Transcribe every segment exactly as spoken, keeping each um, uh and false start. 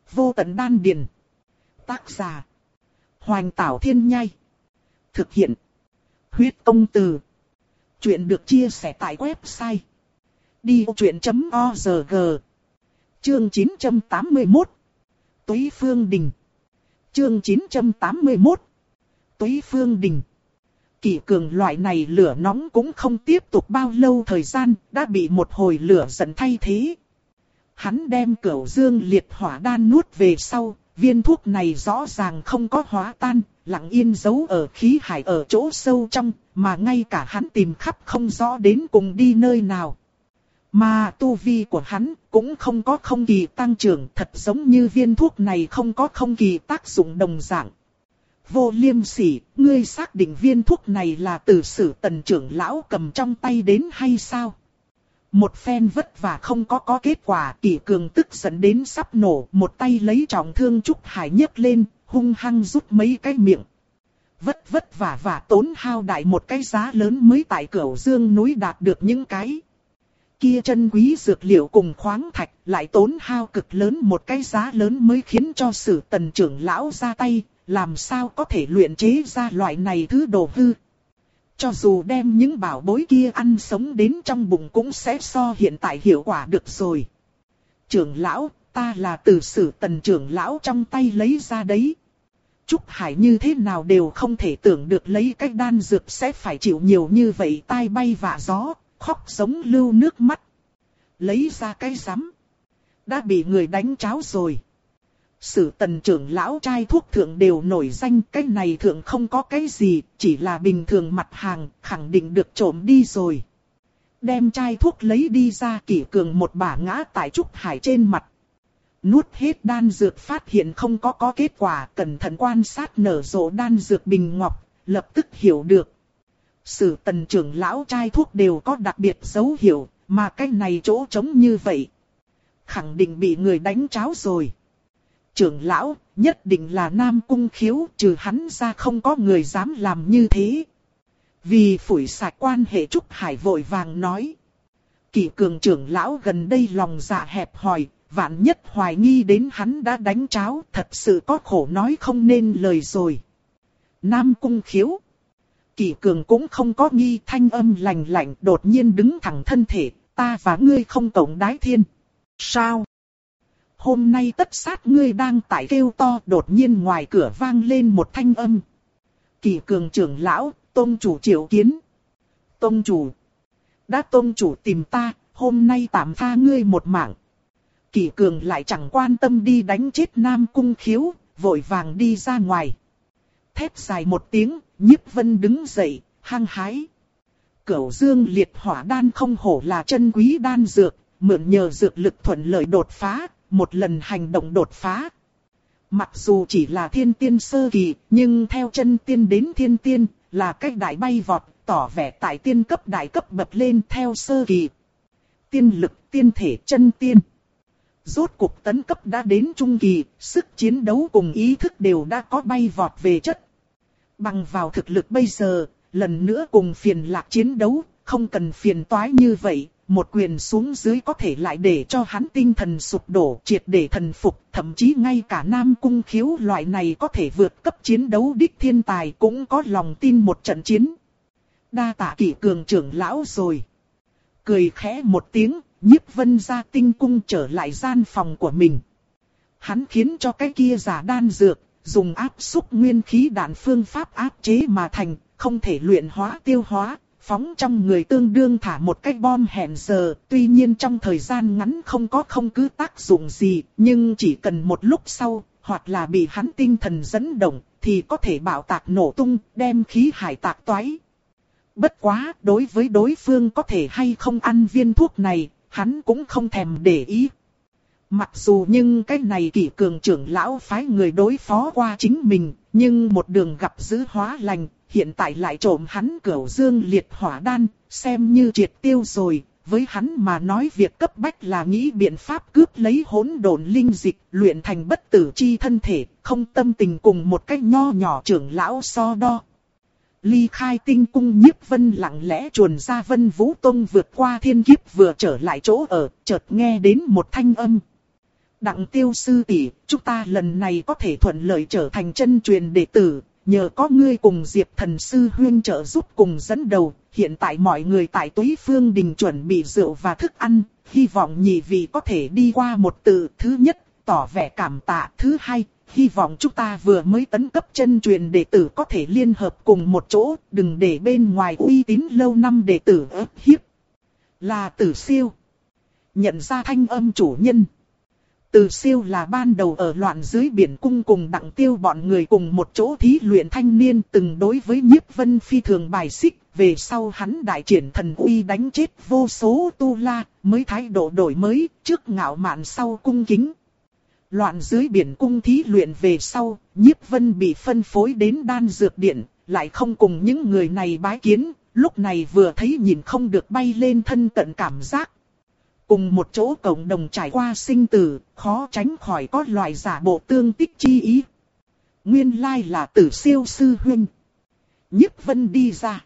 Vô tận đan điền. Tác giả. Hoành Tảo Thiên Nhai. Thực hiện. Huyết Công Từ. Chuyện được chia sẻ tại website đi vô chuyện chấm org. Chương chín trăm tám mươi mốt. Túy Phương Đình. Chương chín trăm tám mươi mốt. Túy Phương Đình. Kỷ Cường loại này lửa nóng cũng không tiếp tục bao lâu thời gian, đã bị một hồi lửa giận thay thế. Hắn đem Cửu Dương liệt hỏa đan nuốt về sau, viên thuốc này rõ ràng không có hóa tan, lặng yên giấu ở khí hải ở chỗ sâu trong, mà ngay cả hắn tìm khắp không rõ đến cùng đi nơi nào. Mà tu vi của hắn cũng không có không kỳ tăng trưởng, thật giống như viên thuốc này không có không kỳ tác dụng đồng dạng. Vô Liêm Sỉ, ngươi xác định viên thuốc này là từ Sử Tần trưởng lão cầm trong tay đến hay sao? Một phen vất vả không có có kết quả, Kỷ Cường tức giận đến sắp nổ, một tay lấy trọng thương Trúc Hải nhấc lên, hung hăng rút mấy cái miệng. Vất vất vả và tốn hao đại một cái giá lớn mới tại Cửu Dương núi đạt được những cái kia chân quý dược liệu cùng khoáng thạch, lại tốn hao cực lớn một cái giá lớn mới khiến cho Sử Tần trưởng lão ra tay, làm sao có thể luyện chế ra loại này thứ đồ hư. Cho dù đem những bảo bối kia ăn sống đến trong bụng cũng sẽ so hiện tại hiệu quả được rồi. Trưởng lão, ta là từ Sử Tần trưởng lão trong tay lấy ra đấy. Trúc Hải như thế nào đều không thể tưởng được lấy cái đan dược sẽ phải chịu nhiều như vậy, tai bay vạ gió, khóc giống lưu nước mắt. Lấy ra cái rắm. Đã bị người đánh cháo rồi. Sử Tần trưởng lão trai thuốc thượng đều nổi danh, cái này thượng không có cái gì, chỉ là bình thường mặt hàng, khẳng định được trộm đi rồi. Đem chai thuốc lấy đi ra, Kỷ Cường một bả ngã tại Trúc Hải trên mặt. Nuốt hết đan dược phát hiện không có có kết quả, cẩn thận quan sát nở rộ đan dược bình ngọc, lập tức hiểu được. Sử Tần trưởng lão trai thuốc đều có đặc biệt dấu hiệu, mà cái này chỗ trống như vậy. Khẳng định bị người đánh cháo rồi. Trưởng lão, nhất định là Nam Cung Khiếu, trừ hắn ra không có người dám làm như thế. Vì phủi sạch quan hệ Trúc Hải vội vàng nói. Kỷ Cường trưởng lão gần đây lòng dạ hẹp hòi, vạn nhất hoài nghi đến hắn đã đánh cháo, thật sự có khổ nói không nên lời rồi. Nam Cung Khiếu. Kỷ Cường cũng không có nghi, thanh âm lạnh lạnh đột nhiên đứng thẳng thân thể, ta và ngươi không cộng đái thiên. Sao? Hôm nay tất sát ngươi đang tại kêu to, đột nhiên ngoài cửa vang lên một thanh âm. Kỷ Cường trưởng lão, tông chủ triệu kiến. Tông chủ. Đã tông chủ tìm ta, hôm nay tạm tha ngươi một mạng. Kỷ Cường lại chẳng quan tâm đi đánh chết Nam Cung Khiếu, vội vàng đi ra ngoài. Thét dài một tiếng, Nhiếp Vân đứng dậy, hăng hái. Cửu Dương liệt hỏa đan không hổ là chân quý đan dược, mượn nhờ dược lực thuận lợi đột phá, một lần hành động đột phá. Mặc dù chỉ là thiên tiên sơ kỳ, nhưng theo chân tiên đến thiên tiên, là cách đại bay vọt, tỏ vẻ tại tiên cấp đại cấp bậc lên theo sơ kỳ. Tiên lực, tiên thể, chân tiên. Rốt cuộc tấn cấp đã đến trung kỳ, sức chiến đấu cùng ý thức đều đã có bay vọt về chất. Bằng vào thực lực bây giờ, lần nữa cùng phiền lạc chiến đấu, không cần phiền toái như vậy. Một quyền xuống dưới có thể lại để cho hắn tinh thần sụp đổ, triệt để thần phục, thậm chí ngay cả Nam Cung Khiếu loại này có thể vượt cấp chiến đấu đích thiên tài cũng có lòng tin một trận chiến. Đa tạ Kỷ Cường trưởng lão rồi. Cười khẽ một tiếng, Nhiếp Vân ra tinh cung trở lại gian phòng của mình. Hắn khiến cho cái kia giả đan dược, dùng áp xúc nguyên khí đạn phương pháp áp chế mà thành, không thể luyện hóa tiêu hóa. Phóng trong người tương đương thả một cái bom hẹn giờ, tuy nhiên trong thời gian ngắn không có không cứ tác dụng gì, nhưng chỉ cần một lúc sau, hoặc là bị hắn tinh thần dẫn động, thì có thể bạo tạc nổ tung, đem khí hải tạc toái. Bất quá, đối với đối phương có thể hay không ăn viên thuốc này, hắn cũng không thèm để ý. Mặc dù nhưng cái này Kỷ Cường trưởng lão phái người đối phó qua chính mình, nhưng một đường gặp dữ hóa lành. Hiện tại lại trộm hắn Cửu Dương liệt hỏa đan, xem như triệt tiêu rồi. Với hắn mà nói việc cấp bách là nghĩ biện pháp cướp lấy hỗn độn linh dịch, luyện thành bất tử chi thân thể, không tâm tình cùng một cách nho nhỏ trưởng lão so đo. Ly khai tinh cung, Nhiếp Vân lặng lẽ chuồn ra Vân Vũ Tông, vượt qua thiên kiếp vừa trở lại chỗ ở, chợt nghe đến một thanh âm. Đặng Tiêu sư tỷ, chúng ta lần này có thể thuận lợi trở thành chân truyền đệ tử, nhờ có ngươi cùng Diệp Thần sư huynh trợ giúp cùng dẫn đầu, hiện tại mọi người tại Túy Phương Đình chuẩn bị rượu và thức ăn, hy vọng nhị vị có thể đi qua một từ. Thứ nhất, tỏ vẻ cảm tạ. Thứ hai, hy vọng chúng ta vừa mới tấn cấp chân truyền đệ tử có thể liên hợp cùng một chỗ, đừng để bên ngoài uy tín lâu năm đệ tử ức hiếp. Là Tử Siêu. Nhận ra thanh âm chủ nhân. Tử Siêu là ban đầu ở loạn dưới biển cung cùng Đặng Tiêu bọn người cùng một chỗ thí luyện thanh niên, từng đối với Nhiếp Vân phi thường bài xích, về sau hắn đại triển thần uy đánh chết vô số tu la, mới thái độ đổi mới, trước ngạo mạn sau cung kính. Loạn dưới biển cung thí luyện về sau, Nhiếp Vân bị phân phối đến đan dược điện, lại không cùng những người này bái kiến, lúc này vừa thấy nhìn không được bay lên thân cận cảm giác. Cùng một chỗ cộng đồng trải qua sinh tử, khó tránh khỏi có loại giả bộ tương tích chi ý. Nguyên lai là Tử Siêu sư huynh. Nhiếp Vân đi ra.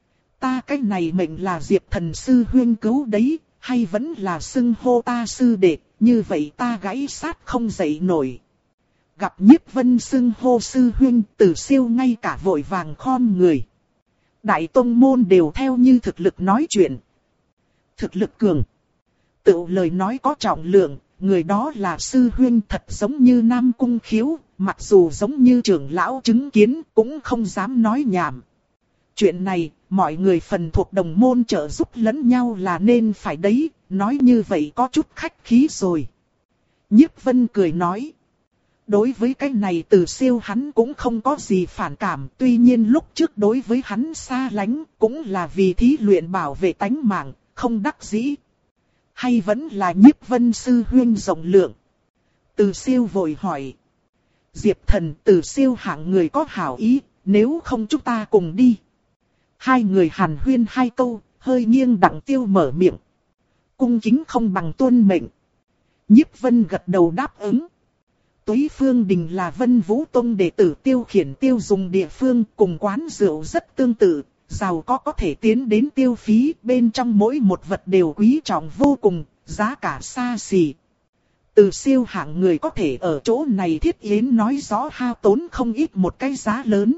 Ta cái này mệnh là Diệp Thần sư huynh cứu đấy, hay vẫn là xưng hô ta sư đệ, như vậy ta gãy sát không dậy nổi. Gặp Nhiếp Vân xưng hô sư huynh, Tử Siêu ngay cả vội vàng khom người. Đại tông môn đều theo như thực lực nói chuyện. Thực lực cường. Tự lời nói có trọng lượng, người đó là sư huynh, thật giống như Nam Cung Khiếu, mặc dù giống như trưởng lão chứng kiến cũng không dám nói nhảm. Chuyện này, mọi người phần thuộc đồng môn trợ giúp lẫn nhau là nên phải đấy, nói như vậy có chút khách khí rồi. Nhiếp Vân cười nói. Đối với cái này Tử Siêu hắn cũng không có gì phản cảm, tuy nhiên lúc trước đối với hắn xa lánh, cũng là vì thí luyện bảo vệ tánh mạng, không đắc dĩ. Hay vẫn là Nhiếp Vân sư huynh rộng lượng? Tử Siêu vội hỏi. Diệp Thần, Tử Siêu hạng người có hảo ý, nếu không chúng ta cùng đi. Hai người hàn huyên hai câu, hơi nghiêng Đặng Tiêu mở miệng. Cung kính không bằng tuân mệnh. Nhiếp Vân gật đầu đáp ứng. Túy Phương Đình là Vân Vũ Tông đệ tử tiêu khiển tiêu dùng địa phương, cùng quán rượu rất tương tự, giàu có có thể tiến đến tiêu phí, bên trong mỗi một vật đều quý trọng vô cùng, giá cả xa xỉ. Tử Siêu hạng người có thể ở chỗ này thiết yến nói rõ hao tốn không ít một cái giá lớn.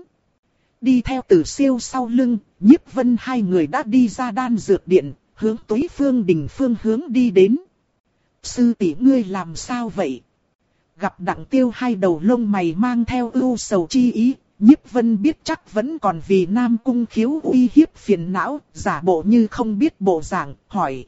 Đi theo Tử Siêu sau lưng, Nhiếp Vân hai người đã đi ra đan dược điện, hướng Túy Phương Đình phương hướng đi đến. Sư tỷ ngươi làm sao vậy? Gặp Đặng Tiêu hai đầu lông mày mang theo ưu sầu chi ý, Nhiếp Vân biết chắc vẫn còn vì Nam Cung Khiếu uy hiếp phiền não, giả bộ như không biết bộ dạng, hỏi.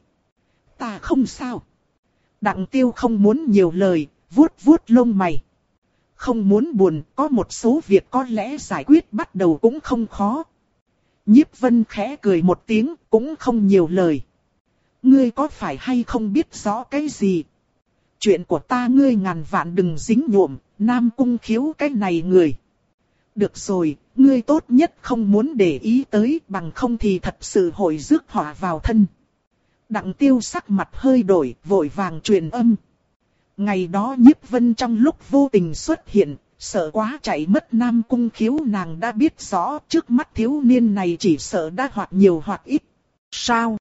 Ta không sao. Đặng Tiêu không muốn nhiều lời, vuốt vuốt lông mày. Không muốn buồn, có một số việc có lẽ giải quyết bắt đầu cũng không khó. Nhiếp Vân khẽ cười một tiếng, cũng không nhiều lời. Ngươi có phải hay không biết rõ cái gì? Chuyện của ta ngươi ngàn vạn đừng dính nhuộm, Nam Cung Khiếu cái này người. Được rồi, ngươi tốt nhất không muốn để ý tới, bằng không thì thật sự hội rước họa vào thân. Đặng Tiêu sắc mặt hơi đổi, vội vàng truyền âm. Ngày đó Nhiếp Vân trong lúc vô tình xuất hiện, sợ quá chạy mất Nam Cung Khiếu, nàng đã biết rõ trước mắt thiếu niên này chỉ sợ đã hoặc nhiều hoặc ít. Sao?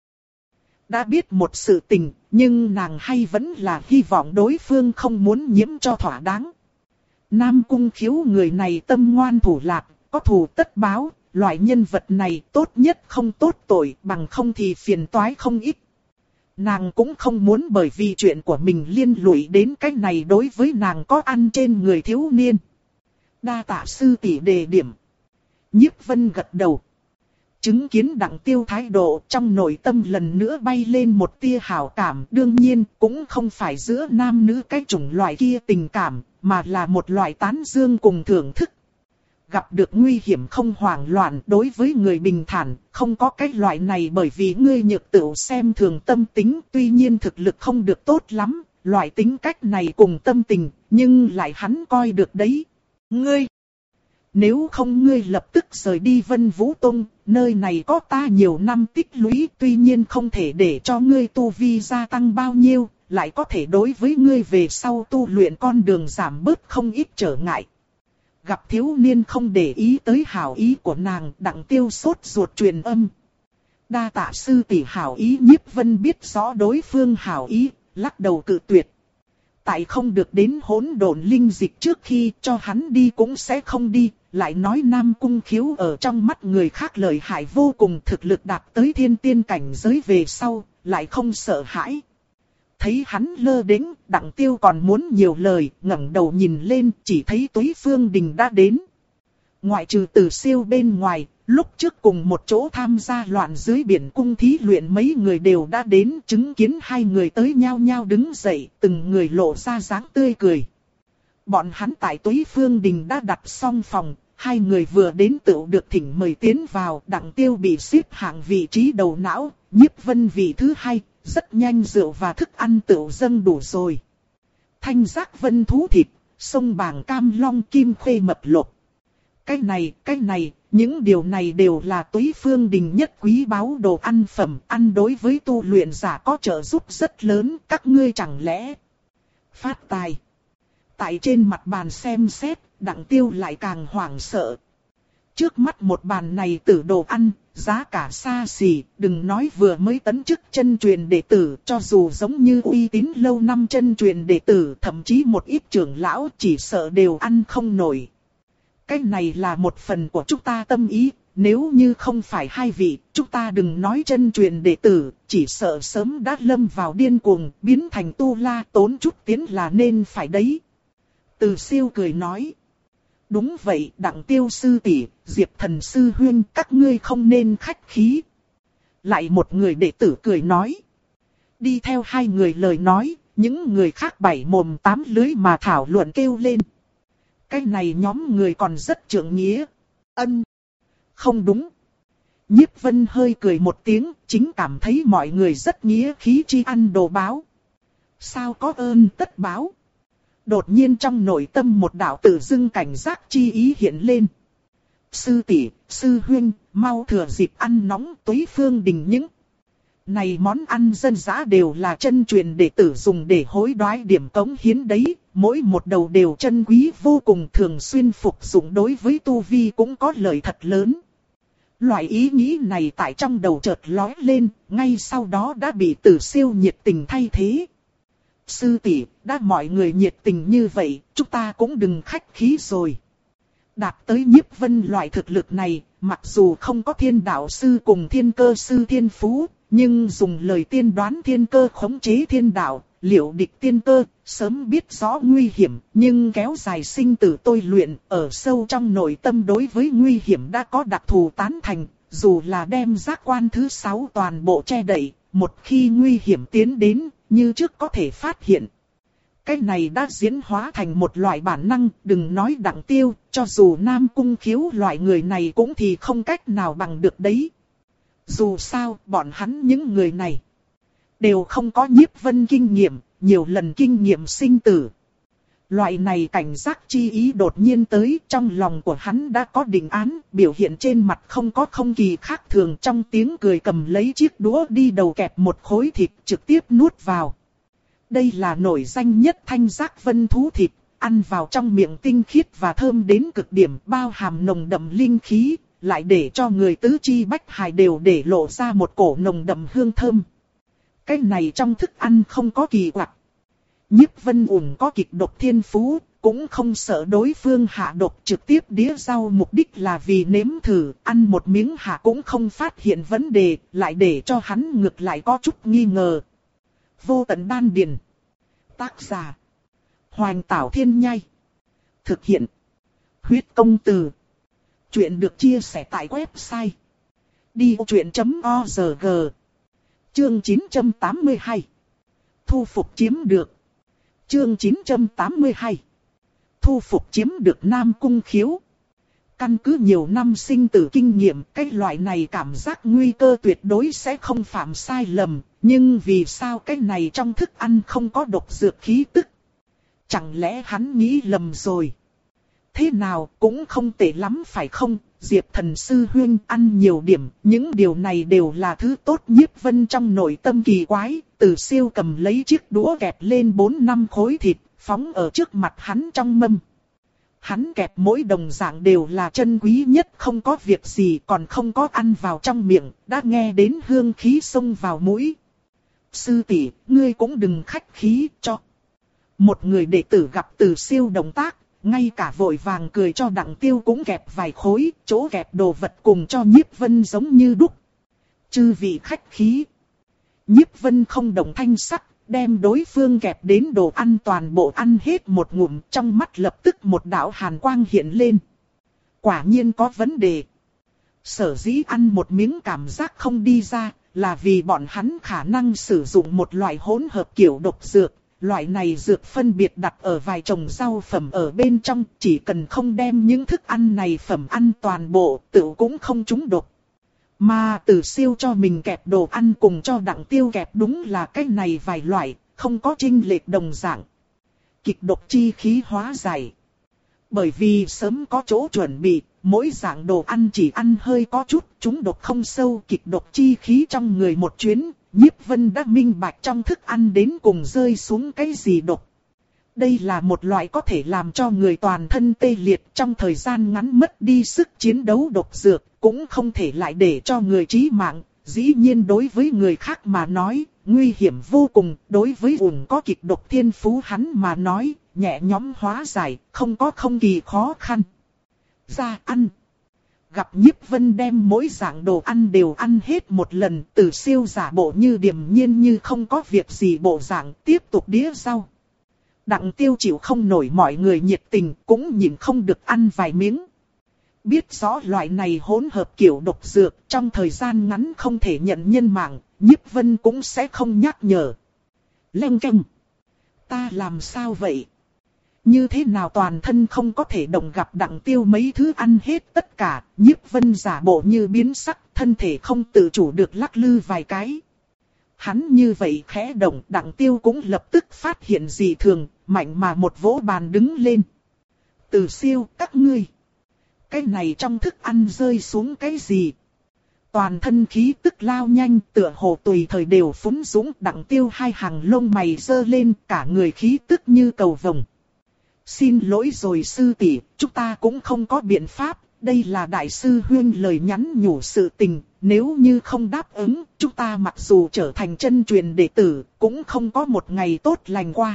Đã biết một sự tình, nhưng nàng hay vẫn là hy vọng đối phương không muốn nhiễm cho thỏa đáng. Nam Cung Khiếu người này tâm ngoan thủ lạc, có thù tất báo, loại nhân vật này tốt nhất không tốt tội, bằng không thì phiền toái không ít. Nàng cũng không muốn bởi vì chuyện của mình liên lụy đến cái này đối với nàng có ăn trên người thiếu niên. Đa tạ sư tỷ đề điểm. Nhiếp Vân gật đầu. Chứng kiến Đặng Tiêu thái độ, trong nội tâm lần nữa bay lên một tia hảo cảm. Đương nhiên cũng không phải giữa nam nữ cái chủng loại kia tình cảm, mà là một loại tán dương cùng thưởng thức. Gặp được nguy hiểm không hoảng loạn, đối với người bình thản, không có cái loại này bởi vì ngươi nhược tựu xem thường tâm tính, tuy nhiên thực lực không được tốt lắm, loại tính cách này cùng tâm tình, nhưng lại hắn coi được đấy. Ngươi! Nếu không ngươi lập tức rời đi Vân Vũ Tông, nơi này có ta nhiều năm tích lũy, tuy nhiên không thể để cho ngươi tu vi gia tăng bao nhiêu, lại có thể đối với ngươi về sau tu luyện con đường giảm bớt không ít trở ngại. Gặp thiếu niên không để ý tới hảo ý của nàng, Đặng Tiêu sốt ruột truyền âm. Đa tạ sư tỷ hảo ý. Nhiếp Vân biết rõ đối phương hảo ý, lắc đầu cự tuyệt. tại không được đến hỗn độn linh dịch trước khi cho hắn đi cũng sẽ không đi, lại nói Nam Cung Khiếu ở trong mắt người khác lợi hại vô cùng, thực lực đạt tới thiên tiên cảnh giới về sau, lại không sợ hãi. Thấy hắn lơ đễnh, Đặng Tiêu còn muốn nhiều lời, ngẩng đầu nhìn lên, chỉ thấy Túy Phương Đình đã đến. Ngoại trừ Từ Siêu bên ngoài, lúc trước cùng một chỗ tham gia loạn dưới biển cung thí luyện mấy người đều đã đến, chứng kiến hai người tới nhao nhao đứng dậy, từng người lộ ra dáng tươi cười. Bọn hắn tại Túy Phương Đình đã đặt xong phòng, hai người vừa đến tựu được thỉnh mời tiến vào, Đặng Tiêu bị xếp hạng vị trí đầu não, Nhiếp Vân vị thứ hai, rất nhanh rượu và thức ăn tựu dâng đủ rồi. Thanh giác vân thú thịt, sông bàng cam long kim khuê mập lột. Cái này, cái này, những điều này đều là Túy Phương Đình nhất quý báu đồ ăn phẩm, ăn đối với tu luyện giả có trợ giúp rất lớn, các ngươi chẳng lẽ phát tài. Tại trên mặt bàn xem xét, Đặng Tiêu lại càng hoảng sợ. Trước mắt một bàn này tử đồ ăn, giá cả xa xỉ, đừng nói vừa mới tấn chức chân truyền đệ tử, cho dù giống như uy tín lâu năm chân truyền đệ tử, thậm chí một ít trưởng lão chỉ sợ đều ăn không nổi. Cái này là một phần của chúng ta tâm ý, nếu như không phải hai vị, chúng ta đừng nói chân truyền đệ tử, chỉ sợ sớm đã lâm vào điên cuồng, biến thành tu la, tốn chút tiến là nên phải đấy. Từ Siêu cười nói. Đúng vậy, Đặng Tiêu sư tỷ, Diệp Thần sư huynh, các ngươi không nên khách khí. Lại một người đệ tử cười nói. Đi theo hai người lời nói, những người khác bảy mồm tám lưỡi mà thảo luận kêu lên. Cái này nhóm người còn rất trượng nghĩa. Ân. Không đúng. Nhiếp Vân hơi cười một tiếng, chính cảm thấy mọi người rất nghĩa khí chi ăn đồ báo. Sao có ơn tất báo. Đột nhiên trong nội tâm một đạo tự dưng cảnh giác chi ý hiện lên. Sư tỷ, sư huynh, mau thừa dịp ăn nóng Túy Phương Đình những. Này món ăn dân dã đều là chân truyền đệ tử dùng để hối đoái điểm cống hiến đấy, mỗi một đầu đều chân quý vô cùng, thường xuyên phục dụng đối với tu vi cũng có lợi thật lớn. Loại ý nghĩ này tại trong đầu chợt lóe lên, ngay sau đó đã bị Từ Siêu nhiệt tình thay thế. Sư tỷ, đã mọi người nhiệt tình như vậy, chúng ta cũng đừng khách khí rồi. Đạt tới Nhiếp Vân loại thực lực này, mặc dù không có thiên đạo sư cùng thiên cơ sư thiên phú, nhưng dùng lời tiên đoán thiên cơ khống chế thiên đạo, liệu địch tiên cơ, sớm biết rõ nguy hiểm, nhưng kéo dài sinh tử tôi luyện, ở sâu trong nội tâm đối với nguy hiểm đã có đặc thù tán thành, dù là đem giác quan thứ sáu toàn bộ che đậy, một khi nguy hiểm tiến đến, như trước có thể phát hiện. Cái này đã diễn hóa thành một loại bản năng, đừng nói Đặng Tiêu, cho dù Nam Cung Khiếu loại người này cũng thì không cách nào bằng được đấy. Dù sao, bọn hắn những người này đều không có Nhiếp Vân kinh nghiệm, nhiều lần kinh nghiệm sinh tử. Loại này cảnh giác chi ý đột nhiên tới, trong lòng của hắn đã có định án, biểu hiện trên mặt không có không kỳ khác thường, trong tiếng cười cầm lấy chiếc đũa đi đầu kẹp một khối thịt trực tiếp nuốt vào. Đây là nổi danh nhất thanh giác vân thú thịt, ăn vào trong miệng tinh khiết và thơm đến cực điểm, bao hàm nồng đậm linh khí, lại để cho người tứ chi bách hài đều để lộ ra một cổ nồng đậm hương thơm. Cái này trong thức ăn không có kỳ quặc. Nhiếp Vân ủng có kịch độc thiên phú, cũng không sợ đối phương hạ độc, trực tiếp đĩa rau mục đích là vì nếm thử, ăn một miếng hạ cũng không phát hiện vấn đề, lại để cho hắn ngược lại có chút nghi ngờ. Vô tận đan điền. Tác giả Hoành Tảo Thiên Nhai. Thực hiện Huyết Công Từ. Chuyện được chia sẻ tại website đi vô chuyện chấm org. Chương chín trăm tám mươi hai. Thu phục chiếm được. Chương chín trăm tám mươi hai. Thu phục chiếm được Nam Cung Khiếu. Căn cứ nhiều năm sinh tử kinh nghiệm, cái loại này cảm giác nguy cơ tuyệt đối sẽ không phạm sai lầm, nhưng vì sao cái này trong thức ăn không có độc dược khí tức? Chẳng lẽ hắn nghĩ lầm rồi? Thế nào cũng không tệ lắm phải không? Diệp Thần sư huynh ăn nhiều điểm, những điều này đều là thứ tốt. Nhiếp Vân trong nội tâm kỳ quái, Từ Siêu cầm lấy chiếc đũa kẹp lên bốn năm khối thịt, phóng ở trước mặt hắn trong mâm. Hắn kẹp mỗi đồng dạng đều là chân quý nhất, không có việc gì, còn không có ăn vào trong miệng, đã nghe đến hương khí xông vào mũi. Sư tỷ, ngươi cũng đừng khách khí cho. Một người đệ tử gặp Từ Siêu động tác, ngay cả vội vàng cười cho Đặng Tiêu cũng kẹp vài khối, chỗ kẹp đồ vật cùng cho Nhiếp Vân giống như đúc. Chư vị khách khí. Nhiếp Vân không động thanh sắc, đem đối phương kẹp đến đồ ăn toàn bộ ăn hết một ngụm, trong mắt lập tức một đạo hàn quang hiện lên. Quả nhiên có vấn đề. Sở dĩ ăn một miếng cảm giác không đi ra, là vì bọn hắn khả năng sử dụng một loại hỗn hợp kiểu độc dược. Loại này dược phân biệt đặt ở vài chồng rau phẩm ở bên trong, chỉ cần không đem những thức ăn này phẩm ăn toàn bộ, tự cũng không trúng độc. Mà Từ Siêu cho mình kẹp đồ ăn cùng cho Đặng Tiêu kẹp đúng là cái này vài loại, không có chênh lệch đồng dạng. Kịch độc chi khí hóa giải. Bởi vì sớm có chỗ chuẩn bị, mỗi dạng đồ ăn chỉ ăn hơi có chút, trúng độc không sâu, kịch độc chi khí trong người một chuyến. Nhiếp Vân đã minh bạch trong thức ăn đến cùng rơi xuống cái gì độc. Đây là một loại có thể làm cho người toàn thân tê liệt trong thời gian ngắn mất đi sức chiến đấu độc dược, cũng không thể lại để cho người chí mạng. Dĩ nhiên đối với người khác mà nói, nguy hiểm vô cùng, đối với vùng có kịch độc thiên phú hắn mà nói, nhẹ nhõm hóa giải, không có không kỳ khó khăn. Ra ăn. Gặp Nhiếp Vân đem mỗi dạng đồ ăn đều ăn hết một lần, Từ Siêu giả bộ như điềm nhiên như không có việc gì bộ dạng, tiếp tục đĩa rau. Đặng Tiêu chịu không nổi mọi người nhiệt tình, cũng nhịn không được ăn vài miếng. Biết rõ loại này hỗn hợp kiểu độc dược, trong thời gian ngắn không thể nhận nhân mạng, Nhiếp Vân cũng sẽ không nhắc nhở. Leng keng. Ta làm sao vậy? Như thế nào toàn thân không có thể động gặp Đặng Tiêu mấy thứ ăn hết tất cả, Nhiếp Vân giả bộ như biến sắc, thân thể không tự chủ được lắc lư vài cái. Hắn như vậy khẽ động, Đặng Tiêu cũng lập tức phát hiện dị thường, mạnh mà một vỗ bàn đứng lên. Từ Siêu, các ngươi. Cái này trong thức ăn rơi xuống cái gì? Toàn thân khí tức lao nhanh, tựa hồ tùy thời đều phúng dũng. Đặng Tiêu hai hàng lông mày giơ lên, cả người khí tức như cầu vồng. Xin lỗi rồi sư tỷ, chúng ta cũng không có biện pháp, đây là đại sư huyên lời nhắn nhủ sự tình, nếu như không đáp ứng, chúng ta mặc dù trở thành chân truyền đệ tử, cũng không có một ngày tốt lành qua.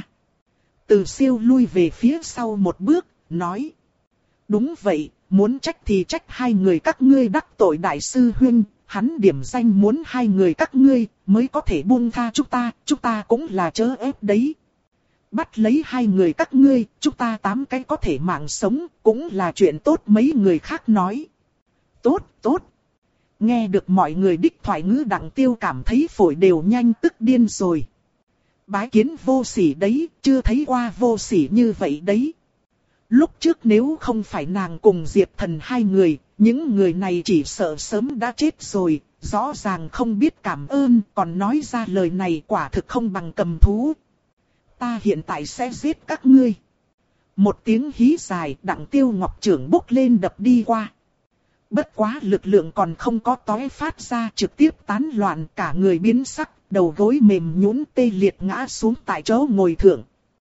Từ Siêu lui về phía sau một bước, nói. Đúng vậy, muốn trách thì trách hai người các ngươi đắc tội đại sư huyên, hắn điểm danh muốn hai người các ngươi mới có thể buông tha chúng ta, chúng ta cũng là chớ ép đấy. Bắt lấy hai người các ngươi, chúng ta tám cái có thể mạng sống, cũng là chuyện tốt mấy người khác nói. Tốt, tốt. Nghe được mọi người đích thoại ngữ Đặng Tiêu cảm thấy phổi đều nhanh tức điên rồi. Bái kiến vô sỉ đấy, chưa thấy qua vô sỉ như vậy đấy. Lúc trước nếu không phải nàng cùng Diệp Thần hai người, những người này chỉ sợ sớm đã chết rồi, rõ ràng không biết cảm ơn, còn nói ra lời này quả thực không bằng cầm thú. Ta hiện tại sẽ giết các ngươi. Một tiếng hí dài, Đặng Tiêu ngọc trưởng bốc lên đập đi qua. Bất quá lực lượng còn không có tóe phát ra, trực tiếp tán loạn, cả người biến sắc, đầu gối mềm nhũn tê liệt ngã xuống tại chỗ ngồi thượng.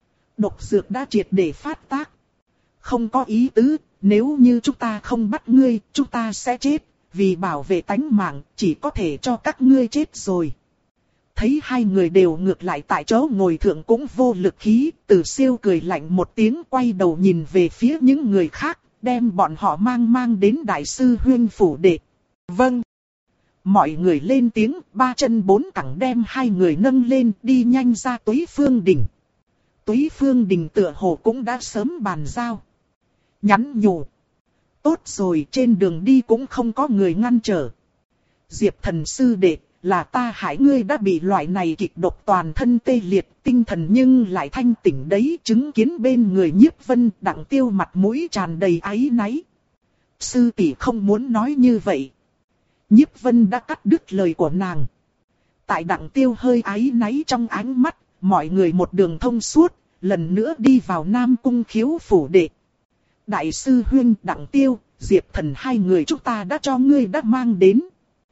Độc dược đã triệt để phát tác. Không có ý tứ, nếu như chúng ta không bắt ngươi, chúng ta sẽ chết, vì bảo vệ tánh mạng, chỉ có thể cho các ngươi chết rồi. Thấy hai người đều ngược lại tại chỗ ngồi thượng cũng vô lực khí, Từ Siêu cười lạnh một tiếng quay đầu nhìn về phía những người khác, đem bọn họ mang mang đến đại sư huyên phủ đệ. Vâng. Mọi người lên tiếng, ba chân bốn cẳng đem hai người nâng lên đi nhanh ra Túy Phương Đình. Túy Phương Đình tựa hồ cũng đã sớm bàn giao. Nhắn nhủ. Tốt rồi, trên đường đi cũng không có người ngăn trở. Diệp Thần sư đệ, là ta hại ngươi đã bị loại này kịch độc toàn thân tê liệt, tinh thần nhưng lại thanh tỉnh đấy, chứng kiến bên người Nhiếp Vân, Đặng Tiêu mặt mũi tràn đầy áy náy. Sư tỷ không muốn nói như vậy. Nhiếp Vân đã cắt đứt lời của nàng. Tại Đặng Tiêu hơi áy náy trong ánh mắt, mọi người một đường thông suốt, lần nữa đi vào Nam Cung Khiếu phủ đệ. Đại sư huyên, Đặng Tiêu, Diệp Thần hai người chúng ta đã cho ngươi đã mang đến.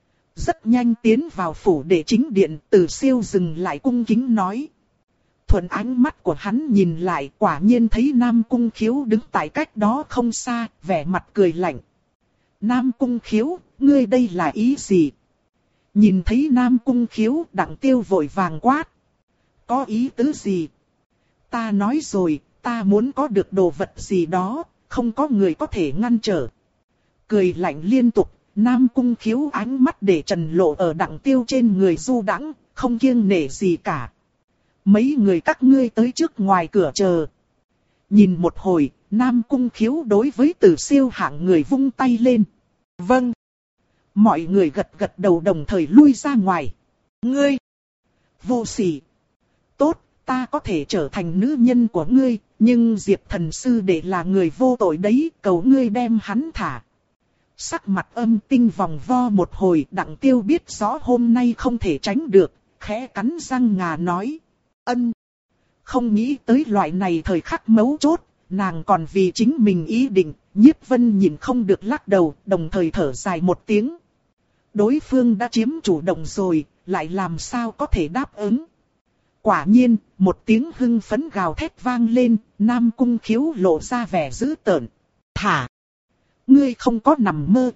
Rất nhanh tiến vào phủ đệ chính điện, Từ Siêu dừng lại cung kính nói. Thuận ánh mắt của hắn nhìn lại, quả nhiên thấy Nam Cung Khiếu đứng tại cách đó không xa, vẻ mặt cười lạnh. Nam Cung Khiếu, ngươi đây là ý gì? Nhìn thấy Nam Cung Khiếu, Đặng Tiêu vội vàng quát. Có ý tứ gì? Ta nói rồi, ta muốn có được đồ vật gì đó, không có người có thể ngăn trở. Cười lạnh liên tục, Nam Cung Khiếu ánh mắt để trần lộ ở Đặng Tiêu trên người du đãng, không kiêng nể gì cả. Mấy người các ngươi tới trước ngoài cửa chờ. Nhìn một hồi, Nam Cung Khiếu đối với Tử Siêu hạng người vung tay lên. Vâng. Mọi người gật gật đầu đồng thời lui ra ngoài. Ngươi! Vô sỉ! Tốt, ta có thể trở thành nữ nhân của ngươi, nhưng Diệp thần sư đệ là người vô tội đấy, cầu ngươi đem hắn thả. Sắc mặt âm tinh vòng vo một hồi, Đặng Tiêu biết rõ hôm nay không thể tránh được, khẽ cắn răng ngà nói. Ân! Không nghĩ tới loại này thời khắc mấu chốt, nàng còn vì chính mình ý định, Nhiếp Vân nhìn không được lắc đầu, đồng thời thở dài một tiếng. Đối phương đã chiếm chủ động rồi, lại làm sao có thể đáp ứng. Quả nhiên, một tiếng hưng phấn gào thét vang lên, Nam Cung Khiếu lộ ra vẻ dữ tợn. Thả! Ngươi không có nằm mơ.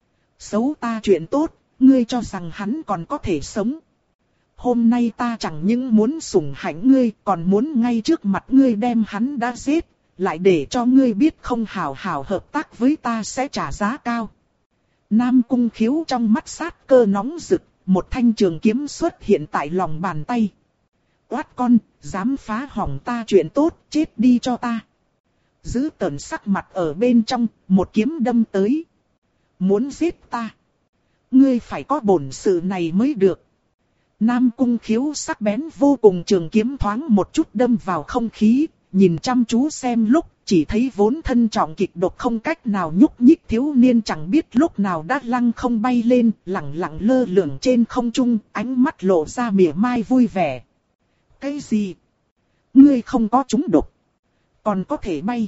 Xấu ta chuyện tốt, ngươi cho rằng hắn còn có thể sống. Hôm nay ta chẳng những muốn sủng hạnh ngươi, còn muốn ngay trước mặt ngươi đem hắn đã giết, lại để cho ngươi biết không hảo hảo hợp tác với ta sẽ trả giá cao. Nam Cung Khiếu trong mắt sát cơ nóng rực, một thanh trường kiếm xuất hiện tại lòng bàn tay. Oát con, dám phá hỏng ta chuyện tốt, chết đi cho ta. Giữ tợn sắc mặt ở bên trong, một kiếm đâm tới. Muốn giết ta? Ngươi phải có bổn sự này mới được. Nam Cung Khiếu sắc bén vô cùng, trường kiếm thoáng một chút đâm vào không khí, nhìn chăm chú xem lúc, chỉ thấy vốn thân trọng kịch độc không cách nào nhúc nhích thiếu niên chẳng biết lúc nào đã lăng không bay lên, lẳng lặng lơ lửng trên không trung, ánh mắt lộ ra mỉa mai vui vẻ. Cái gì? Ngươi không có trúng độc, còn có thể bay?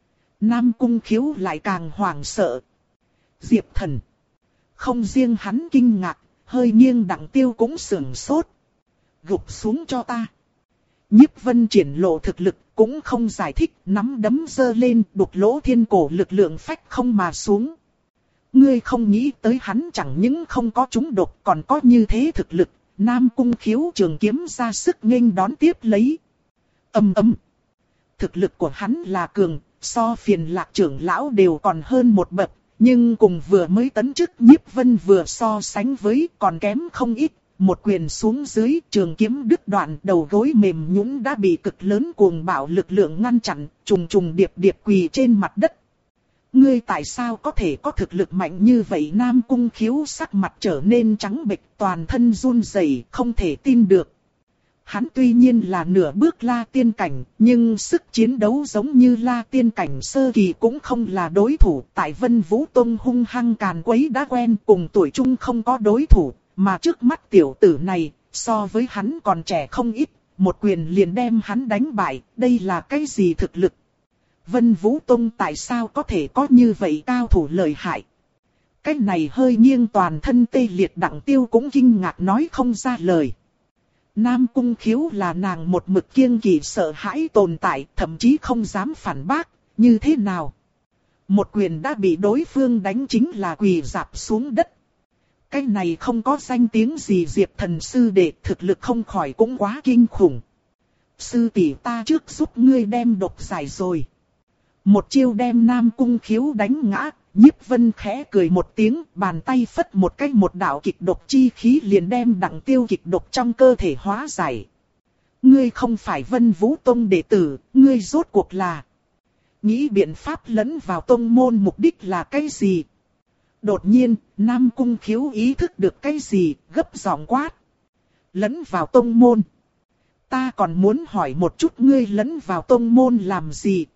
Nam Cung Khiếu lại càng hoảng sợ. Diệp thần. Không riêng hắn kinh ngạc, hơi nghiêng Đặng Tiêu cũng sưởng sốt. Gục xuống cho ta. Nhiếp Vân triển lộ thực lực, cũng không giải thích, nắm đấm giơ lên, đục lỗ thiên cổ lực lượng phách không mà xuống. Ngươi không nghĩ tới hắn chẳng những không có trúng độc, còn có như thế thực lực. Nam Cung Khiếu trường kiếm ra sức nghênh đón tiếp lấy. Ầm ầm. Thực lực của hắn là cường, so Phiền Lạc trưởng lão đều còn hơn một bậc, nhưng cùng vừa mới tấn chức Nhiếp Vân vừa so sánh với còn kém không ít. Một quyền xuống dưới, trường kiếm đứt đoạn, đầu gối mềm nhũn đã bị cực lớn cuồng bạo lực lượng ngăn chặn, trùng trùng điệp điệp quỳ trên mặt đất. Ngươi tại sao có thể có thực lực mạnh như vậy? Nam Cung Khiếu sắc mặt trở nên trắng bệch, toàn thân run rẩy, không thể tin được. Hắn tuy nhiên là nửa bước La Tiên cảnh, nhưng sức chiến đấu giống như La Tiên cảnh sơ kỳ cũng không là đối thủ. Tại Vân Vũ Tông hung hăng càn quấy đã quen, cùng tuổi trung không có đối thủ, mà trước mắt tiểu tử này, so với hắn còn trẻ không ít, một quyền liền đem hắn đánh bại, đây là cái gì thực lực? Vân Vũ Tông tại sao có thể có như vậy cao thủ lợi hại? Cái này hơi nghiêng toàn thân tê liệt Đặng Tiêu cũng kinh ngạc nói không ra lời. Nam Cung Khiếu là nàng một mực kiêng kỵ sợ hãi tồn tại, thậm chí không dám phản bác, như thế nào? Một quyền đã bị đối phương đánh chính là quỳ rạp xuống đất. Cái này không có danh tiếng gì Diệp thần sư đệ, thực lực không khỏi cũng quá kinh khủng. Sư tỷ ta trước giúp ngươi đem độc giải rồi. Một chiêu đem Nam Cung Khiếu đánh ngã, Nhiếp Vân khẽ cười một tiếng, bàn tay phất một cái một đạo kịch độc chi khí liền đem Đặng Tiêu kịch độc trong cơ thể hóa giải. Ngươi không phải Vân Vũ Tông đệ tử, ngươi rốt cuộc là... Nghĩ biện pháp lẫn vào tông môn mục đích là cái gì? Đột nhiên, Nam Cung Khiếu ý thức được cái gì, gấp giọng quát. Lẫn vào tông môn. Ta còn muốn hỏi một chút ngươi lẫn vào tông môn làm gì?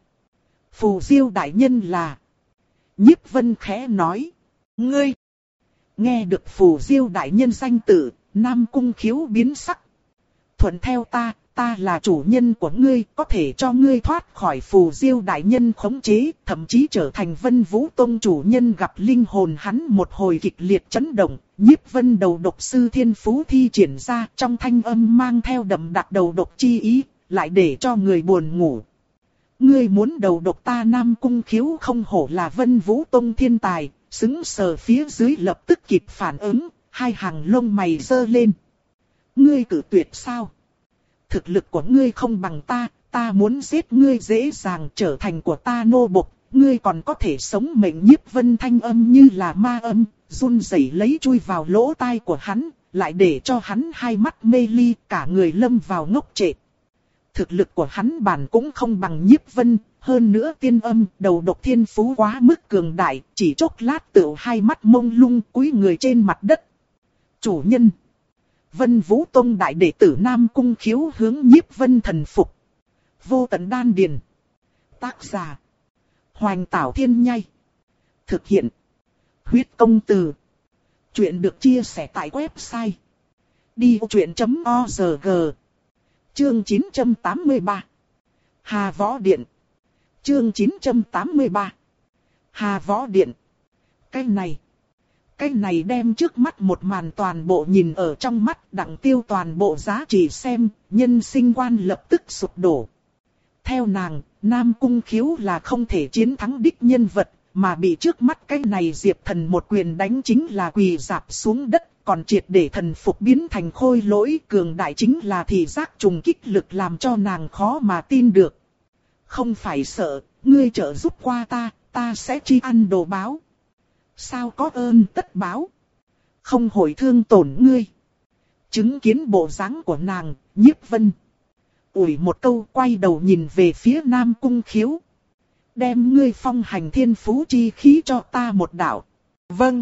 Phù Diêu đại nhân là... Nhiếp Vân khẽ nói. Ngươi! Nghe được Phù Diêu đại nhân danh tự, Nam Cung Khiếu biến sắc. Thuận theo ta, ta là chủ nhân của ngươi, có thể cho ngươi thoát khỏi Phù Diêu đại nhân khống chế, thậm chí trở thành Vân Vũ Tông chủ nhân. Gặp linh hồn hắn một hồi kịch liệt chấn động, Nhiếp Vân đầu độc sư thiên phú thi triển ra, trong thanh âm mang theo đậm đặc đầu độc chi ý, lại để cho người buồn ngủ. Ngươi muốn đầu độc ta? Nam Cung Khiếu không hổ là Vân Vũ Tông thiên tài, xứng sờ phía dưới lập tức kịp phản ứng, hai hàng lông mày giơ lên. Ngươi cử tuyệt sao? Thực lực của ngươi không bằng ta, ta muốn giết ngươi dễ dàng trở thành của ta nô bộc, ngươi còn có thể sống mệnh. Nhiếp Vân thanh âm như là ma âm, run rẩy lấy chui vào lỗ tai của hắn, lại để cho hắn hai mắt mê ly, cả người lâm vào ngốc trệ. Thực lực của hắn bản cũng không bằng Nhiếp Vân, hơn nữa tiên âm đầu độc thiên phú quá mức cường đại, chỉ chốc lát tựu hai mắt mông lung cúi người trên mặt đất. Chủ nhân, Vân Vũ Tông đại đệ tử Nam Cung Khiếu hướng Nhiếp Vân thần phục. Vô tận đan điền. Tác giả Hoành Tảo Thiên Nhai. Thực hiện Huyết Công Từ. Chuyện được chia sẻ tại website đi ô chuyện chấm org. Chương chín trăm tám mươi ba. Hà Võ Điện. Chương chín trăm tám mươi ba. Hà Võ Điện. Cái này, cái này đem trước mắt một màn toàn bộ nhìn ở trong mắt, Đặng Tiêu toàn bộ giá trị xem, nhân sinh quan lập tức sụp đổ. Theo nàng, Nam Cung Khiếu là không thể chiến thắng đích nhân vật, mà bị trước mắt cái này Diệp Thần một quyền đánh chính là quỳ rạp xuống đất, còn triệt để thần phục biến thành khôi lỗi. Cường đại chính là thị giác trùng kích lực làm cho nàng khó mà tin được. Không phải sợ, ngươi trợ giúp qua ta, ta sẽ tri ăn đồ báo. Sao có ơn tất báo, không hồi thương tổn ngươi. Chứng kiến bộ dáng của nàng, Nhiếp Vân ủi một câu, quay đầu nhìn về phía Nam Cung Khiếu. Đem ngươi phong hành thiên phú chi khí cho ta một đạo. Vâng.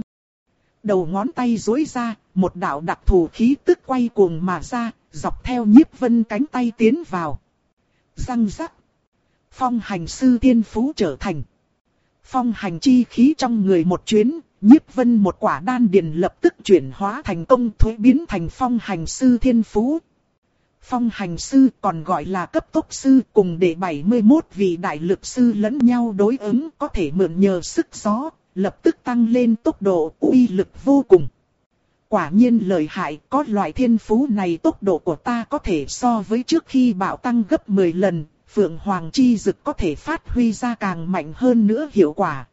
Đầu ngón tay duỗi ra, một đạo đặc thù khí tức quay cuồng mà ra, dọc theo Nhiếp Vân cánh tay tiến vào. Răng rắc. Phong hành sư thiên phú trở thành. Phong hành chi khí trong người một chuyến, Nhiếp Vân một quả đan điền lập tức chuyển hóa thành công thuế biến thành phong hành sư thiên phú. Phong hành sư còn gọi là cấp tốc sư, cùng để bảy mươi mốt vị đại lực sư lẫn nhau đối ứng, có thể mượn nhờ sức gió, lập tức tăng lên tốc độ, uy lực vô cùng. Quả nhiên lợi hại, có loại thiên phú này tốc độ của ta có thể so với trước khi bạo tăng gấp mười lần, Phượng Hoàng chi dực có thể phát huy ra càng mạnh hơn nữa hiệu quả.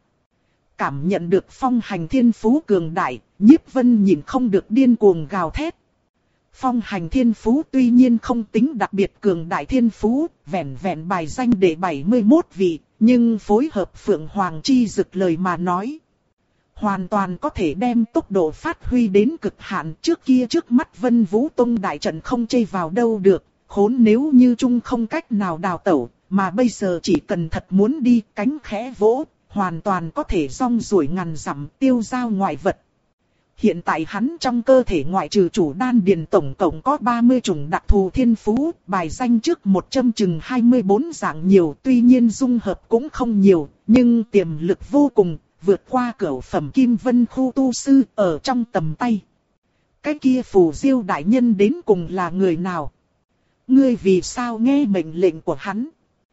Cảm nhận được phong hành thiên phú cường đại, Nhiếp Vân nhìn không được điên cuồng gào thét. Phong hành thiên phú tuy nhiên không tính đặc biệt cường đại thiên phú, vẹn vẹn bài danh để bảy mươi mốt vị, nhưng phối hợp Phượng Hoàng chi dực lời mà nói, hoàn toàn có thể đem tốc độ phát huy đến cực hạn. Trước kia trước mắt Vân Vũ Tông đại trận không chê vào đâu được, khốn nếu như chung không cách nào đào tẩu, mà bây giờ chỉ cần thật muốn đi, cánh khẽ vỗ, hoàn toàn có thể rong ruổi ngàn dặm tiêu giao ngoại vật. Hiện tại hắn trong cơ thể ngoại trừ chủ đan điền tổng cộng có ba mươi chủng đặc thù thiên phú, bài danh trước một trăm chừng hai mươi bốn dạng nhiều, tuy nhiên dung hợp cũng không nhiều, nhưng tiềm lực vô cùng, vượt qua cửu phẩm Kim Vân khu tu sư ở trong tầm tay. Cái kia Phù Diêu đại nhân đến cùng là người nào? Ngươi vì sao nghe mệnh lệnh của hắn?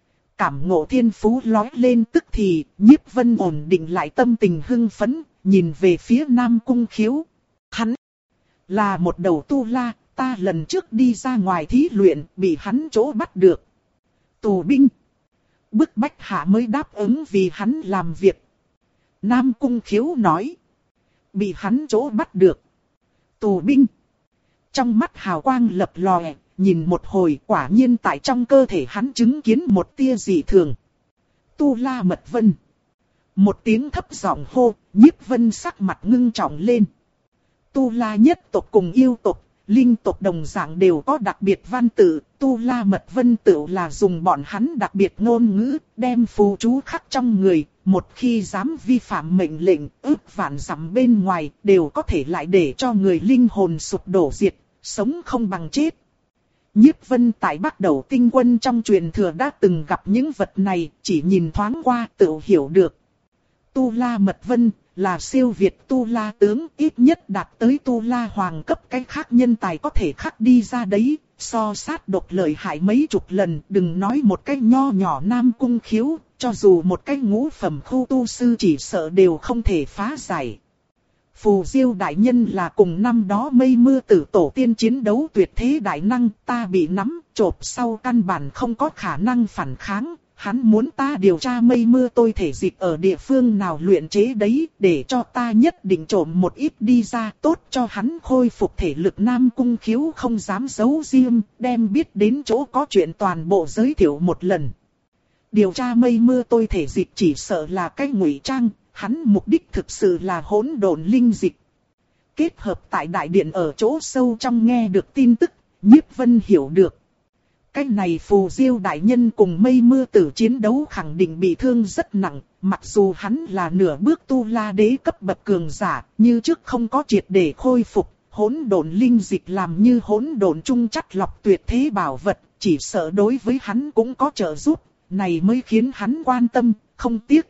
Cảm ngộ thiên phú lói lên tức thì, Nhiếp Vân ổn định lại tâm tình hưng phấn, nhìn về phía Nam Cung Khiếu. Hắn là một đầu tu la, ta lần trước đi ra ngoài thí luyện, bị hắn chỗ bắt được. Tù binh. Bức bách hạ mới đáp ứng vì hắn làm việc. Nam Cung Khiếu nói. Bị hắn chỗ bắt được. Tù binh. Trong mắt hào quang lập lòe, nhìn một hồi quả nhiên tại trong cơ thể hắn chứng kiến một tia dị thường. Tu la mật vân. Một tiếng thấp giọng hô, Nhiếp Vân sắc mặt ngưng trọng lên. Tu la nhất tộc cùng yêu tộc, linh tộc đồng dạng đều có đặc biệt văn tự, tu la mật vân tự là dùng bọn hắn đặc biệt ngôn ngữ, đem phù chú khắc trong người, một khi dám vi phạm mệnh lệnh, ước vạn dặm bên ngoài, đều có thể lại để cho người linh hồn sụp đổ diệt, sống không bằng chết. Nhiếp Vân tại Bắc Đầu Tinh Quân trong truyền thừa đã từng gặp những vật này, chỉ nhìn thoáng qua tự hiểu được. Tu la mật vân là siêu việt tu la tướng, ít nhất đạt tới tu la hoàng cấp, cái khác nhân tài có thể khắc đi ra đấy, so sát độc lợi hại mấy chục lần. Đừng nói một cái nho nhỏ Nam Cung Khiếu, cho dù một cái ngũ phẩm khu tu sư chỉ sợ đều không thể phá giải. Phù Diêu đại nhân là cùng năm đó mây mưa tử tổ tiên chiến đấu tuyệt thế đại năng, ta bị nắm, chộp sau căn bản không có khả năng phản kháng. Hắn muốn ta điều tra mây mưa tôi thể dịch ở địa phương nào luyện chế đấy, để cho ta nhất định trộm một ít đi ra, tốt cho hắn khôi phục thể lực. Nam Cung Khiếu không dám giấu riêng, đem biết đến chỗ có chuyện toàn bộ giới thiệu một lần. Điều tra mây mưa tôi thể dịch chỉ sợ là cái ngụy trang, hắn mục đích thực sự là hỗn độn linh dịch. Kết hợp tại đại điện ở chỗ sâu trong nghe được tin tức, Nhiếp Vân hiểu được. Cái này Phù Diêu đại nhân cùng mây mưa tử chiến đấu khẳng định bị thương rất nặng, mặc dù hắn là nửa bước tu la đế cấp bậc cường giả, như trước không có triệt để khôi phục, hỗn độn linh dịch làm như hỗn độn trung chắt lọc tuyệt thế bảo vật, chỉ sợ đối với hắn cũng có trợ giúp, này mới khiến hắn quan tâm, không tiếc.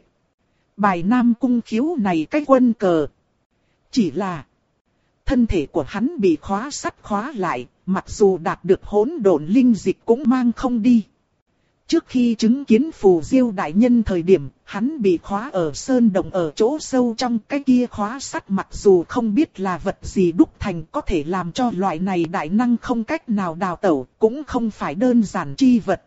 Bài Nam Cung Khiếu này cái quân cờ. Chỉ là thân thể của hắn bị khóa sắt khóa lại, mặc dù đạt được hỗn độn linh dịch cũng mang không đi. Trước khi chứng kiến Phù Diêu đại nhân thời điểm, hắn bị khóa ở sơn động ở chỗ sâu trong. Cái kia khóa sắt mặc dù không biết là vật gì đúc thành, có thể làm cho loại này đại năng không cách nào đào tẩu, cũng không phải đơn giản chi vật.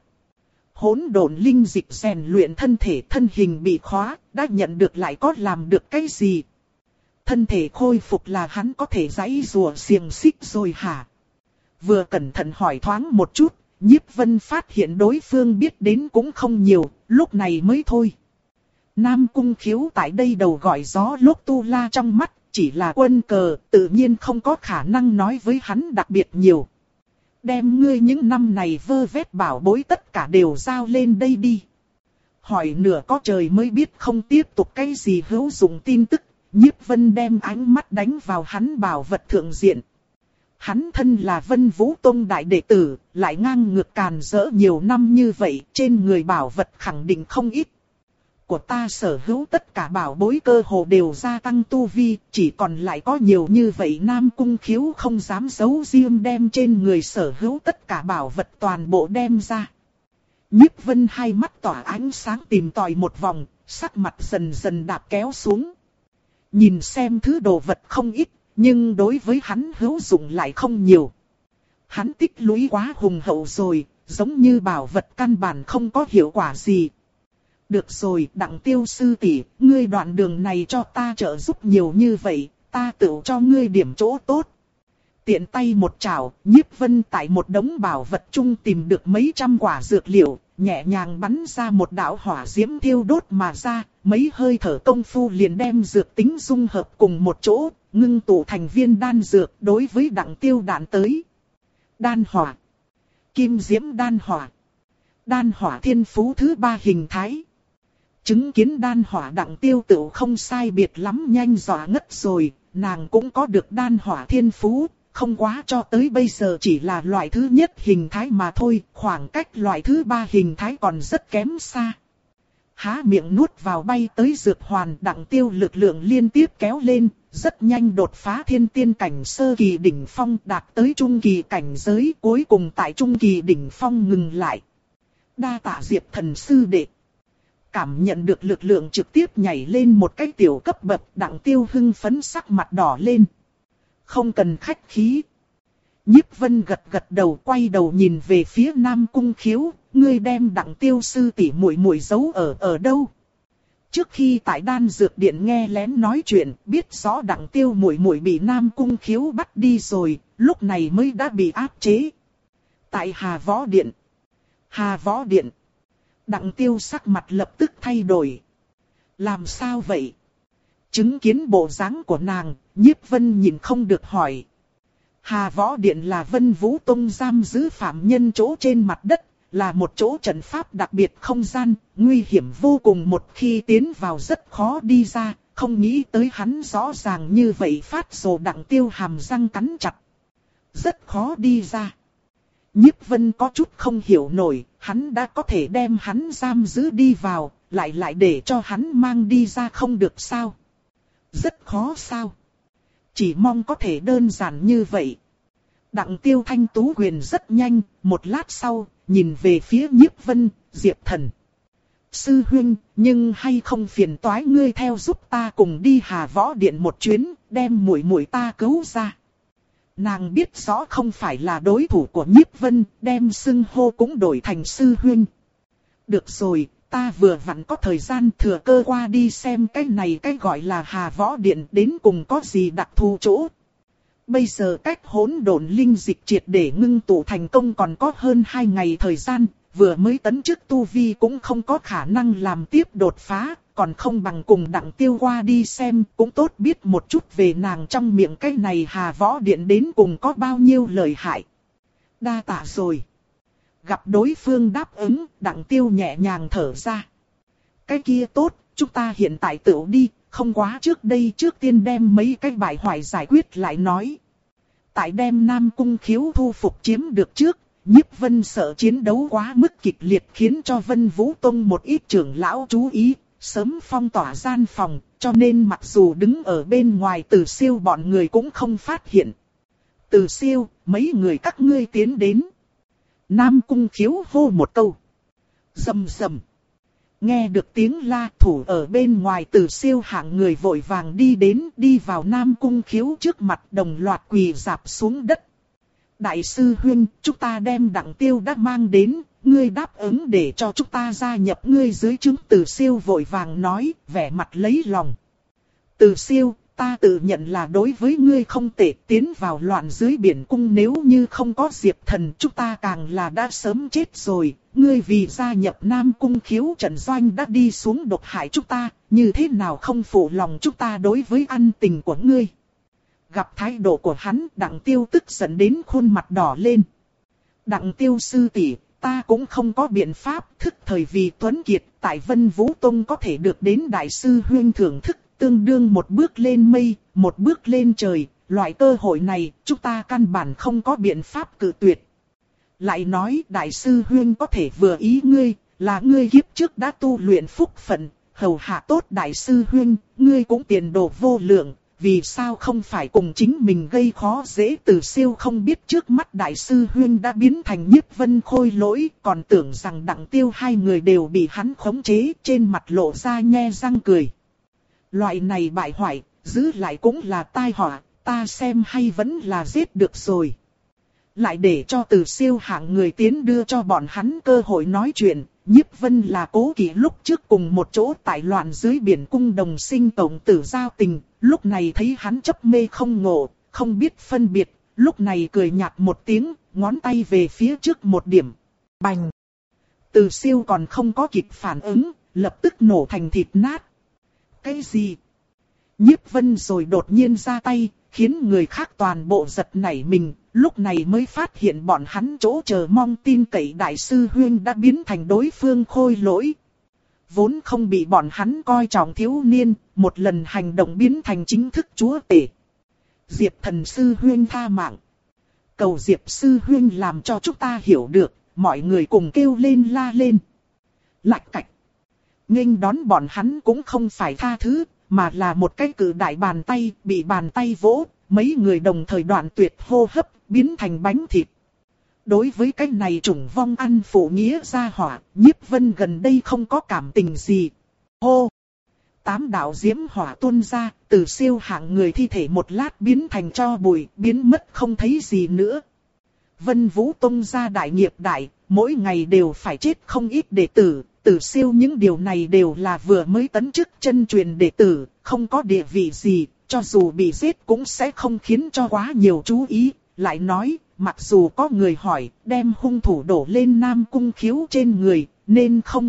Hỗn độn linh dịch rèn luyện thân thể, thân hình bị khóa, đã nhận được lại có làm được cái gì? Thân thể khôi phục là hắn có thể giãy giụa xiềng xích rồi hả? Vừa cẩn thận hỏi thoáng một chút, Nhiếp Vân phát hiện đối phương biết đến cũng không nhiều, lúc này mới thôi. Nam Cung Khiếu tại đây đầu gọi gió lốc tu la trong mắt, chỉ là quân cờ, tự nhiên không có khả năng nói với hắn đặc biệt nhiều. Đem ngươi những năm này vơ vét bảo bối tất cả đều giao lên đây đi. Hỏi nửa có trời mới biết không tiếp tục cái gì hữu dụng tin tức, Nhiếp Vân đem ánh mắt đánh vào hắn bảo vật thượng diện. Hắn thân là Vân Vũ Tông đại đệ tử, lại ngang ngược càn rỡ nhiều năm như vậy, trên người bảo vật khẳng định không ít. Của ta sở hữu tất cả bảo bối cơ hồ đều gia tăng tu vi, chỉ còn lại có nhiều như vậy. Nam Cung Khiếu không dám giấu riêng đem trên người sở hữu tất cả bảo vật toàn bộ đem ra. Nhiếp Vân hai mắt tỏa ánh sáng tìm tòi một vòng, sắc mặt dần dần đạp kéo xuống. Nhìn xem thứ đồ vật không ít, nhưng đối với hắn hữu dụng lại không nhiều. Hắn tích lũy quá hùng hậu rồi, giống như bảo vật căn bản không có hiệu quả gì. Được rồi, Đặng Tiêu sư tỷ, ngươi đoạn đường này cho ta trợ giúp nhiều như vậy, ta tự cho ngươi điểm chỗ tốt. Tiện tay một chảo, Nhiếp Vân tại một đống bảo vật chung tìm được mấy trăm quả dược liệu, nhẹ nhàng bắn ra một đạo hỏa diễm thiêu đốt mà ra, mấy hơi thở công phu liền đem dược tính dung hợp cùng một chỗ, ngưng tụ thành viên đan dược. Đối với Đặng Tiêu đạn tới. Đan hỏa, kim diễm đan hỏa, đan hỏa thiên phú thứ ba hình thái. Chứng kiến đan hỏa Đặng Tiêu tự không sai biệt lắm nhanh dọa ngất rồi, nàng cũng có được đan hỏa thiên phú, không quá cho tới bây giờ chỉ là loại thứ nhất hình thái mà thôi, khoảng cách loại thứ ba hình thái còn rất kém xa. Há miệng nuốt vào bay tới dược hoàn, Đặng Tiêu lực lượng liên tiếp kéo lên, rất nhanh đột phá thiên tiên cảnh sơ kỳ đỉnh phong, đạt tới trung kỳ cảnh giới, cuối cùng tại trung kỳ đỉnh phong ngừng lại. Đa tạ Diệp thần sư đệ. Cảm nhận được lực lượng trực tiếp nhảy lên một cái tiểu cấp bậc, Đặng Tiêu hưng phấn sắc mặt đỏ lên. Không cần khách khí. Nhiếp Vân gật gật đầu, quay đầu nhìn về phía Nam Cung Khiếu, ngươi đem Đặng Tiêu sư tỷ muội muội giấu ở ở đâu? Trước khi tại đan dược điện nghe lén nói chuyện, biết rõ Đặng Tiêu muội muội bị Nam Cung Khiếu bắt đi rồi, lúc này mới đã bị áp chế. Tại Hà Võ Điện. Hà Võ Điện. Đặng Tiêu sắc mặt lập tức thay đổi. Làm sao vậy? Chứng kiến bộ dáng của nàng, Nhiếp Vân nhìn không được hỏi. Hà Võ Điện là Vân Vũ Tông giam giữ phạm nhân chỗ trên mặt đất, là một chỗ trận pháp đặc biệt không gian, nguy hiểm vô cùng, một khi tiến vào rất khó đi ra, không nghĩ tới hắn rõ ràng như vậy phát rồ. Đặng Tiêu hàm răng cắn chặt. Rất khó đi ra. Nhiếp Vân có chút không hiểu nổi, hắn đã có thể đem hắn giam giữ đi vào, lại lại để cho hắn mang đi ra không được sao? Rất khó sao? Chỉ mong có thể đơn giản như vậy. Đặng Tiêu thanh tú quyền rất nhanh, một lát sau, nhìn về phía Nhiếp Vân, Diệp thần sư huynh, nhưng hay không phiền toái ngươi theo giúp ta cùng đi Hà Võ Điện một chuyến, đem muội muội ta cứu ra. Nàng biết rõ không phải là đối thủ của Nhiếp Vân, đem xưng hô cũng đổi thành sư huynh. Được rồi, ta vừa vặn có thời gian thừa cơ qua đi xem cái này cái gọi là Hà Võ Điện đến cùng có gì đặc thù chỗ. Bây giờ cách hỗn độn linh dịch triệt để ngưng tụ thành công còn có hơn hai ngày thời gian, vừa mới tấn chức tu vi cũng không có khả năng làm tiếp đột phá, còn không bằng cùng Đặng Tiêu qua đi xem, cũng tốt biết một chút về nàng trong miệng cái này Hà Võ Điện đến cùng có bao nhiêu lợi hại. Đa tạ rồi. Gặp đối phương đáp ứng, Đặng Tiêu nhẹ nhàng thở ra. Cái kia tốt, chúng ta hiện tại tựu đi, không quá trước đây trước tiên đem mấy cái bại hoại giải quyết lại nói. Tại đem Nam Cung Khiếu thu phục chiếm được trước, Nhiếp Vân sợ chiến đấu quá mức kịch liệt khiến cho Vân Vũ Tông một ít trưởng lão chú ý, sớm phong tỏa gian phòng, cho nên mặc dù đứng ở bên ngoài Từ Siêu bọn người cũng không phát hiện. Từ Siêu, mấy người các ngươi tiến đến. Nam Cung Khiếu hô một câu. Rầm rầm. Nghe được tiếng la, thủ ở bên ngoài Từ Siêu hạng người vội vàng đi đến, đi vào Nam Cung Khiếu trước mặt đồng loạt quỳ rạp xuống đất. Đại sư huynh, chúng ta đem Đặng Tiêu đã mang đến, ngươi đáp ứng để cho chúng ta gia nhập ngươi dưới trướng. Từ Siêu vội vàng nói, vẻ mặt lấy lòng. Từ Siêu, ta tự nhận là đối với ngươi không tệ, tiến vào loạn dưới biển cung, nếu như không có Diệp Thần chúng ta càng là đã sớm chết rồi. Ngươi vì gia nhập Nam Cung Khiếu trận doanh đã đi xuống độc hại chúng ta, như thế nào không phụ lòng chúng ta đối với ân tình của ngươi. Gặp thái độ của hắn, Đặng Tiêu tức giận đến khuôn mặt đỏ lên. Đặng Tiêu sư tỷ, ta cũng không có biện pháp, thức thời vì Tuấn Kiệt tại Vân Vũ Tông có thể được đến đại sư huynh thưởng thức, tương đương một bước lên mây, một bước lên trời, loại cơ hội này chúng ta căn bản không có biện pháp cự tuyệt. Lại nói đại sư huynh có thể vừa ý ngươi, là ngươi kiếp trước đã tu luyện phúc phận, hầu hạ tốt đại sư huynh, ngươi cũng tiền đồ vô lượng, vì sao không phải cùng chính mình gây khó dễ. Từ Siêu không biết trước mắt đại sư huynh đã biến thành Nhiếp Vân khôi lỗi, còn tưởng rằng Đặng Tiêu hai người đều bị hắn khống chế, trên mặt lộ ra nhe răng cười. Loại này bại hoại, giữ lại cũng là tai họa, ta xem hay vẫn là giết được rồi. Lại để cho Từ Siêu hạng người tiến đưa cho bọn hắn cơ hội nói chuyện. Nhiếp Vân là cố kỵ lúc trước cùng một chỗ tại loạn dưới biển cung đồng sinh tổng tử giao tình, lúc này thấy hắn chấp mê không ngộ, không biết phân biệt, lúc này cười nhạt một tiếng, ngón tay về phía trước một điểm. Bành! Từ Siêu còn không có kịp phản ứng, lập tức nổ thành thịt nát. Cái gì? Nhiếp Vân rồi đột nhiên ra tay, khiến người khác toàn bộ giật nảy mình, lúc này mới phát hiện bọn hắn chỗ chờ mong tin cậy đại sư huynh đã biến thành đối phương khôi lỗi. Vốn không bị bọn hắn coi trọng thiếu niên, một lần hành động biến thành chính thức chúa tể. Diệp Thần sư huynh tha mạng. Cầu Diệp sư huynh làm cho chúng ta hiểu được, mọi người cùng kêu lên la lên. Lạch cạch. Nghênh đón bọn hắn cũng không phải tha thứ, mà là một cái cự đại bàn tay, bị bàn tay vỗ, mấy người đồng thời đoạn tuyệt hô hấp, biến thành bánh thịt. Đối với cái này chủng vong ăn phụ nghĩa gia hỏa, Nhiếp Vân gần đây không có cảm tình gì. Hô! Tám đạo diễm hỏa tuôn ra, Từ Siêu hạng người thi thể một lát biến thành tro bụi, biến mất không thấy gì nữa. Vân Vũ Tông gia đại nghiệp đại, mỗi ngày đều phải chết không ít đệ tử. Từ Siêu những điều này đều là vừa mới tấn chức chân truyền đệ tử, không có địa vị gì, cho dù bị giết cũng sẽ không khiến cho quá nhiều chú ý. Lại nói, mặc dù có người hỏi, đem hung thủ đổ lên Nam Cung Khiếu trên người, nên không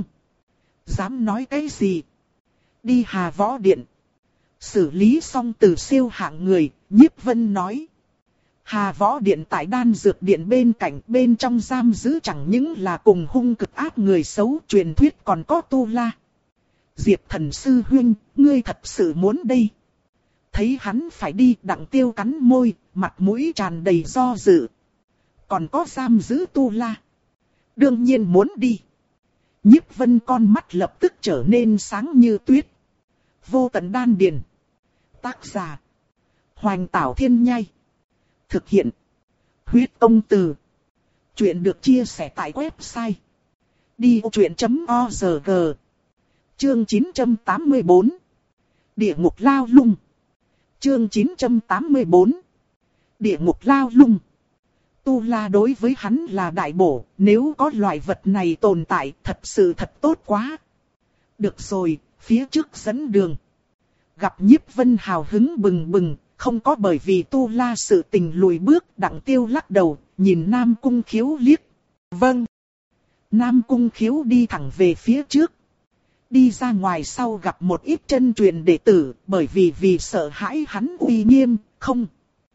dám nói cái gì. Đi Hà Võ Điện. Xử lý xong Từ Siêu hạng người, Nhiếp Vân nói. Hà Võ Điện tại Đan Dược Điện bên cạnh, bên trong giam giữ chẳng những là cùng hung cực ác người xấu, truyền thuyết còn có tu la. Diệp Thần sư huynh, ngươi thật sự muốn đây? Thấy hắn phải đi, Đặng Tiêu cắn môi, mặt mũi tràn đầy do dự. Còn có giam giữ tu la? Đương nhiên muốn đi. Nhiếp Vân con mắt lập tức trở nên sáng như tuyết. Vô Tận Đan Điền. Tác giả: Hoành Tảo Thiên Nhai. Thực hiện: Huyết Công Từ. Chuyện được chia sẻ tại website đi ô chuyện chấm org. Chương chín trăm tám mươi tư. Địa ngục lao lung. Chương chín trăm tám mươi tư. Địa ngục lao lung. Tu la đối với hắn là đại bổ, nếu có loại vật này tồn tại thật sự thật tốt quá. Được rồi, phía trước dẫn đường. Gặp Nhiếp Vân hào hứng bừng bừng, không có bởi vì tu la sự tình lùi bước. Đặng Tiêu lắc đầu, nhìn Nam Cung Khiếu liếc. Vâng. Nam Cung Khiếu đi thẳng về phía trước. Đi ra ngoài sau gặp một ít chân truyền đệ tử, bởi vì vì sợ hãi hắn uy nghiêm, không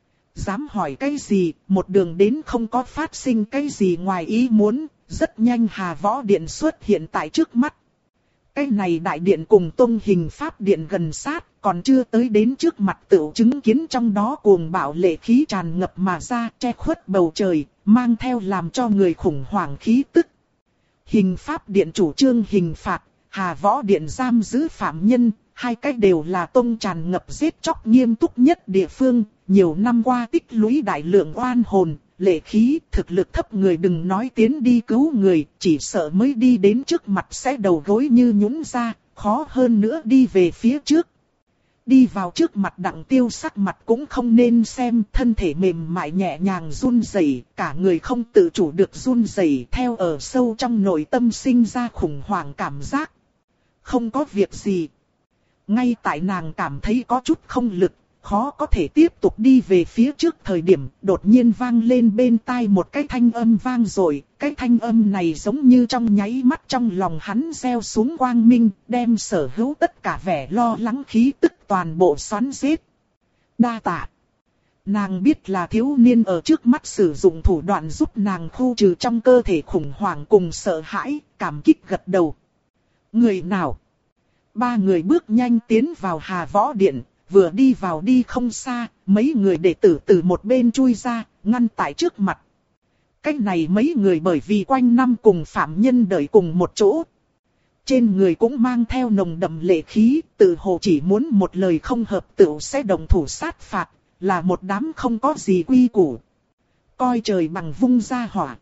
dám hỏi cái gì, một đường đến không có phát sinh cái gì ngoài ý muốn, rất nhanh Hà Võ Điện xuất hiện tại trước mắt. Cái này đại điện cùng Tông Hình Pháp Điện gần sát, còn chưa tới đến trước mặt tựu chứng kiến trong đó cuồng bạo lệ khí tràn ngập mà ra, che khuất bầu trời, mang theo làm cho người khủng hoảng khí tức. Hình Pháp Điện chủ trương hình phạt, Hà Võ Điện giam giữ phạm nhân, hai cách đều là tông tràn ngập giết chóc nghiêm túc nhất địa phương, nhiều năm qua tích lũy đại lượng oan hồn, lệ khí, thực lực thấp người đừng nói tiến đi cứu người, chỉ sợ mới đi đến trước mặt sẽ đầu gối như nhũn ra, khó hơn nữa đi về phía trước. Đi vào trước mặt Đặng Tiêu sắc mặt cũng không nên xem, thân thể mềm mại nhẹ nhàng run rẩy, cả người không tự chủ được run rẩy, theo ở sâu trong nội tâm sinh ra khủng hoảng cảm giác. Không có việc gì. Ngay tại nàng cảm thấy có chút không lực, khó có thể tiếp tục đi về phía trước thời điểm, đột nhiên vang lên bên tai một cái thanh âm vang rồi. Cái thanh âm này giống như trong nháy mắt trong lòng hắn gieo xuống quang minh, đem sở hữu tất cả vẻ lo lắng khí tức toàn bộ xoắn giết. Đa tạ. Nàng biết là thiếu niên ở trước mắt sử dụng thủ đoạn giúp nàng khu trừ trong cơ thể khủng hoảng cùng sợ hãi, cảm kích gật đầu. Người nào? Ba người bước nhanh tiến vào Hà Võ Điện, vừa đi vào đi không xa, mấy người đệ tử từ một bên chui ra, ngăn tại trước mặt. Cách này mấy người bởi vì quanh năm cùng phạm nhân đợi cùng một chỗ. Trên người cũng mang theo nồng đậm lệ khí, tự hồ chỉ muốn một lời không hợp tựu sẽ đồng thủ sát phạt, là một đám không có gì quy củ. Coi trời bằng vung ra hỏa.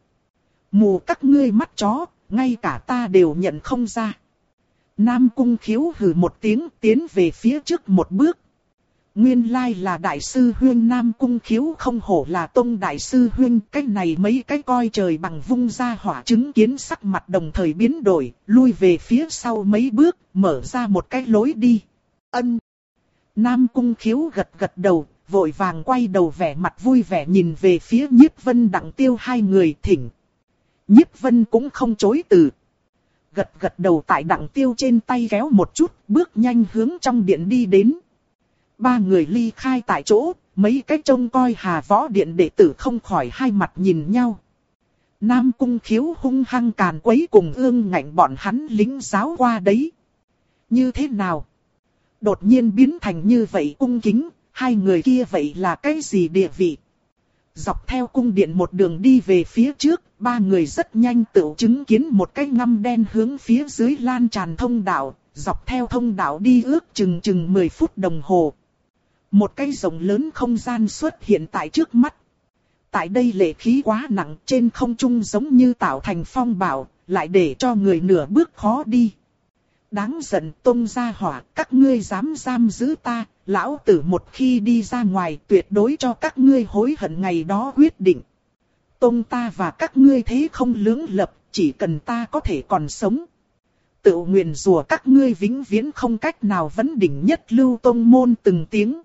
Mù các ngươi mắt chó, ngay cả ta đều nhận không ra. Nam Cung Khiếu hừ một tiếng tiến về phía trước một bước. Nguyên lai là đại sư huyên Nam Cung Khiếu không hổ là tông đại sư huyên. Cái này mấy cái coi trời bằng vung ra hỏa chứng kiến sắc mặt đồng thời biến đổi, lui về phía sau mấy bước, mở ra một cái lối đi. Ân. Nam Cung Khiếu gật gật đầu, vội vàng quay đầu vẻ mặt vui vẻ nhìn về phía Nhiếp Vân Đặng Tiêu hai người thỉnh. Nhiếp Vân cũng không chối từ. Gật gật đầu tại Đặng Tiêu trên tay kéo một chút, bước nhanh hướng trong điện đi đến. Ba người ly khai tại chỗ, mấy cái trông coi Hà Võ Điện đệ tử không khỏi hai mặt nhìn nhau. Nam Cung Khiếu hung hăng càn quấy cùng ương ngạnh bọn hắn lính giáo qua đấy. Như thế nào? Đột nhiên biến thành như vậy cung kính, hai người kia vậy là cái gì địa vị? Dọc theo cung điện một đường đi về phía trước, ba người rất nhanh tự chứng kiến một cái ngăm đen hướng phía dưới lan tràn thông đạo, dọc theo thông đạo đi ước chừng chừng mười phút đồng hồ. Một cái rộng lớn không gian xuất hiện tại trước mắt. Tại đây lệ khí quá nặng, trên không trung giống như tạo thành phong bạo, lại để cho người nửa bước khó đi. Đáng giận tông gia hỏa, các ngươi dám giam giữ ta, lão tử một khi đi ra ngoài tuyệt đối cho các ngươi hối hận ngày đó quyết định. Tông ta và các ngươi thế không lưỡng lập, chỉ cần ta có thể còn sống. Tự nguyện rủa các ngươi vĩnh viễn không cách nào vấn đỉnh nhất lưu tông môn từng tiếng.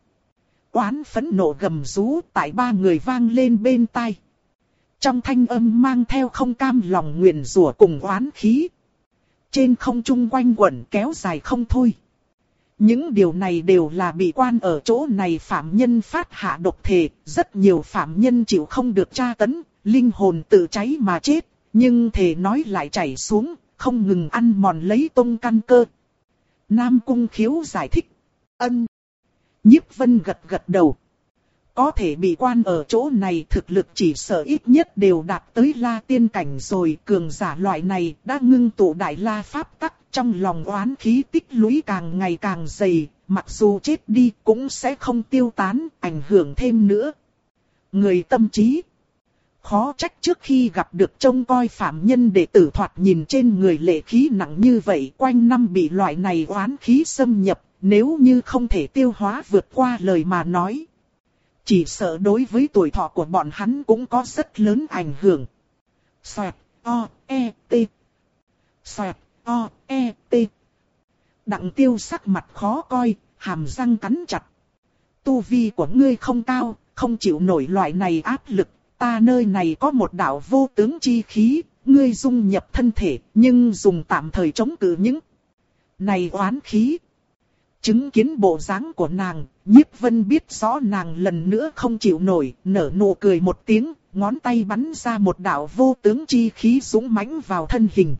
Oán phẫn nộ gầm rú tại ba người vang lên bên tai. Trong thanh âm mang theo không cam lòng nguyện rủa cùng oán khí. Trên không trung quanh quẩn kéo dài không thôi. Những điều này đều là bị quan ở chỗ này phạm nhân phát hạ độc thể. Rất nhiều phạm nhân chịu không được tra tấn, linh hồn tự cháy mà chết. Nhưng thể nói lại chảy xuống, không ngừng ăn mòn lấy tông căn cơ. Nam Cung Khiếu giải thích. Ân. Nhiếp Vân gật gật đầu. Có thể bị quan ở chỗ này thực lực chỉ sợ ít nhất đều đạt tới La Tiên cảnh rồi. Cường giả loại này đã ngưng tụ đại La Pháp tắc, trong lòng oán khí tích lũy càng ngày càng dày. Mặc dù chết đi cũng sẽ không tiêu tán, ảnh hưởng thêm nữa. Người tâm trí. Khó trách trước khi gặp được trông coi phạm nhân đệ tử thoạt nhìn trên người lệ khí nặng như vậy, quanh năm bị loại này oán khí xâm nhập. Nếu như không thể tiêu hóa vượt qua lời mà nói, chỉ sợ đối với tuổi thọ của bọn hắn cũng có rất lớn ảnh hưởng. Xoẹt, o, e, t. Xoẹt, o, e, t. Đặng Tiêu sắc mặt khó coi, hàm răng cắn chặt. Tu vi của ngươi không cao, không chịu nổi loại này áp lực, ta nơi này có một đạo vô tướng chi khí, ngươi dung nhập thân thể, nhưng dùng tạm thời chống cự những này oán khí. Chứng kiến bộ dáng của nàng, Nhiếp Vân biết rõ nàng lần nữa không chịu nổi, nở nụ cười một tiếng, ngón tay bắn ra một đạo vô tướng chi khí dũng mãnh vào thân hình.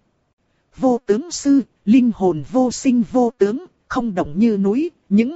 Vô tướng sư, linh hồn vô sinh vô tướng, không động như núi, những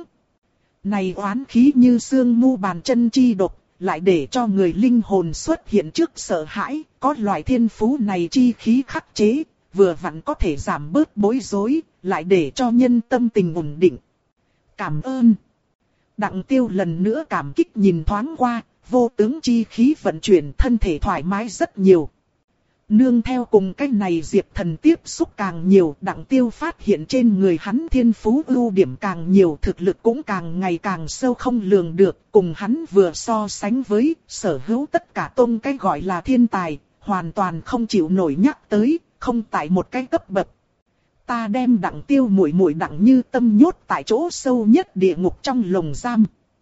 này oán khí như xương mu bàn chân chi độc, lại để cho người linh hồn xuất hiện trước sợ hãi, có loại thiên phú này chi khí khắc chế, vừa vặn có thể giảm bớt bối rối, lại để cho nhân tâm tình ổn định. Cảm ơn. Đặng Tiêu lần nữa cảm kích nhìn thoáng qua, vô tướng chi khí vận chuyển, thân thể thoải mái rất nhiều. Nương theo cùng cái này Diệp Thần tiếp xúc càng nhiều, Đặng Tiêu phát hiện trên người hắn thiên phú ưu điểm càng nhiều, thực lực cũng càng ngày càng sâu không lường được, cùng hắn vừa so sánh với, sở hữu tất cả tôn cái gọi là thiên tài, hoàn toàn không chịu nổi nhắc tới, không tại một cái cấp bậc. Ta đem Đặng Tiêu muội muội Đặng Như Tâm nhốt tại chỗ sâu nhất địa ngục trong lồng giam.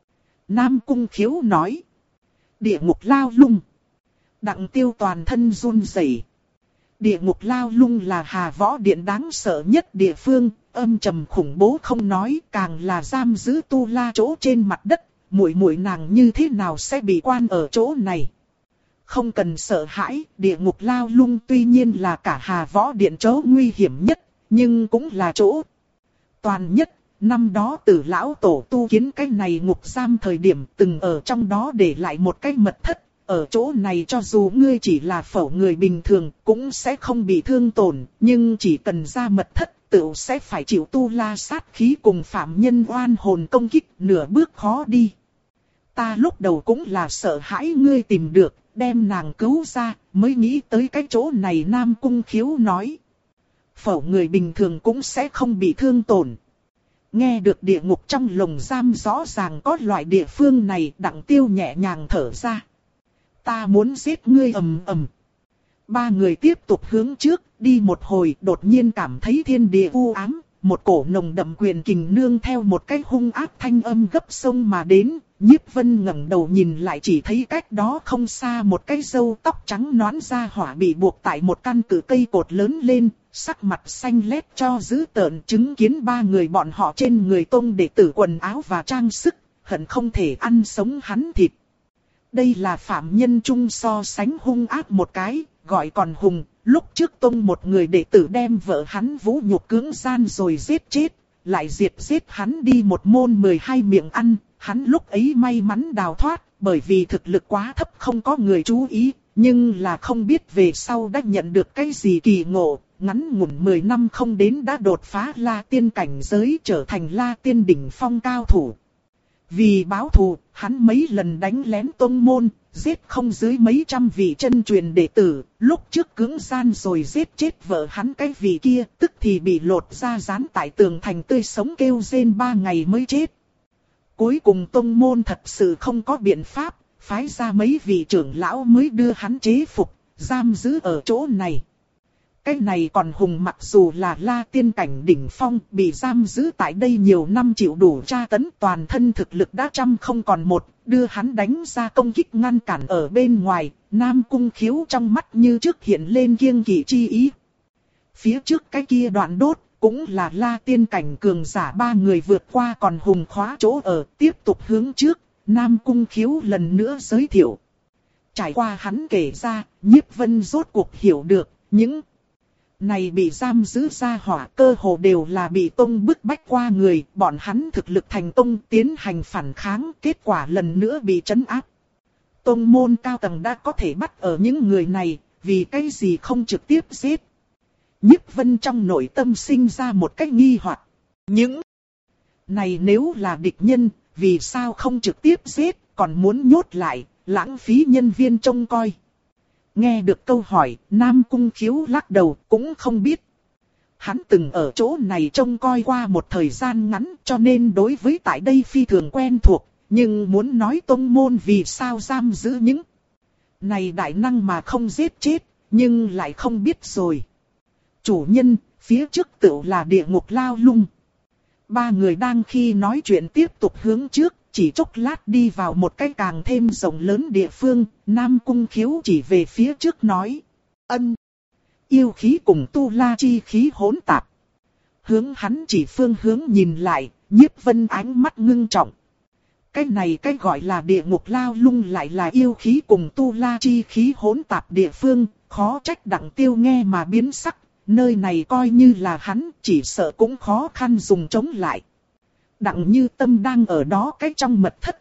Nam Cung Khiếu nói. Địa ngục lao lung. Đặng Tiêu toàn thân run rẩy. Địa ngục lao lung là Hà Võ Điện đáng sợ nhất địa phương, âm trầm khủng bố không nói, càng là giam giữ tu la chỗ trên mặt đất, muội muội nàng như thế nào sẽ bị quan ở chỗ này. Không cần sợ hãi, địa ngục lao lung tuy nhiên là cả Hà Võ Điện chỗ nguy hiểm nhất, nhưng cũng là chỗ toàn nhất. Năm đó Tử lão tổ tu kiến cái này ngục giam thời điểm từng ở trong đó để lại một cái mật thất. Ở chỗ này cho dù ngươi chỉ là phẩu người bình thường cũng sẽ không bị thương tổn, nhưng chỉ cần ra mật thất tự sẽ phải chịu tu la sát khí cùng phạm nhân oan hồn công kích, nửa bước khó đi. Ta lúc đầu cũng là sợ hãi ngươi tìm được, đem nàng cứu ra, mới nghĩ tới cái chỗ này. Nam Cung Khiếu nói. Phẩu người bình thường cũng sẽ không bị thương tổn. Nghe được địa ngục trong lồng giam rõ ràng có loại địa phương này, Đặng Tiêu nhẹ nhàng thở ra. Ta muốn giết ngươi ầm ầm. Ba người tiếp tục hướng trước, đi một hồi đột nhiên cảm thấy thiên địa u ám, một cổ nồng đậm quyền kình nương theo một cái hung ác thanh âm gấp sông mà đến. Nhiếp Vân ngẩng đầu nhìn lại chỉ thấy cách đó không xa một cái râu tóc trắng nõn da hỏa bị buộc tại một căn cử cây cột lớn lên, sắc mặt xanh lét cho dữ tợn, chứng kiến ba người bọn họ trên người tông đệ tử quần áo và trang sức, hận không thể ăn sống hắn thịt. Đây là phạm nhân chung so sánh hung ác một cái, gọi còn hùng, lúc trước tông một người đệ tử đem vợ hắn vũ nhục cưỡng gian rồi giết chết, lại diệt giết hắn đi một môn mười hai miệng ăn, hắn lúc ấy may mắn đào thoát, bởi vì thực lực quá thấp không có người chú ý, nhưng là không biết về sau đã nhận được cái gì kỳ ngộ, ngắn ngủn mười năm không đến đã đột phá La Tiên cảnh giới trở thành La Tiên đỉnh phong cao thủ. Vì báo thù, hắn mấy lần đánh lén tông môn, giết không dưới mấy trăm vị chân truyền đệ tử, lúc trước cưỡng gian rồi giết chết vợ hắn cái vị kia, tức thì bị lột ra dán tại tường thành tươi sống kêu rên ba ngày mới chết. Cuối cùng tông môn thật sự không có biện pháp, phái ra mấy vị trưởng lão mới đưa hắn chế phục, giam giữ ở chỗ này. Cái này còn hùng mặc dù là La Tiên cảnh đỉnh phong, bị giam giữ tại đây nhiều năm chịu đủ tra tấn, toàn thân thực lực đã trăm không còn một, đưa hắn đánh ra công kích ngăn cản ở bên ngoài. Nam Cung Khiếu trong mắt như trước hiện lên kiêng kỵ chi ý. Phía trước cái kia đoạn đốt, cũng là La Tiên cảnh cường giả ba người vượt qua còn hùng khóa chỗ ở, tiếp tục hướng trước. Nam Cung Khiếu lần nữa giới thiệu. Trải qua hắn kể ra, Nhiếp Vân rốt cuộc hiểu được, những này bị giam giữ ra hỏa cơ hồ đều là bị tông bức bách qua người, bọn hắn thực lực thành tông tiến hành phản kháng, kết quả lần nữa bị trấn áp. Tông môn cao tầng đã có thể bắt ở những người này, vì cái gì không trực tiếp giết. Nhiếp Vân trong nội tâm sinh ra một cách nghi hoặc. Những này nếu là địch nhân, vì sao không trực tiếp giết, còn muốn nhốt lại, lãng phí nhân viên trông coi. Nghe được câu hỏi, Nam Cung Khiếu lắc đầu, cũng không biết. Hắn từng ở chỗ này trông coi qua một thời gian ngắn, cho nên đối với tại đây phi thường quen thuộc, nhưng muốn nói tông môn vì sao giam giữ những này đại năng mà không giết chết, nhưng lại không biết rồi. Chủ nhân, phía trước tựu là địa ngục lao lung. Ba người đang khi nói chuyện tiếp tục hướng trước, chỉ chốc lát đi vào một cái càng thêm rộng lớn địa phương, Nam Cung Khiếu chỉ về phía trước nói. Ân. Yêu khí cùng tu la chi khí hỗn tạp. Hướng hắn chỉ phương hướng nhìn lại, Nhiếp Vân ánh mắt ngưng trọng. Cái này cái gọi là địa ngục lao lung lại là yêu khí cùng tu la chi khí hỗn tạp địa phương, khó trách Đặng Tiêu nghe mà biến sắc, nơi này coi như là hắn, chỉ sợ cũng khó khăn dùng chống lại. Đặng Như Tâm đang ở đó cái trong mật thất.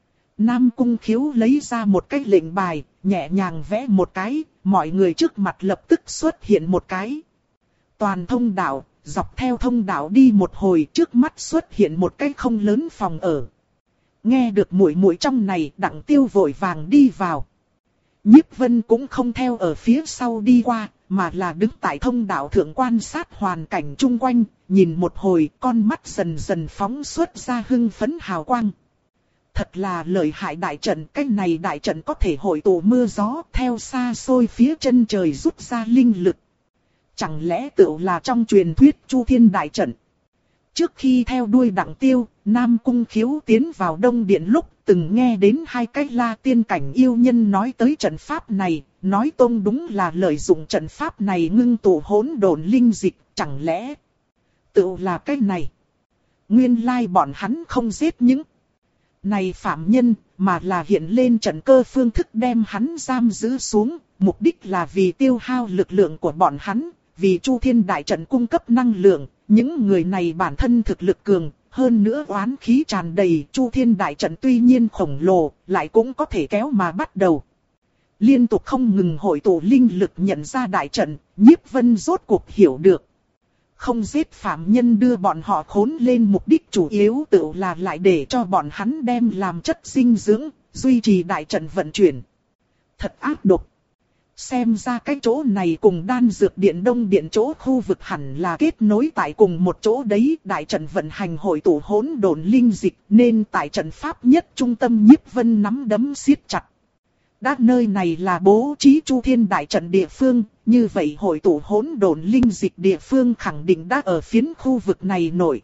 Nam Cung Khiếu lấy ra một cái lệnh bài, nhẹ nhàng vẽ một cái, mọi người trước mặt lập tức xuất hiện một cái. Toàn thông đạo, dọc theo thông đạo đi một hồi, trước mắt xuất hiện một cái không lớn phòng ở. Nghe được muội muội trong này, Đặng Tiêu vội vàng đi vào. Nhiếp Vân cũng không theo ở phía sau đi qua, mà là đứng tại thông đạo thượng quan sát hoàn cảnh chung quanh, nhìn một hồi, con mắt dần dần phóng xuất ra hưng phấn hào quang. Thật là lợi hại đại trận, cái này đại trận có thể hội tụ mưa gió, theo xa xôi phía chân trời rút ra linh lực. Chẳng lẽ tựu là trong truyền thuyết Chu Thiên đại trận? Trước khi theo đuôi Đặng Tiêu, Nam Cung Khiếu tiến vào Đông Điện lúc từng nghe đến hai cái La Tiên cảnh yêu nhân nói tới trận pháp này, nói tông đúng là lợi dụng trận pháp này ngưng tụ hỗn độn linh dịch, chẳng lẽ tựu là cái này? Nguyên lai bọn hắn không giết những này phạm nhân, mà là hiện lên trận cơ phương thức đem hắn giam giữ xuống, mục đích là vì tiêu hao lực lượng của bọn hắn, vì Chu Thiên đại trận cung cấp năng lượng. Những người này bản thân thực lực cường, hơn nữa oán khí tràn đầy, Chu Thiên đại trận tuy nhiên khổng lồ, lại cũng có thể kéo mà bắt đầu. Liên tục không ngừng hội tụ linh lực nhận ra đại trận, Nhiếp Vân rốt cuộc hiểu được. Không giết phạm nhân đưa bọn họ khốn lên, mục đích chủ yếu tự là lại để cho bọn hắn đem làm chất dinh dưỡng, duy trì đại trận vận chuyển. Thật ác độc. Xem ra cái chỗ này cùng đan dược điện đông điện chỗ khu vực hẳn là kết nối tại cùng một chỗ đấy. Đại trận vận hành hội tụ hỗn độn linh dịch, nên tại trận pháp nhất trung tâm Nhiếp Vân nắm đấm siết chặt. Đã nơi này là bố trí Chu Thiên đại trận địa phương, như vậy hội tụ hỗn độn linh dịch địa phương khẳng định đã ở phiến khu vực này nổi.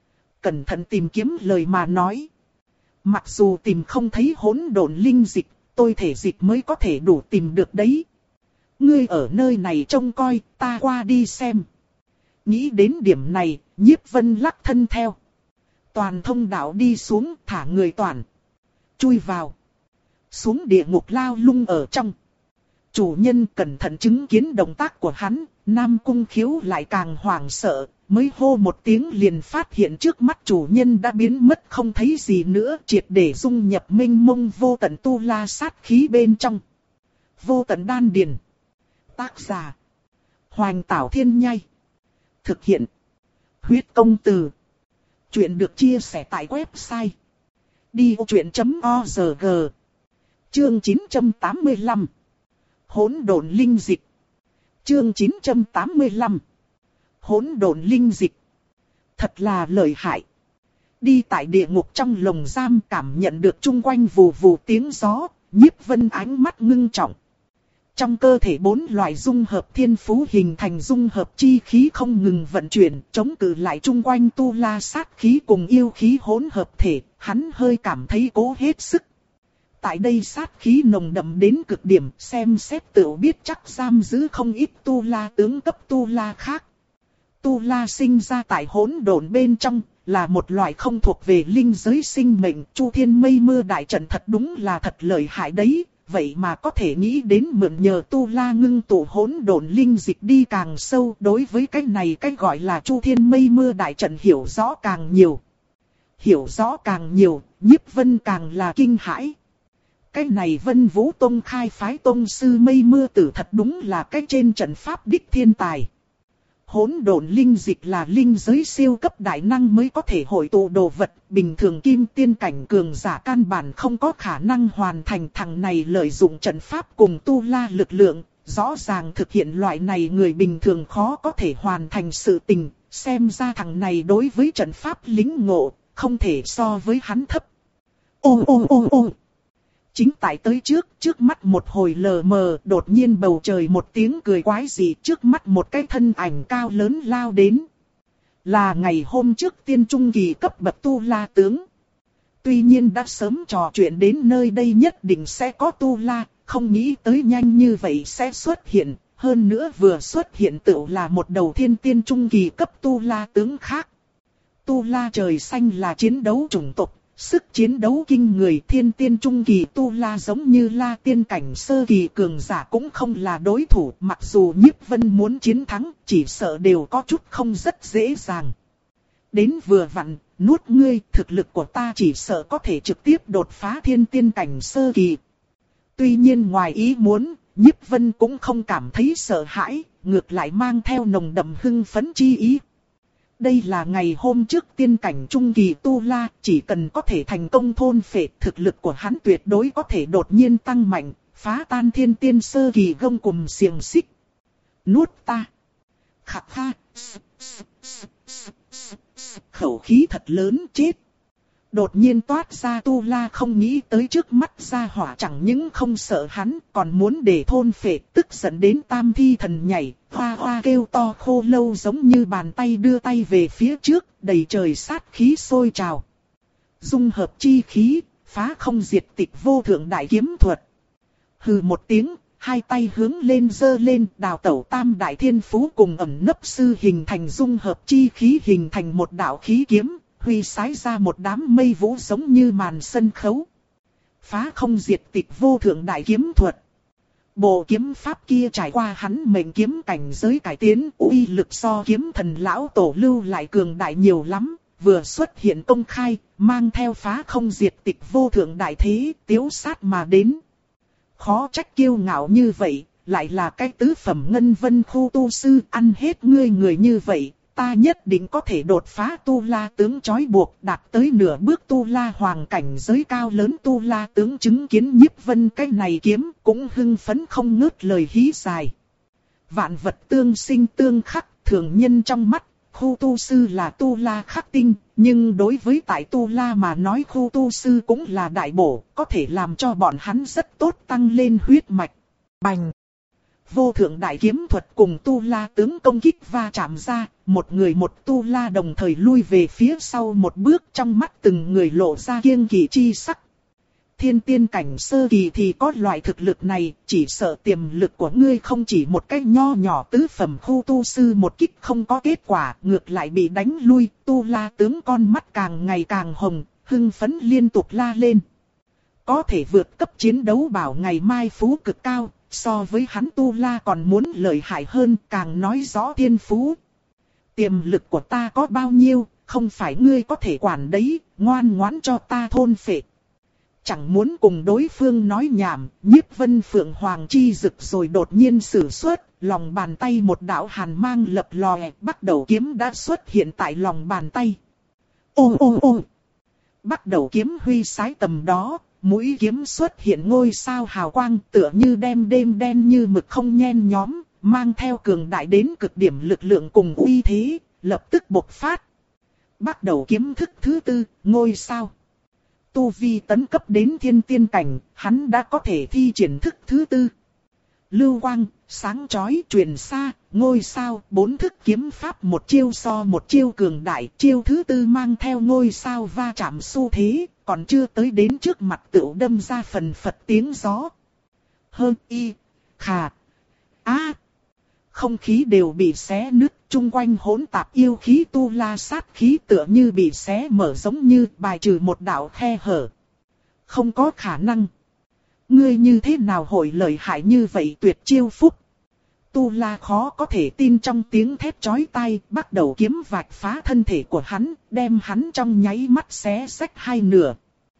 Cẩn thận tìm kiếm lời mà nói. Mặc dù tìm không thấy hỗn độn linh dịch, tôi thể dịch mới có thể đủ tìm được đấy. Ngươi ở nơi này trông coi, ta qua đi xem. Nghĩ đến điểm này, Nhiếp Vân lắc thân theo. Toàn thông đạo đi xuống, thả người toàn. Chui vào. Xuống địa ngục lao lung ở trong. Chủ nhân cẩn thận chứng kiến động tác của hắn, Nam Cung Khiếu lại càng hoảng sợ, mới hô một tiếng liền phát hiện trước mắt chủ nhân đã biến mất không thấy gì nữa, triệt để dung nhập mênh mông vô tận tu la sát khí bên trong. Vô tận đan điền. Tác giả Hoành Tảo Thiên Nhai. Thực hiện Huyết Công Từ. Chuyện được chia sẻ tại website đi ô chuyện chấm org. Chương chín trăm tám mươi lăm. Hỗn độn linh dịch. Chương chín trăm tám mươi lăm. Hỗn độn linh dịch. Thật là lợi hại. Đi tại địa ngục trong lồng giam, cảm nhận được chung quanh vù vù tiếng gió, Nhiếp Vân ánh mắt ngưng trọng. Trong cơ thể bốn loại dung hợp thiên phú hình thành dung hợp chi khí không ngừng vận chuyển, chống cự lại chung quanh tu la sát khí cùng yêu khí hỗn hợp thể, hắn hơi cảm thấy cố hết sức. Tại đây sát khí nồng đậm đến cực điểm, xem xét tự biết chắc giam giữ không ít tu la tướng cấp tu la khác. Tu la sinh ra tại hỗn độn bên trong, là một loại không thuộc về linh giới sinh mệnh. Chu Thiên mây mưa đại trận thật đúng là thật lợi hại đấy. Vậy mà có thể nghĩ đến mượn nhờ tu la ngưng tụ hỗn độn linh dịch đi càng sâu. Đối với cái này cái gọi là Chu Thiên mây mưa đại trận hiểu rõ càng nhiều. Hiểu rõ càng nhiều, Nhiếp Vân càng là kinh hãi. Cái này Vân Vũ Tông khai phái tông sư mây mưa tử thật đúng là cái trên trận pháp đích thiên tài. Hỗn độn linh dịch là linh giới siêu cấp đại năng mới có thể hội tụ đồ vật, bình thường kim tiên cảnh cường giả căn bản không có khả năng hoàn thành. Thằng này lợi dụng trận pháp cùng tu la lực lượng, rõ ràng thực hiện loại này người bình thường khó có thể hoàn thành sự tình, xem ra thằng này đối với trận pháp lính ngộ, không thể so với hắn thấp. Ô ô ô ô Chính tại tới trước, trước mắt một hồi lờ mờ, đột nhiên bầu trời một tiếng cười quái dị, trước mắt một cái thân ảnh cao lớn lao đến. Là ngày hôm trước tiên trung kỳ cấp bậc tu la tướng. Tuy nhiên đã sớm trò chuyện đến nơi đây nhất định sẽ có tu la, không nghĩ tới nhanh như vậy sẽ xuất hiện. Hơn nữa vừa xuất hiện tựu là một đầu thiên tiên trung kỳ cấp tu la tướng khác. Tu la trời xanh là chiến đấu chủng tộc, sức chiến đấu kinh người, thiên tiên trung kỳ tu la giống như la tiên cảnh sơ kỳ cường giả cũng không là đối thủ, mặc dù Nhiếp Vân muốn chiến thắng, chỉ sợ đều có chút không rất dễ dàng. Đến vừa vặn, nuốt ngươi, thực lực của ta chỉ sợ có thể trực tiếp đột phá thiên tiên cảnh sơ kỳ. Tuy nhiên ngoài ý muốn, Nhiếp Vân cũng không cảm thấy sợ hãi, ngược lại mang theo nồng đậm hưng phấn chi ý. Đây là ngày hôm trước tiên cảnh trung kỳ tu la, chỉ cần có thể thành công thôn phệ, thực lực của hắn tuyệt đối có thể đột nhiên tăng mạnh, phá tan thiên tiên sơ kỳ gông cùm xiềng xích. Nuốt ta. Khạc kha. Khẩu khí thật lớn chết. Đột nhiên toát ra tu la không nghĩ tới trước mắt ra hỏa chẳng những không sợ hắn, còn muốn để thôn phệ, tức giận đến tam thi thần nhảy, hoa hoa kêu to khô lâu giống như bàn tay đưa tay về phía trước, đầy trời sát khí sôi trào. Dung hợp chi khí, phá không diệt tịch vô thượng đại kiếm thuật. Hừ một tiếng, hai tay hướng lên giơ lên, đào tẩu tam đại thiên phú cùng ẩn nấp sư hình thành dung hợp chi khí, hình thành một đạo khí kiếm. Huy sái ra một đám mây vũ giống như màn sân khấu. Phá không diệt tịch vô thượng đại kiếm thuật. Bộ kiếm pháp kia trải qua hắn mệnh kiếm cảnh giới cải tiến, uy lực so kiếm thần lão tổ lưu lại cường đại nhiều lắm. Vừa xuất hiện công khai, mang theo phá không diệt tịch vô thượng đại thế, tiếu sát mà đến. Khó trách kiêu ngạo như vậy, lại là cái tứ phẩm ngân vân khu tu sư, ăn hết ngươi người như vậy. Ta nhất định có thể đột phá tu la tướng trói buộc, đạt tới nửa bước tu la hoàng cảnh giới cao lớn. Tu la tướng chứng kiến Nhiếp Vân cái này kiếm, cũng hưng phấn không ngớt lời hí dài. Vạn vật tương sinh tương khắc, thường nhân trong mắt, khu tu sư là tu la khắc tinh, nhưng đối với tại tu la mà nói khu tu sư cũng là đại bổ, có thể làm cho bọn hắn rất tốt tăng lên huyết mạch. Bành! Vô thượng đại kiếm thuật cùng tu la tướng công kích va chạm ra, một người một tu la đồng thời lui về phía sau một bước, trong mắt từng người lộ ra kiêng kỵ chi sắc. Thiên tiên cảnh sơ kỳ thì có loại thực lực này, chỉ sợ tiềm lực của ngươi không chỉ một cái nho nhỏ tứ phẩm khu tu sư một kích không có kết quả, ngược lại bị đánh lui. Tu la tướng con mắt càng ngày càng hồng, hưng phấn liên tục la lên. Có thể vượt cấp chiến đấu bảo ngày mai phú cực cao. So với hắn tu la còn muốn lợi hại hơn, càng nói rõ thiên phú. Tiềm lực của ta có bao nhiêu, không phải ngươi có thể quản đấy, ngoan ngoãn cho ta thôn phệ. Chẳng muốn cùng đối phương nói nhảm, Nhiếp Vân Phượng Hoàng chi rực rồi đột nhiên sử xuất, lòng bàn tay một đạo hàn mang lập lòe, bắt đầu kiếm đã xuất hiện tại lòng bàn tay. Ô ô ô! Bắt đầu kiếm huy sái tầm đó. Mũi kiếm xuất hiện ngôi sao hào quang tựa như đem đêm đen như mực không nhen nhóm, mang theo cường đại đến cực điểm lực lượng cùng uy thế, lập tức bộc phát. Bắt đầu kiếm thức thứ tư, ngôi sao. Tu vi tấn cấp đến thiên tiên cảnh, hắn đã có thể thi triển thức thứ tư. Lưu quang, sáng chói, truyền xa, ngôi sao, bốn thức kiếm pháp một chiêu so một chiêu cường đại. Chiêu thứ tư mang theo ngôi sao va chạm xu thế, còn chưa tới đến trước mặt tựu đâm ra phần phật tiếng gió. Hơn y, khà, á. Không khí đều bị xé nứt, chung quanh hỗn tạp yêu khí tu la sát khí tựa như bị xé mở giống như bài trừ một đạo khe hở. Không có khả năng. Ngươi như thế nào hội lợi hại như vậy tuyệt chiêu phúc. Tu la khó có thể tin trong tiếng thét chói tai, bắt đầu kiếm vạch phá thân thể của hắn, đem hắn trong nháy mắt xé xách hai nửa.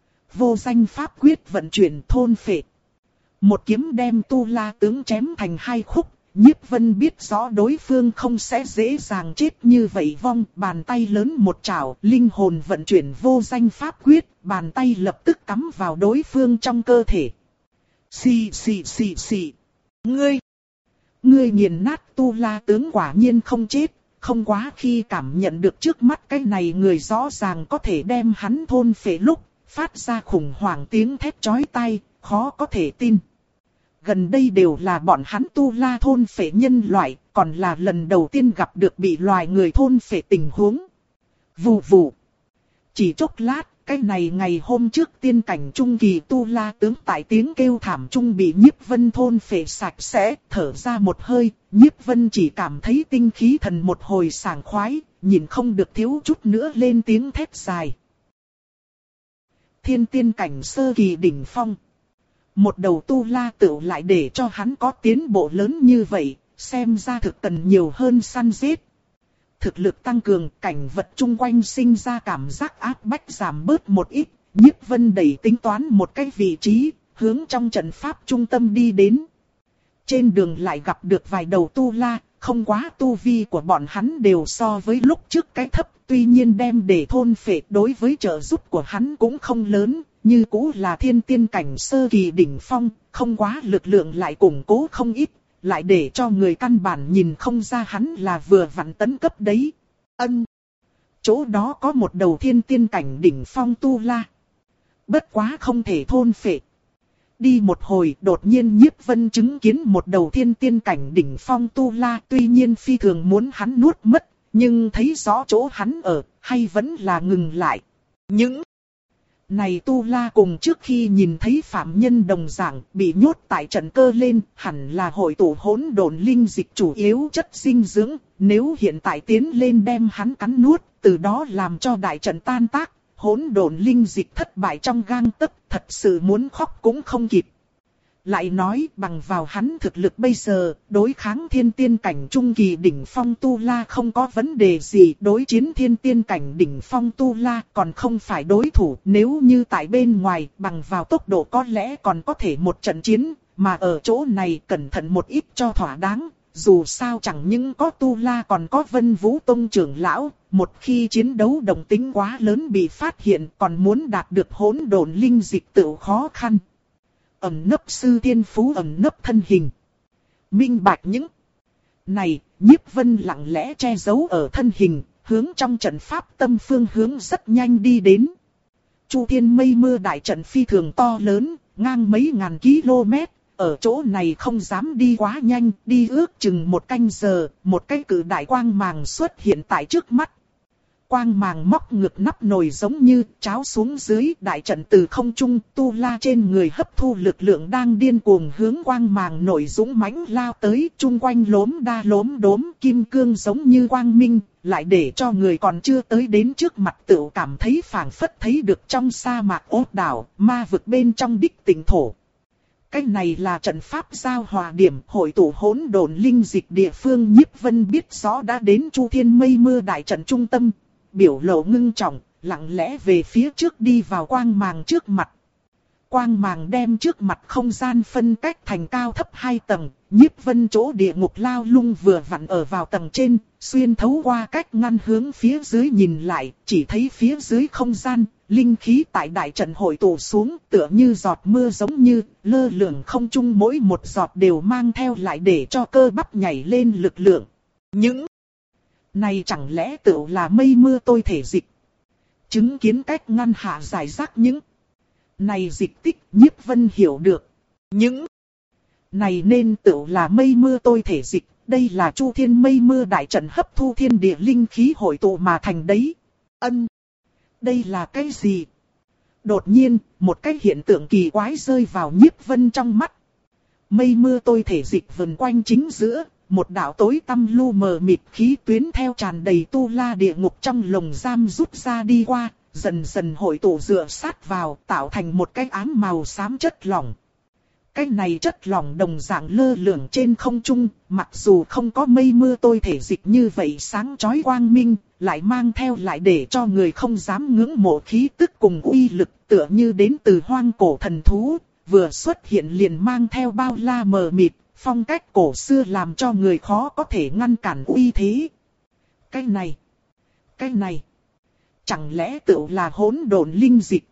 Vô danh pháp quyết vận chuyển thôn phệ. Một kiếm đem tu la tướng chém thành hai khúc, Nhiếp Vân biết rõ đối phương không sẽ dễ dàng chết như vậy vong, bàn tay lớn một chảo, linh hồn vận chuyển vô danh pháp quyết, bàn tay lập tức cắm vào đối phương trong cơ thể. Xì xì xì xì. Ngươi! Ngươi nghiền nát tu la tướng quả nhiên không chết, không quá khi cảm nhận được trước mắt cái này người rõ ràng có thể đem hắn thôn phệ lúc, phát ra khủng hoảng tiếng thét chói tai, khó có thể tin. Gần đây đều là bọn hắn tu la thôn phệ nhân loại, còn là lần đầu tiên gặp được bị loài người thôn phệ tình huống. Vù vù. Chỉ chốc lát, cái này ngày hôm trước tiên cảnh trung kỳ tu la tướng tại tiếng kêu thảm trung bị Nhiếp Vân thôn phệ sạch sẽ, thở ra một hơi, Nhiếp Vân chỉ cảm thấy tinh khí thần một hồi sảng khoái, nhìn không được thiếu chút nữa lên tiếng thét dài. Thiên tiên cảnh sơ kỳ đỉnh phong. Một đầu tu la tựu lại để cho hắn có tiến bộ lớn như vậy, xem ra thực cần nhiều hơn săn giết. Thực lực tăng cường, cảnh vật chung quanh sinh ra cảm giác áp bách giảm bớt một ít, Nhiếp Vân đẩy tính toán một cái vị trí, hướng trong trận pháp trung tâm đi đến. Trên đường lại gặp được vài đầu tu la, không quá tu vi của bọn hắn đều so với lúc trước cái thấp, tuy nhiên đem để thôn phệ đối với trợ giúp của hắn cũng không lớn, như cũ là thiên tiên cảnh sơ kỳ đỉnh phong, không quá lực lượng lại củng cố không ít. Lại để cho người căn bản nhìn không ra hắn là vừa vặn tấn cấp đấy. Ân. Chỗ đó có một đầu thiên tiên cảnh đỉnh phong tu la. Bất quá không thể thôn phệ. Đi một hồi đột nhiên Nhiếp Vân chứng kiến một đầu thiên tiên cảnh đỉnh phong tu la. Tuy nhiên phi thường muốn hắn nuốt mất. Nhưng thấy rõ chỗ hắn ở hay vẫn là ngừng lại. Những này tu la cùng trước khi nhìn thấy phạm nhân đồng dạng bị nhốt tại trận cơ lên, hẳn là hội tụ hỗn độn linh dịch chủ yếu chất dinh dưỡng, nếu hiện tại tiến lên đem hắn cắn nuốt, từ đó làm cho đại trận tan tác, hỗn độn linh dịch thất bại trong gang tấc, thật sự muốn khóc cũng không kịp. Lại nói bằng vào hắn thực lực bây giờ, đối kháng thiên tiên cảnh trung kỳ đỉnh phong tu la không có vấn đề gì, đối chiến thiên tiên cảnh đỉnh phong tu la còn không phải đối thủ, nếu như tại bên ngoài bằng vào tốc độ có lẽ còn có thể một trận chiến, mà ở chỗ này cẩn thận một ít cho thỏa đáng, dù sao chẳng những có tu la còn có Vân Vũ Tông trưởng lão, một khi chiến đấu đồng tính quá lớn bị phát hiện còn muốn đạt được hỗn độn linh dịch tự khó khăn. Ẩn nấp sư thiên phú ẩn nấp thân hình. Minh bạch những này, Nhiếp Vân lặng lẽ che giấu ở thân hình, hướng trong trận pháp tâm phương hướng rất nhanh đi đến. Chu thiên mây mưa đại trận phi thường to lớn, ngang mấy ngàn km, ở chỗ này không dám đi quá nhanh, đi ước chừng một canh giờ, một cái cự đại quang màng xuất hiện tại trước mắt. Quang màng móc ngược nắp nồi giống như cháo xuống dưới, đại trận từ không trung, tu la trên người hấp thu lực lượng đang điên cuồng hướng quang màng nổi dũng mãnh lao tới, chung quanh lốm đa lốm đốm, kim cương giống như quang minh, lại để cho người còn chưa tới đến trước mặt tự cảm thấy phảng phất thấy được trong sa mạc ốt đảo, ma vực bên trong đích tỉnh thổ. Cái này là trận pháp giao hòa điểm hội tụ hỗn độn linh dịch địa phương. Nhiếp Vân biết rõ đã đến Chu thiên mây mưa đại trận trung tâm. Biểu lộ ngưng trọng, lặng lẽ về phía trước đi vào quang màng trước mặt. Quang màng đem trước mặt không gian phân cách thành cao thấp hai tầng, Nhiếp Vân chỗ địa ngục lao lung vừa vặn ở vào tầng trên, xuyên thấu qua cách ngăn hướng phía dưới nhìn lại, chỉ thấy phía dưới không gian, linh khí tại đại trận hội tụ xuống, tựa như giọt mưa giống như, lơ lửng không trung mỗi một giọt đều mang theo lại để cho cơ bắp nhảy lên lực lượng. Những này chẳng lẽ tự là mây mưa tôi thể dịch. Chứng kiến cách ngăn hạ giải rác những này dịch tích, Nhiếp Vân hiểu được. Những này nên tự là mây mưa tôi thể dịch, đây là Chu thiên mây mưa đại trận hấp thu thiên địa linh khí hội tụ mà thành đấy. Ân, đây là cái gì? Đột nhiên, một cái hiện tượng kỳ quái rơi vào Nhiếp Vân trong mắt. Mây mưa tôi thể dịch vần quanh chính giữa. Một đạo tối tăm lu mờ mịt khí tuyến theo tràn đầy tu la địa ngục trong lồng giam rút ra đi qua, dần dần hội tụ dựa sát vào, tạo thành một cái ám màu xám chất lỏng. Cái này chất lỏng đồng dạng lơ lửng trên không trung, mặc dù không có mây mưa tôi thể dịch như vậy sáng chói quang minh, lại mang theo lại để cho người không dám ngưỡng mộ khí tức cùng uy lực, tựa như đến từ hoang cổ thần thú, vừa xuất hiện liền mang theo bao la mờ mịt. Phong cách cổ xưa làm cho người khó có thể ngăn cản uy thế. Cái này, cái này, chẳng lẽ tự là hỗn độn linh dịch?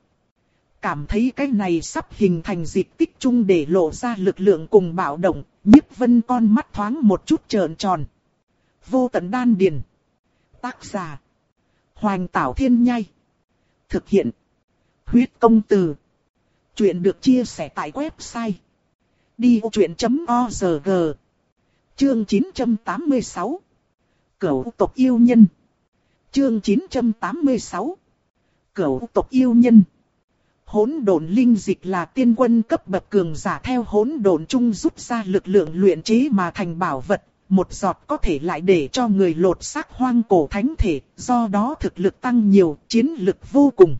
Cảm thấy cái này sắp hình thành dịch tích chung để lộ ra lực lượng cùng bạo động, Nhiếp Vân con mắt thoáng một chút trợn tròn. Vô tận đan điền. Tác giả: Hoành Tảo Thiên Nhai. Thực hiện: Huyết Công Từ. Chuyện được chia sẻ tại website đi ô chuyện chấm org. Chương chín trăm tám mươi sáu. Cửu tộc yêu nhân. Chương chín trăm tám mươi sáu. Cửu tộc yêu nhân. Hỗn độn linh dịch là tiên quân cấp bậc cường giả theo hỗn độn chung rút ra lực lượng luyện chế mà thành bảo vật, một giọt có thể lại để cho người lột xác hoang cổ thánh thể, do đó thực lực tăng nhiều, chiến lực vô cùng.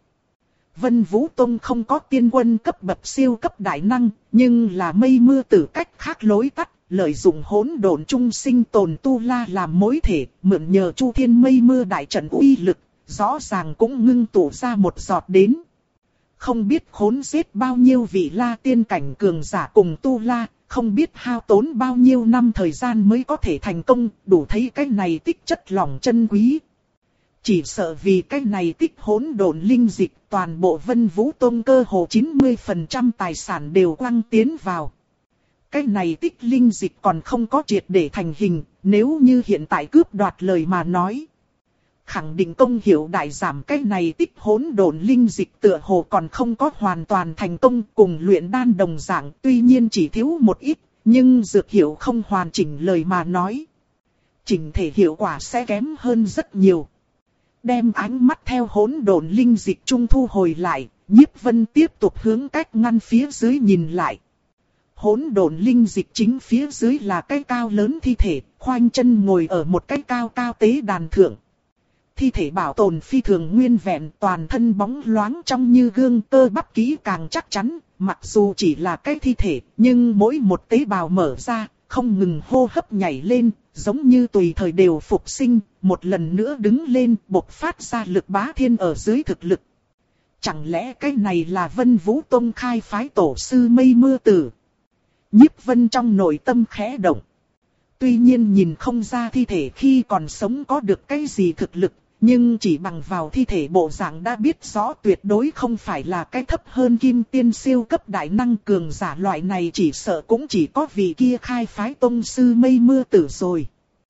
Vân Vũ Tông không có tiên quân cấp bậc siêu cấp đại năng, nhưng là mây mưa tử cách khác lối tắt, lợi dụng hỗn độn chung sinh tồn tu la làm mối thể, mượn nhờ Chu Thiên mây mưa đại trận uy lực, rõ ràng cũng ngưng tụ ra một giọt đến. Không biết khốn giết bao nhiêu vị la tiên cảnh cường giả cùng tu la, không biết hao tốn bao nhiêu năm thời gian mới có thể thành công, đủ thấy cái này tích chất lòng chân quý. Chỉ sợ vì cái này tích hỗn độn linh dịch, toàn bộ Vân Vũ Tông cơ hồ chín mươi phần trăm tài sản đều quăng tiến vào. Cái này tích linh dịch còn không có triệt để thành hình, nếu như hiện tại cướp đoạt lời mà nói. Khẳng định công hiệu đại giảm. Cái này tích hỗn độn linh dịch tựa hồ còn không có hoàn toàn thành công, cùng luyện đan đồng dạng, tuy nhiên chỉ thiếu một ít, nhưng dược hiệu không hoàn chỉnh lời mà nói. Chỉnh thể hiệu quả sẽ kém hơn rất nhiều. Đem ánh mắt theo hỗn độn linh dịch trung thu hồi lại, Nhiếp Vân tiếp tục hướng cách ngăn phía dưới nhìn lại. Hỗn độn linh dịch chính phía dưới là cái cao lớn thi thể, khoanh chân ngồi ở một cái cao cao tế đàn thượng. Thi thể bảo tồn phi thường nguyên vẹn, toàn thân bóng loáng trong như gương, cơ bắp kỹ càng chắc chắn, mặc dù chỉ là cái thi thể, nhưng mỗi một tế bào mở ra, không ngừng hô hấp nhảy lên, giống như tùy thời đều phục sinh, một lần nữa đứng lên, bộc phát ra lực bá thiên ở dưới thực lực. Chẳng lẽ cái này là Vân Vũ Tông khai phái tổ sư mây mưa tử? Nhiếp Vân trong nội tâm khẽ động. Tuy nhiên nhìn không ra thi thể khi còn sống có được cái gì thực lực, nhưng chỉ bằng vào thi thể bộ dạng đã biết rõ tuyệt đối không phải là cái thấp hơn kim tiên siêu cấp đại năng cường giả, loại này chỉ sợ cũng chỉ có vị kia khai phái tông sư mây mưa tử rồi.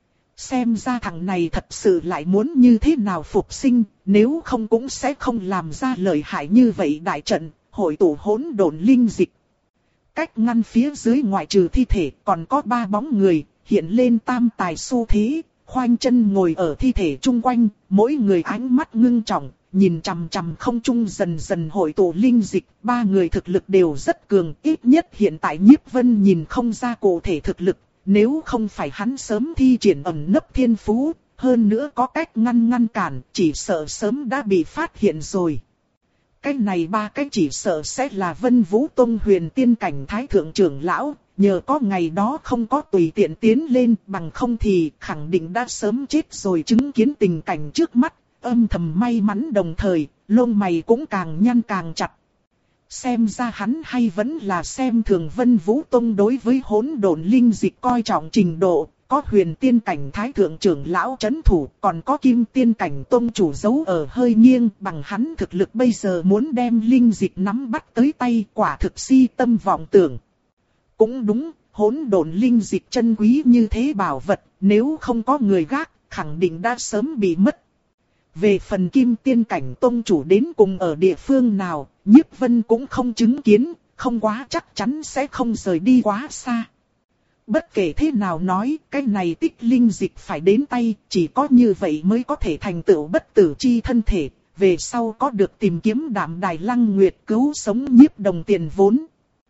Xem ra thằng này thật sự lại muốn như thế nào phục sinh, nếu không cũng sẽ không làm ra lợi hại như vậy đại trận, hội tụ hỗn độn linh dịch. Cách ngăn phía dưới ngoại trừ thi thể còn có ba bóng người, hiện lên tam tài xu thế, khoanh chân ngồi ở thi thể chung quanh, mỗi người ánh mắt ngưng trọng, nhìn chằm chằm không trung dần dần hội tụ linh dịch, ba người thực lực đều rất cường, ít nhất hiện tại Nhiếp Vân nhìn không ra cụ thể thực lực, nếu không phải hắn sớm thi triển ẩn nấp thiên phú, hơn nữa có cách ngăn ngăn cản, chỉ sợ sớm đã bị phát hiện rồi. Cái này ba cái chỉ sợ sẽ là Vân Vũ Tông huyền tiên cảnh thái thượng trưởng lão, nhờ có ngày đó không có tùy tiện tiến lên, bằng không thì khẳng định đã sớm chết rồi. Chứng kiến tình cảnh trước mắt, âm thầm may mắn đồng thời, lông mày cũng càng nhăn càng chặt. Xem ra hắn hay vẫn là xem thường Vân Vũ Tông đối với hỗn độn linh dịch coi trọng trình độ, có huyền tiên cảnh thái thượng trưởng lão trấn thủ, còn có kim tiên cảnh tông chủ giấu ở hơi nghiêng, bằng hắn thực lực bây giờ muốn đem linh dịch nắm bắt tới tay, quả thực si tâm vọng tưởng. Cũng đúng, hỗn độn linh dịch chân quý như thế bảo vật, nếu không có người gác, khẳng định đã sớm bị mất. Về phần kim tiên cảnh tông chủ đến cùng ở địa phương nào, Nhiếp Vân cũng không chứng kiến, không quá chắc chắn sẽ không rời đi quá xa. Bất kể thế nào nói, cái này tích linh dịch phải đến tay, chỉ có như vậy mới có thể thành tựu bất tử chi thân thể, về sau có được tìm kiếm Đạm Đài Lăng Nguyệt cứu sống Nhiếp đồng tiền vốn.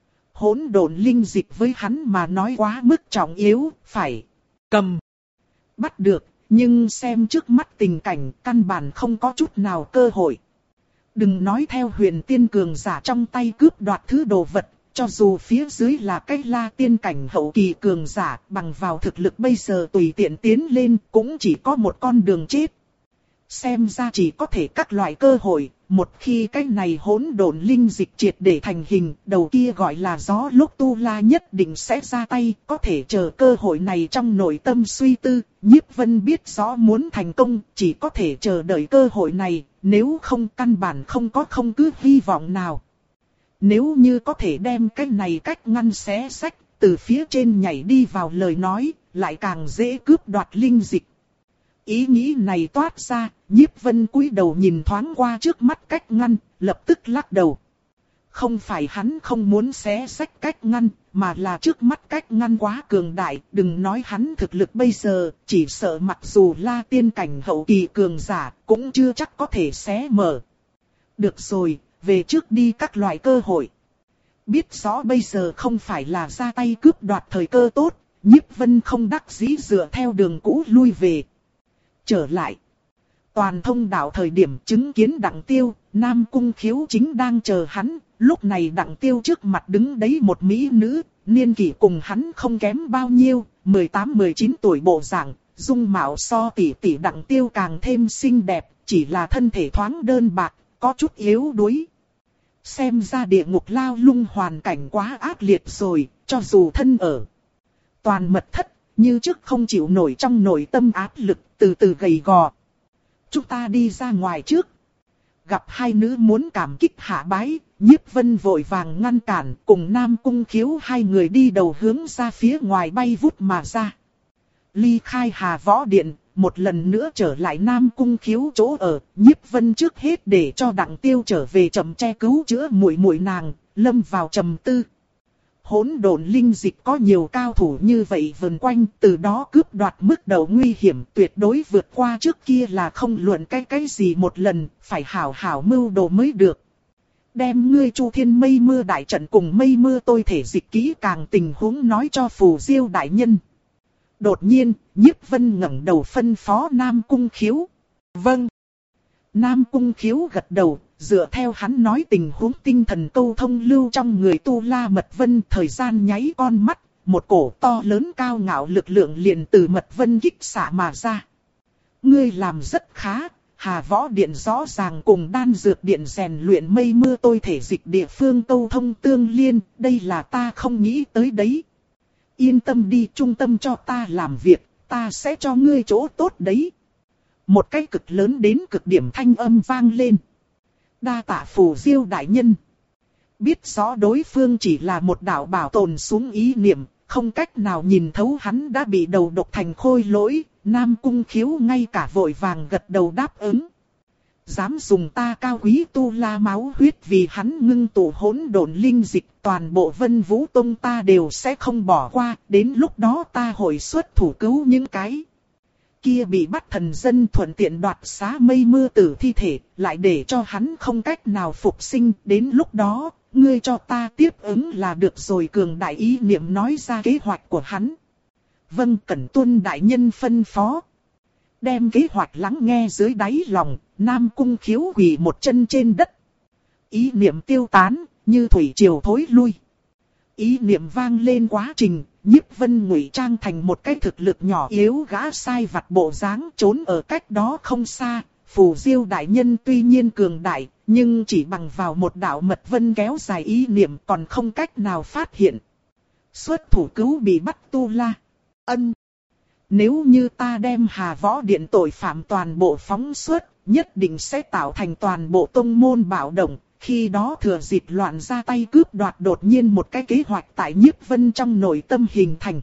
Hỗn độn linh dịch với hắn mà nói quá mức trọng yếu, phải cầm, bắt được, nhưng xem trước mắt tình cảnh căn bản không có chút nào cơ hội. Đừng nói theo huyền tiên cường giả trong tay cướp đoạt thứ đồ vật, cho dù phía dưới là cái la tiên cảnh hậu kỳ cường giả, bằng vào thực lực bây giờ tùy tiện tiến lên cũng chỉ có một con đường chết. Xem ra chỉ có thể các loại cơ hội, một khi cái này hỗn độn linh dịch triệt để thành hình, đầu kia gọi là gió lúc tu la nhất định sẽ ra tay, có thể chờ cơ hội này trong nội tâm suy tư. Nhiếp Vân biết rõ muốn thành công, chỉ có thể chờ đợi cơ hội này, nếu không căn bản không có không cứ hy vọng nào. Nếu như có thể đem cái này cách ngăn xé sách, từ phía trên nhảy đi vào lời nói, lại càng dễ cướp đoạt linh dịch. Ý nghĩ này toát ra, Nhiếp Vân cúi đầu nhìn thoáng qua trước mắt cách ngăn, lập tức lắc đầu. Không phải hắn không muốn xé sách cách ngăn, mà là trước mắt cách ngăn quá cường đại. Đừng nói hắn thực lực bây giờ, chỉ sợ mặc dù là tiên cảnh hậu kỳ cường giả, cũng chưa chắc có thể xé mở. Được rồi, về trước đi các loại cơ hội. Biết rõ bây giờ không phải là ra tay cướp đoạt thời cơ tốt, Nhiếp Vân không đắc dĩ dựa theo đường cũ lui về. Trở lại. Toàn thông đạo thời điểm chứng kiến Đặng Tiêu, Nam Cung Khiếu chính đang chờ hắn. Lúc này Đặng Tiêu trước mặt đứng đấy một mỹ nữ, niên kỷ cùng hắn không kém bao nhiêu, mười tám mười chín tuổi bộ dạng, dung mạo so tỷ tỷ Đặng Tiêu càng thêm xinh đẹp, chỉ là thân thể thoáng đơn bạc, có chút yếu đuối. Xem ra địa ngục lao lung hoàn cảnh quá ác liệt rồi, cho dù thân ở toàn mật thất, như trước không chịu nổi trong nội tâm áp lực, từ từ gầy gò. Chúng ta đi ra ngoài trước. Gặp hai nữ muốn cảm kích hạ bái, Nhiếp Vân vội vàng ngăn cản, cùng Nam Cung Khiếu hai người đi đầu hướng ra phía ngoài bay vút mà ra. Ly khai Hà Võ Điện, một lần nữa trở lại Nam Cung Khiếu chỗ ở, Nhiếp Vân trước hết để cho Đặng Tiêu trở về chậm che cứu chữa muội muội nàng, lâm vào trầm tư. Hỗn độn linh dịch có nhiều cao thủ như vậy vần quanh, từ đó cướp đoạt mức độ nguy hiểm tuyệt đối vượt qua trước kia là không luận cái cái gì một lần, phải hảo hảo mưu đồ mới được. Đem ngươi Chu Thiên Mây Mưa đại trận cùng Mây Mưa tôi thể dịch kỹ càng tình huống nói cho Phù Diêu đại nhân. Đột nhiên, Nhiếp Vân ngẩng đầu phân phó Nam Cung Khiếu. Vâng. Nam Cung Khiếu gật đầu, dựa theo hắn nói tình huống tinh thần câu thông lưu trong người Tu La Mật Vân, thời gian nháy con mắt, một cổ to lớn cao ngạo lực lượng liền từ Mật Vân kích xạ mà ra. Ngươi làm rất khá, Hà Võ Điện rõ ràng cùng Đan Dược Điện rèn luyện Mây Mưa tôi thể dịch địa phương câu thông tương liên, đây là ta không nghĩ tới đấy. Yên tâm đi, trung tâm cho ta làm việc, ta sẽ cho ngươi chỗ tốt đấy. Một cái cực lớn đến cực điểm thanh âm vang lên. Đa tạ Phù Diêu đại nhân. Biết rõ đối phương chỉ là một đạo bảo tồn xuống ý niệm, không cách nào nhìn thấu hắn đã bị đầu độc thành khôi lỗi, Nam Cung Khiếu ngay cả vội vàng gật đầu đáp ứng. Dám dùng ta cao quý tu la máu huyết vì hắn ngưng tụ hỗn độn linh dịch, toàn bộ Vân Vũ Tông ta đều sẽ không bỏ qua, đến lúc đó ta hội xuất thủ cứu những cái kia bị bắt thần dân thuận tiện đoạt xá Mây Mưa tử thi thể, lại để cho hắn không cách nào phục sinh, đến lúc đó, ngươi cho ta tiếp ứng là được rồi. Cường đại ý niệm nói ra kế hoạch của hắn. Vâng, Cẩn Tuân đại nhân phân phó. Đem kế hoạch lắng nghe dưới đáy lòng, Nam Cung Khiếu quỳ một chân trên đất. Ý niệm tiêu tán, như thủy triều thối lui. Ý niệm vang lên quá trình, Nhiếp Vân ngụy trang thành một cái thực lực nhỏ yếu gã sai vặt bộ dáng trốn ở cách đó không xa. Phù Diêu đại nhân tuy nhiên cường đại, nhưng chỉ bằng vào một đạo mật vân kéo dài ý niệm còn không cách nào phát hiện. Xuất thủ cứu bị bắt Tu La. Ân. Nếu như ta đem Hà Võ Điện tội phạm toàn bộ phóng xuất, nhất định sẽ tạo thành toàn bộ tông môn bạo động. Khi đó thừa dịp loạn ra tay cướp đoạt, đột nhiên một cái kế hoạch tại Nhiếp Vân trong nội tâm hình thành.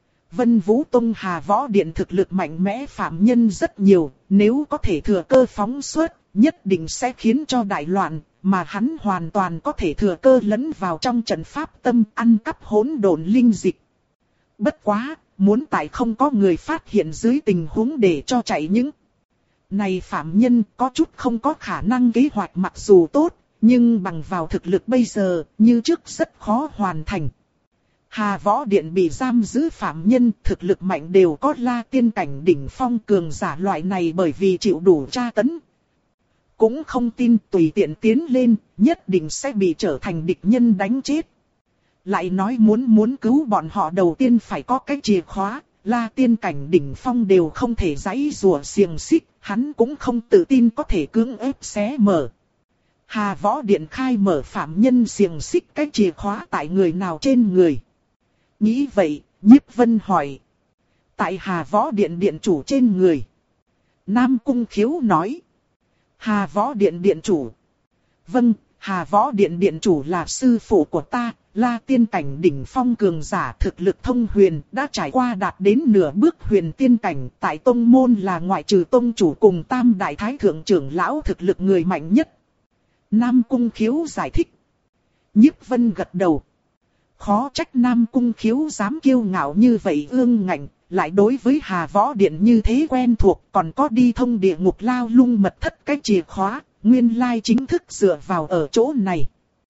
Vân Vũ Tông Hà Võ Điện thực lực mạnh mẽ phạm nhân rất nhiều, nếu có thể thừa cơ phóng xuất, nhất định sẽ khiến cho đại loạn, mà hắn hoàn toàn có thể thừa cơ lẫn vào trong trận pháp tâm ăn cắp hỗn độn linh dịch. Bất quá, muốn tại không có người phát hiện dưới tình huống để cho chạy những này phạm nhân, có chút không có khả năng. Kế hoạch mặc dù tốt, nhưng bằng vào thực lực bây giờ, như trước rất khó hoàn thành. Hà Võ Điện bị giam giữ phạm nhân, thực lực mạnh đều có la tiên cảnh đỉnh phong cường giả loại này, bởi vì chịu đủ tra tấn. Cũng không tin tùy tiện tiến lên, nhất định sẽ bị trở thành địch nhân đánh chết. Lại nói muốn muốn cứu bọn họ đầu tiên phải có cái chìa khóa, la tiên cảnh đỉnh phong đều không thể giãy giụa xiềng xích, hắn cũng không tự tin có thể cưỡng ép xé mở. Hà Võ Điện khai mở phạm nhân xiềng xích, cái chìa khóa tại người nào trên người? Nghĩ vậy, Nhiếp Vân hỏi. Tại Hà Võ Điện điện chủ trên người. Nam Cung Khiếu nói. Hà Võ Điện điện chủ. Vâng, Hà Võ Điện điện chủ là sư phụ của ta, la tiên cảnh đỉnh phong cường giả, thực lực thông huyền, đã trải qua đạt đến nửa bước huyền tiên cảnh. Tại tông môn là ngoại trừ tông chủ cùng tam đại thái thượng trưởng lão thực lực người mạnh nhất. Nam Cung Khiếu giải thích. Nhiếp Vân gật đầu. Khó trách Nam Cung Khiếu dám kiêu ngạo như vậy ương ngạnh, lại đối với Hà Võ Điện như thế quen thuộc, còn có đi thông địa ngục lao lung mật thất cái chìa khóa, nguyên lai chính thức dựa vào ở chỗ này.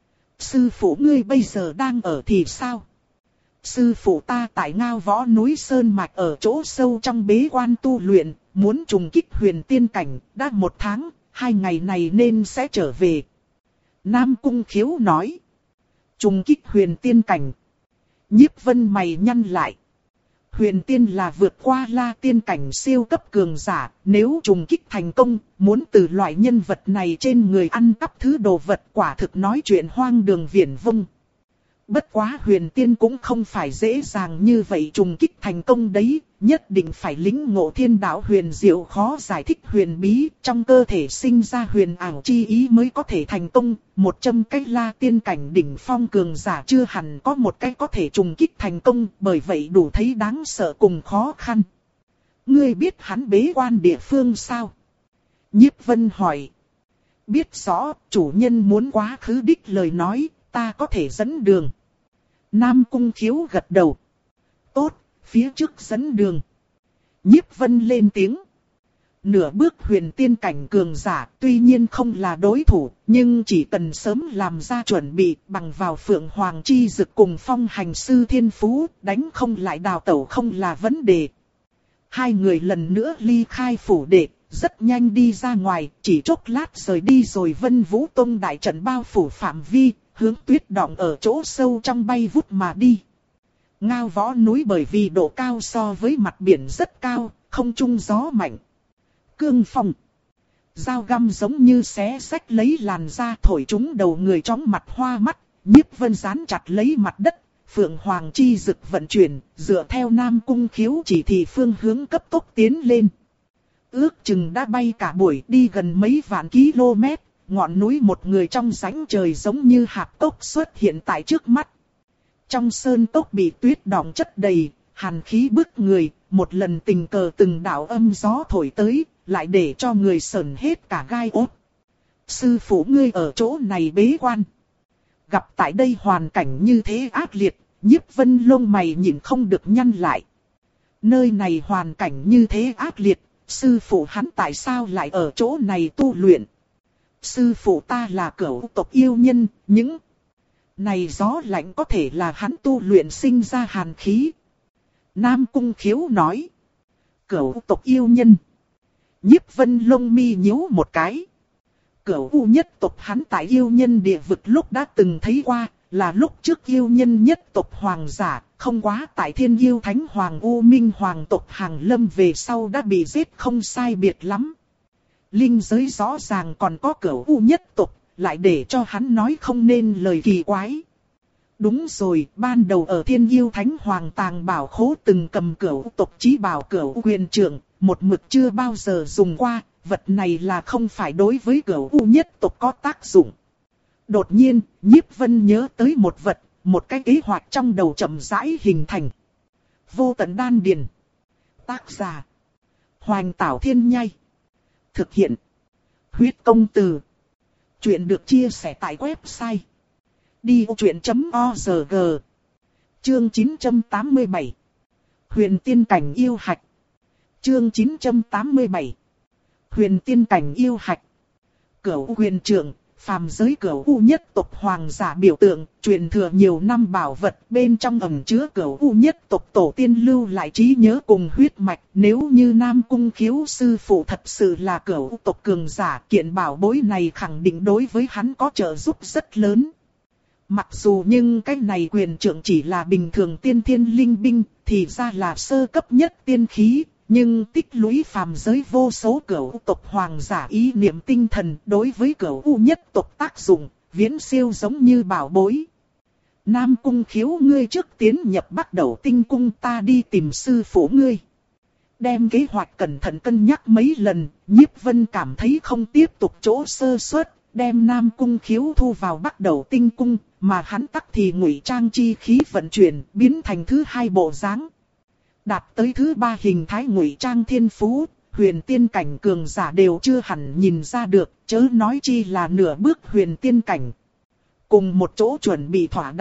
Sư phụ ngươi bây giờ đang ở thì sao? Sư phụ ta tại Ngao Võ núi Sơn Mạch ở chỗ sâu trong bế quan tu luyện, muốn trùng kích huyền tiên cảnh, đã một tháng, hai ngày này nên sẽ trở về. Nam Cung Khiếu nói. Trùng kích huyền tiên cảnh. Nhiếp Vân mày nhăn lại. Huyền tiên là vượt qua la tiên cảnh siêu cấp cường giả, nếu trùng kích thành công, muốn từ loại nhân vật này trên người ăn cắp thứ đồ vật quả thực nói chuyện hoang đường viển vông. Bất quá huyền tiên cũng không phải dễ dàng như vậy trùng kích thành công đấy, nhất định phải lĩnh ngộ thiên đạo huyền diệu khó giải thích huyền bí, trong cơ thể sinh ra huyền ảo chi ý mới có thể thành công, một trăm cái la tiên cảnh đỉnh phong cường giả chưa hẳn có một cái có thể trùng kích thành công, bởi vậy đủ thấy đáng sợ cùng khó khăn. Ngươi biết hắn bế quan địa phương sao? Nhiếp Vân hỏi. Biết rõ, chủ nhân muốn quá khứ đích lời nói, ta có thể dẫn đường. Nam Cung Khiếu gật đầu. Tốt, phía trước dẫn đường. Nhiếp Vân lên tiếng. Nửa bước huyền tiên cảnh cường giả tuy nhiên không là đối thủ, nhưng chỉ cần sớm làm ra chuẩn bị bằng vào Phượng Hoàng Chi Dực cùng Phong Hành Sư Thiên Phú, đánh không lại đào tẩu không là vấn đề. Hai người lần nữa ly khai phủ đệ, rất nhanh đi ra ngoài, chỉ chốc lát rời đi rồi Vân Vũ Tông đại trận bao phủ phạm vi, hướng tuyết động ở chỗ sâu trong bay vút mà đi. Ngao Võ núi bởi vì độ cao so với mặt biển rất cao, không trung gió mạnh. Cương phong. Dao găm giống như xé xách lấy làn da thổi trúng đầu người chóng mặt hoa mắt, Nhiếp Vân dán chặt lấy mặt đất, Phượng Hoàng Chi Dực vận chuyển, dựa theo Nam Cung Khiếu chỉ thị phương hướng cấp tốc tiến lên. Ước chừng đã bay cả buổi đi gần mấy vạn km, ngọn núi một người trong rãnh trời giống như hạp cốc xuất hiện tại trước mắt. Trong sơn cốc bị tuyết đọng chất đầy, hàn khí bức người, một lần tình cờ từng đạo âm gió thổi tới, lại để cho người sởn hết cả gai ốt. Sư phụ ngươi ở chỗ này bế quan. Gặp tại đây hoàn cảnh như thế ác liệt, Nhiếp Vân lông mày nhìn không được nhăn lại. Nơi này hoàn cảnh như thế ác liệt, sư phụ hắn tại sao lại ở chỗ này tu luyện? Sư phụ ta là cửu tộc yêu nhân, những này gió lạnh có thể là hắn tu luyện sinh ra hàn khí. Nam Cung Khiếu nói. Cửu tộc yêu nhân. Nhiếp Vân lông mi nhíu một cái. Cửu U nhất tộc hắn tại yêu nhân địa vực lúc đã từng thấy qua, là lúc trước yêu nhân nhất tộc hoàng giả, không quá tại thiên yêu thánh hoàng U Minh hoàng tộc hàng lâm về sau đã bị giết không sai biệt lắm. Linh giới rõ ràng còn có cửu U nhất tộc, lại để cho hắn nói không nên lời kỳ quái. Đúng rồi, ban đầu ở thiên yêu thánh hoàng tàng bảo khố từng cầm cửu tộc chí bảo cửu quyền trượng, một mực chưa bao giờ dùng qua, vật này là không phải đối với cửu U nhất tộc có tác dụng. Đột nhiên, Nhiếp Vân nhớ tới một vật, một cái kế hoạch trong đầu chậm rãi hình thành. Vô tận đan điền. Tác giả. Hoành Tảo Thiên Nhai. Thực hiện. Huyết Công Từ. Chuyện được chia sẻ tại website đi vô chuyện chấm org. Chương chín trăm tám mươi bảy. Huyền tiên cảnh yêu hạch. Chương chín trăm tám mươi bảy. Huyền tiên cảnh yêu hạch. Cửu quyền trượng, phàm giới cửu U nhất tộc hoàng giả biểu tượng, truyền thừa nhiều năm bảo vật, bên trong ẩn chứa cửu U nhất tộc tổ tiên lưu lại trí nhớ cùng huyết mạch. Nếu như Nam Cung Khiếu sư phụ thật sự là cửu tộc cường giả, kiện bảo bối này khẳng định đối với hắn có trợ giúp rất lớn. Mặc dù nhưng cái này quyền trượng chỉ là bình thường tiên thiên linh binh, thì ra là sơ cấp nhất tiên khí. Nhưng tích lũy phàm giới vô số cửu tộc hoàng giả ý niệm tinh thần đối với cửu U nhất tộc tác dụng, viễn siêu giống như bảo bối. Nam Cung Khiếu ngươi trước tiến nhập Bắc Đầu Tinh Cung, ta đi tìm sư phụ ngươi. Đem kế hoạch cẩn thận cân nhắc mấy lần, Nhiếp Vân cảm thấy không tiếp tục chỗ sơ suất, đem Nam Cung Khiếu thu vào Bắc Đầu Tinh Cung, mà hắn tắc thì ngụy trang chi khí vận chuyển, biến thành thứ hai bộ dáng. Đạt tới thứ ba hình thái ngụy trang thiên phú, huyền tiên cảnh cường giả đều chưa hẳn nhìn ra được, chớ nói chi là nửa bước huyền tiên cảnh. Cùng một chỗ chuẩn bị thỏa đáng,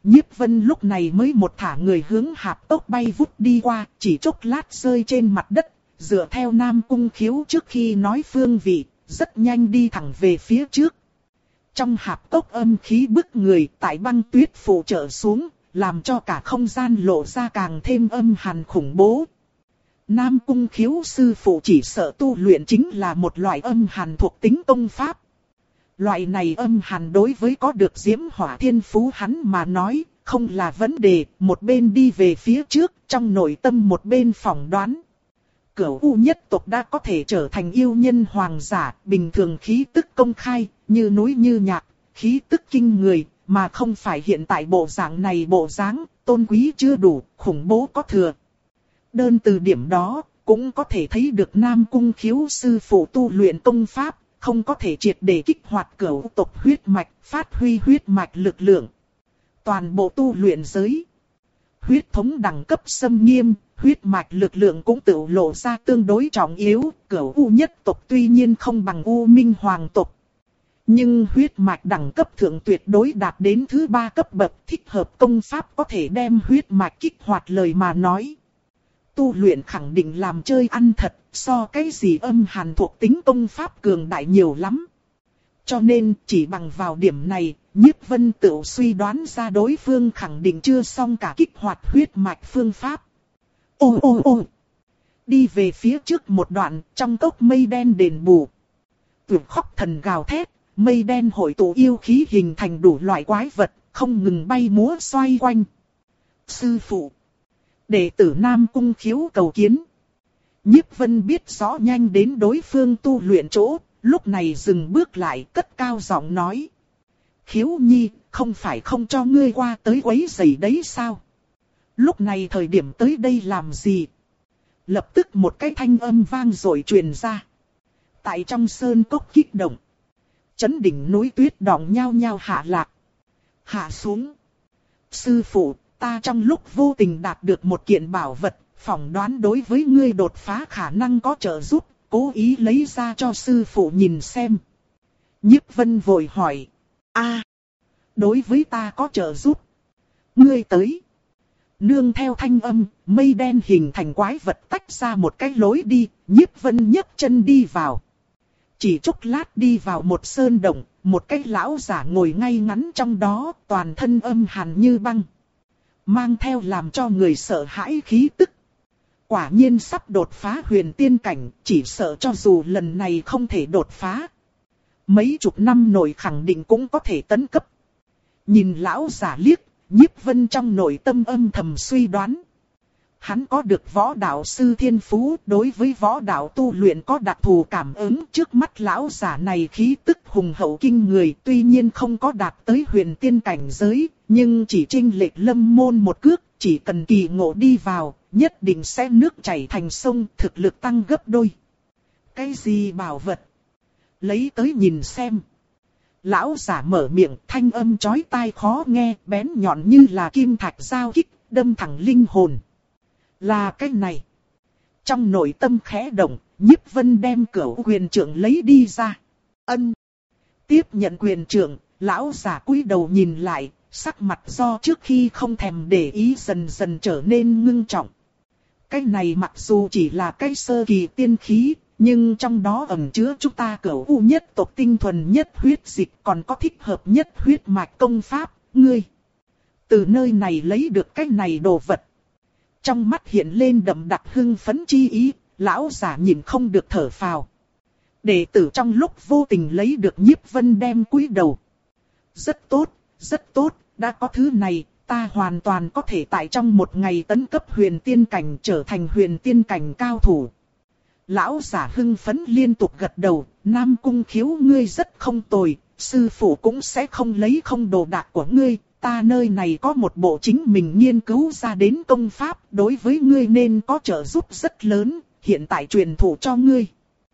Nhiếp Vân lúc này mới một thả người hướng hạp tốc bay vút đi qua, chỉ chốc lát rơi trên mặt đất, dựa theo Nam Cung Khiếu trước khi nói phương vị, rất nhanh đi thẳng về phía trước. Trong hạp tốc âm khí bức người, tại băng tuyết phụ trợ xuống, làm cho cả không gian lộ ra càng thêm âm hàn khủng bố. Nam Cung Khiếu sư phụ chỉ sợ tu luyện chính là một loại âm hàn thuộc tính công pháp. Loại này âm hàn đối với có được diễm hỏa thiên phú hắn mà nói, không là vấn đề, một bên đi về phía trước, trong nội tâm một bên phỏng đoán. Cửu U nhất tộc đã có thể trở thành yêu nhân hoàng giả, bình thường khí tức công khai, như núi như nhạc, khí tức kinh người, mà không phải hiện tại bộ dạng này bộ dáng, tôn quý chưa đủ, khủng bố có thừa. Đơn từ điểm đó, cũng có thể thấy được Nam Cung Khiếu sư phụ tu luyện công pháp, không có thể triệt để kích hoạt cửu tộc huyết mạch, phát huy huyết mạch lực lượng. Toàn bộ tu luyện giới, huyết thống đẳng cấp xâm nghiêm, huyết mạch lực lượng cũng tự lộ ra tương đối trọng yếu, cửu U nhất tộc tuy nhiên không bằng U Minh hoàng tộc. Nhưng huyết mạch đẳng cấp thượng tuyệt đối đạt đến thứ ba cấp bậc, thích hợp công pháp có thể đem huyết mạch kích hoạt lời mà nói. Tu luyện khẳng định làm chơi ăn thật, so cái gì âm hàn thuộc tính công pháp cường đại nhiều lắm. Cho nên chỉ bằng vào điểm này, Nhiếp Vân tự suy đoán ra đối phương khẳng định chưa xong cả kích hoạt huyết mạch phương pháp. Ô ô ô! Đi về phía trước một đoạn, trong cốc mây đen đền bù. Tuyệt khóc thần gào thét, mây đen hội tụ yêu khí hình thành đủ loại quái vật, không ngừng bay múa xoay quanh. Sư phụ! Đệ tử Nam Cung Khiếu cầu kiến. Nhiếp Vân biết rõ nhanh đến đối phương tu luyện chỗ, lúc này dừng bước lại cất cao giọng nói. Khiếu nhi, không phải không cho ngươi qua tới quấy rầy đấy sao? Lúc này thời điểm tới đây làm gì? Lập tức một cái thanh âm vang rồi truyền ra. Tại trong sơn cốc kích động. Chấn đỉnh núi tuyết đọng nhao nhao hạ lạc. Hạ xuống. Sư phụ, ta trong lúc vô tình đạt được một kiện bảo vật, phỏng đoán đối với ngươi đột phá khả năng có trợ giúp, cố ý lấy ra cho sư phụ nhìn xem. Nhiếp Vân vội hỏi. A, đối với ta có trợ giúp. Ngươi tới. Nương theo thanh âm, mây đen hình thành quái vật tách ra một cái lối đi, Nhiếp Vân nhấc chân đi vào. Chỉ chốc lát đi vào một sơn động, một cái lão giả ngồi ngay ngắn trong đó, toàn thân âm hàn như băng. Mang theo làm cho người sợ hãi khí tức. Quả nhiên sắp đột phá huyền tiên cảnh, chỉ sợ cho dù lần này không thể đột phá. Mấy chục năm nội khẳng định cũng có thể tấn cấp. Nhìn lão giả liếc, Nhiếp Vân trong nội tâm âm thầm suy đoán. Hắn có được võ đạo sư thiên phú, đối với võ đạo tu luyện có đặc thù cảm ứng. Trước mắt lão giả này khí tức hùng hậu kinh người, tuy nhiên không có đạt tới huyền tiên cảnh giới, nhưng chỉ chênh lệch lâm môn một cước, chỉ cần kỳ ngộ đi vào, nhất định sẽ nước chảy thành sông, thực lực tăng gấp đôi. Cái gì bảo vật? Lấy tới nhìn xem. Lão giả mở miệng, thanh âm chói tai khó nghe, bén nhọn như là kim thạch giao kích, đâm thẳng linh hồn. Là cái này. Trong nội tâm khẽ động, Nhiếp Vân đem cửu quyền trượng lấy đi ra. Ân. Tiếp nhận quyền trượng, lão giả cúi đầu nhìn lại, sắc mặt do trước khi không thèm để ý dần dần trở nên ngưng trọng. Cái này mặc dù chỉ là cái sơ kỳ tiên khí, nhưng trong đó ẩn chứa chúng ta cửu U nhất tộc tinh thuần nhất huyết dịch, còn có thích hợp nhất huyết mạch công pháp, ngươi. Từ nơi này lấy được cái này đồ vật. Trong mắt hiện lên đậm đặc hưng phấn chi ý, lão giả nhìn không được thở phào. Đệ tử trong lúc vô tình lấy được Nhiếp Vân đem cúi đầu. Rất tốt, rất tốt, đã có thứ này, ta hoàn toàn có thể tại trong một ngày tấn cấp huyền tiên cảnh trở thành huyền tiên cảnh cao thủ. Lão giả hưng phấn liên tục gật đầu, Nam Cung Khiếu ngươi rất không tồi, sư phụ cũng sẽ không lấy không đồ đạc của ngươi, ta nơi này có một bộ chính mình nghiên cứu ra đến công pháp, đối với ngươi nên có trợ giúp rất lớn, hiện tại truyền thụ cho ngươi.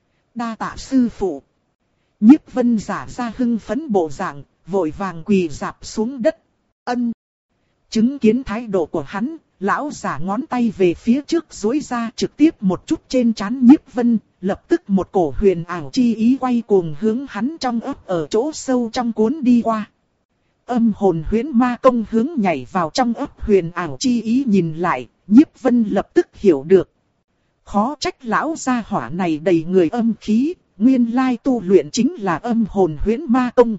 Đa tạ sư phụ. Nhiếp Vân giả ra hưng phấn bộ dạng, vội vàng quỳ rạp xuống đất. Ân. Chứng kiến thái độ của hắn, lão giả ngón tay về phía trước duỗi ra trực tiếp một chút trên trán Nhiếp Vân, lập tức một cổ huyền ảo chi ý quay cuồng hướng hắn trong ấp ở chỗ sâu trong cuốn đi qua. âm hồn huyễn ma công hướng nhảy vào trong ấp huyền ảo chi ý nhìn lại, Nhiếp Vân lập tức hiểu được. Khó trách lão gia hỏa này đầy người âm khí, nguyên lai tu luyện chính là âm hồn huyễn ma công.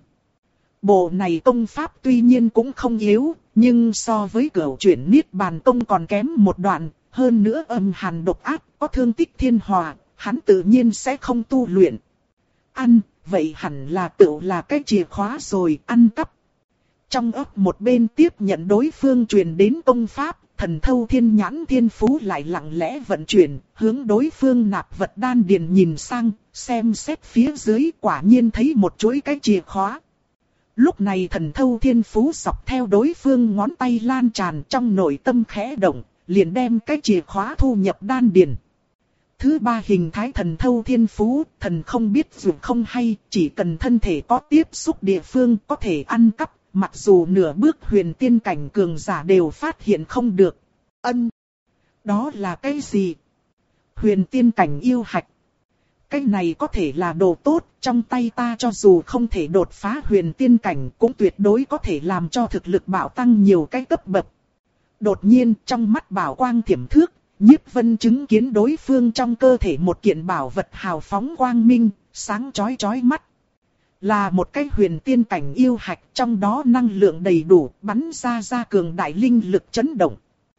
Bộ này công pháp tuy nhiên cũng không yếu, nhưng so với cửu chuyển niết bàn công còn kém một đoạn, hơn nữa âm hàn độc ác, có thương tích thiên hòa, hắn tự nhiên sẽ không tu luyện. Ăn, vậy hẳn là tự là cái chìa khóa rồi, ăn cắp. Trong ấp một bên tiếp nhận đối phương truyền đến công pháp, thần thâu thiên nhãn thiên phú lại lặng lẽ vận chuyển, hướng đối phương nạp vật đan điền nhìn sang, xem xét phía dưới quả nhiên thấy một chuỗi cái chìa khóa. Lúc này thần thâu thiên phú dọc theo đối phương ngón tay lan tràn trong nội tâm khẽ động, liền đem cái chìa khóa thu nhập đan điền. Thứ ba hình thái thần thâu thiên phú, thần không biết dù không hay, chỉ cần thân thể có tiếp xúc địa phương có thể ăn cắp, mặc dù nửa bước huyền tiên cảnh cường giả đều phát hiện không được. Ân, đó là cái gì? Huyền tiên cảnh yêu hạch. Cái này có thể là đồ tốt, trong tay ta cho dù không thể đột phá huyền tiên cảnh cũng tuyệt đối có thể làm cho thực lực bạo tăng nhiều cái cấp bậc. Đột nhiên trong mắt bảo quang thiểm thước, Nhiếp Vân chứng kiến đối phương trong cơ thể một kiện bảo vật hào phóng quang minh, sáng chói chói mắt. Là một cái huyền tiên cảnh yêu hạch, trong đó năng lượng đầy đủ, bắn ra ra cường đại linh lực chấn động.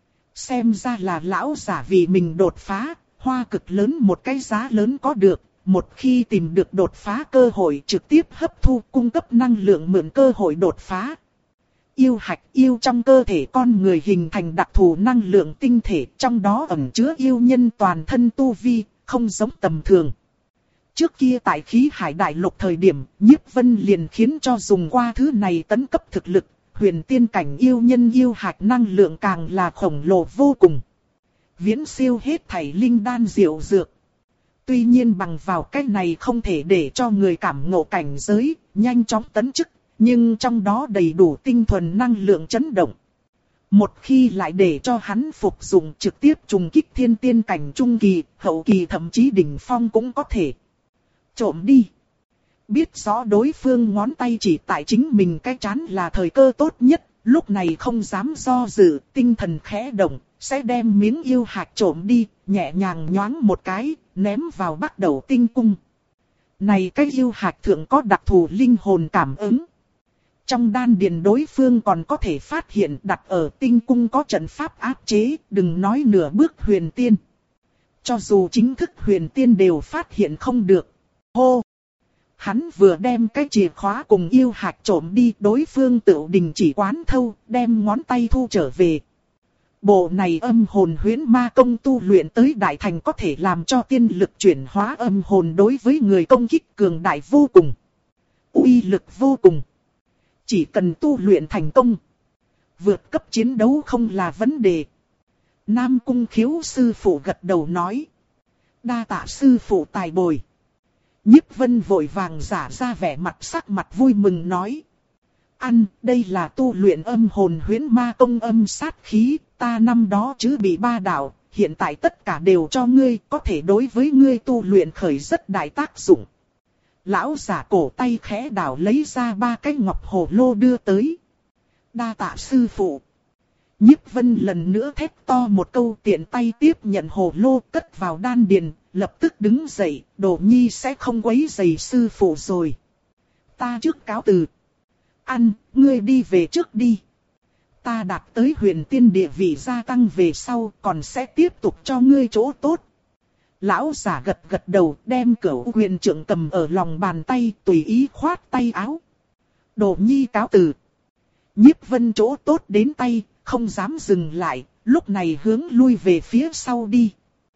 Xem ra là lão giả vì mình đột phá, hoa cực lớn một cái giá lớn có được, một khi tìm được đột phá cơ hội trực tiếp hấp thu cung cấp năng lượng mượn cơ hội đột phá. Yêu hạch yêu trong cơ thể con người hình thành đặc thù năng lượng tinh thể, trong đó ẩn chứa yêu nhân toàn thân tu vi, không giống tầm thường. Trước kia tại khí hải đại lục thời điểm, Nhiếp Vân liền khiến cho dùng qua thứ này tấn cấp thực lực, huyền tiên cảnh yêu nhân yêu hạch năng lượng càng là khổng lồ vô cùng. Viễn siêu hết thảy linh đan diệu dược. Tuy nhiên bằng vào cách này không thể để cho người cảm ngộ cảnh giới, nhanh chóng tấn chức, nhưng trong đó đầy đủ tinh thuần năng lượng chấn động. Một khi lại để cho hắn phục dụng trực tiếp trùng kích thiên tiên cảnh trung kỳ, hậu kỳ thậm chí đỉnh phong cũng có thể. Trộm đi. Biết rõ đối phương ngón tay chỉ tại chính mình cái chán là thời cơ tốt nhất, lúc này không dám do dự, tinh thần khẽ động, sẽ đem miếng yêu hạch trộm đi, nhẹ nhàng nhoáng một cái, ném vào bắt đầu tinh cung. Này cái yêu hạch thượng có đặc thù linh hồn cảm ứng. Trong đan điền đối phương còn có thể phát hiện đặt ở tinh cung có trận pháp áp chế, đừng nói nửa bước huyền tiên. Cho dù chính thức huyền tiên đều phát hiện không được. Hô! Hắn vừa đem cái chìa khóa cùng yêu hạch trộm đi, đối phương tự đình chỉ quán thâu, đem ngón tay thu trở về. Bộ này âm hồn huyễn ma công tu luyện tới đại thành có thể làm cho tiên lực chuyển hóa âm hồn đối với người công kích cường đại vô cùng. Uy lực vô cùng. Chỉ cần tu luyện thành công, vượt cấp chiến đấu không là vấn đề. Nam Cung Khiếu sư phụ gật đầu nói. Đa tạ sư phụ tài bồi. Nhiếp Vân vội vàng giả ra vẻ mặt sắc mặt vui mừng nói. Ăn, đây là tu luyện âm hồn huyễn ma công âm sát khí, ta năm đó chứ bị ba đạo, hiện tại tất cả đều cho ngươi, có thể đối với ngươi tu luyện khởi rất đại tác dụng. Lão giả cổ tay khẽ đảo lấy ra ba cái ngọc hồ lô đưa tới. Đa tạ sư phụ. Nhiếp Vân lần nữa thét to một câu, tiện tay tiếp nhận hồ lô cất vào đan điền, lập tức đứng dậy, Đồ Nhi sẽ không quấy rầy sư phụ rồi. Ta trước cáo từ. Ăn, ngươi đi về trước đi. Ta đạt tới huyền tiên địa vị gia tăng về sau, còn sẽ tiếp tục cho ngươi chỗ tốt. Lão giả gật gật đầu, đem cửu huyền trượng cầm ở lòng bàn tay, tùy ý khoát tay áo. Đồ Nhi cáo từ. Nhiếp Vân chỗ tốt đến tay, không dám dừng lại, lúc này hướng lui về phía sau đi.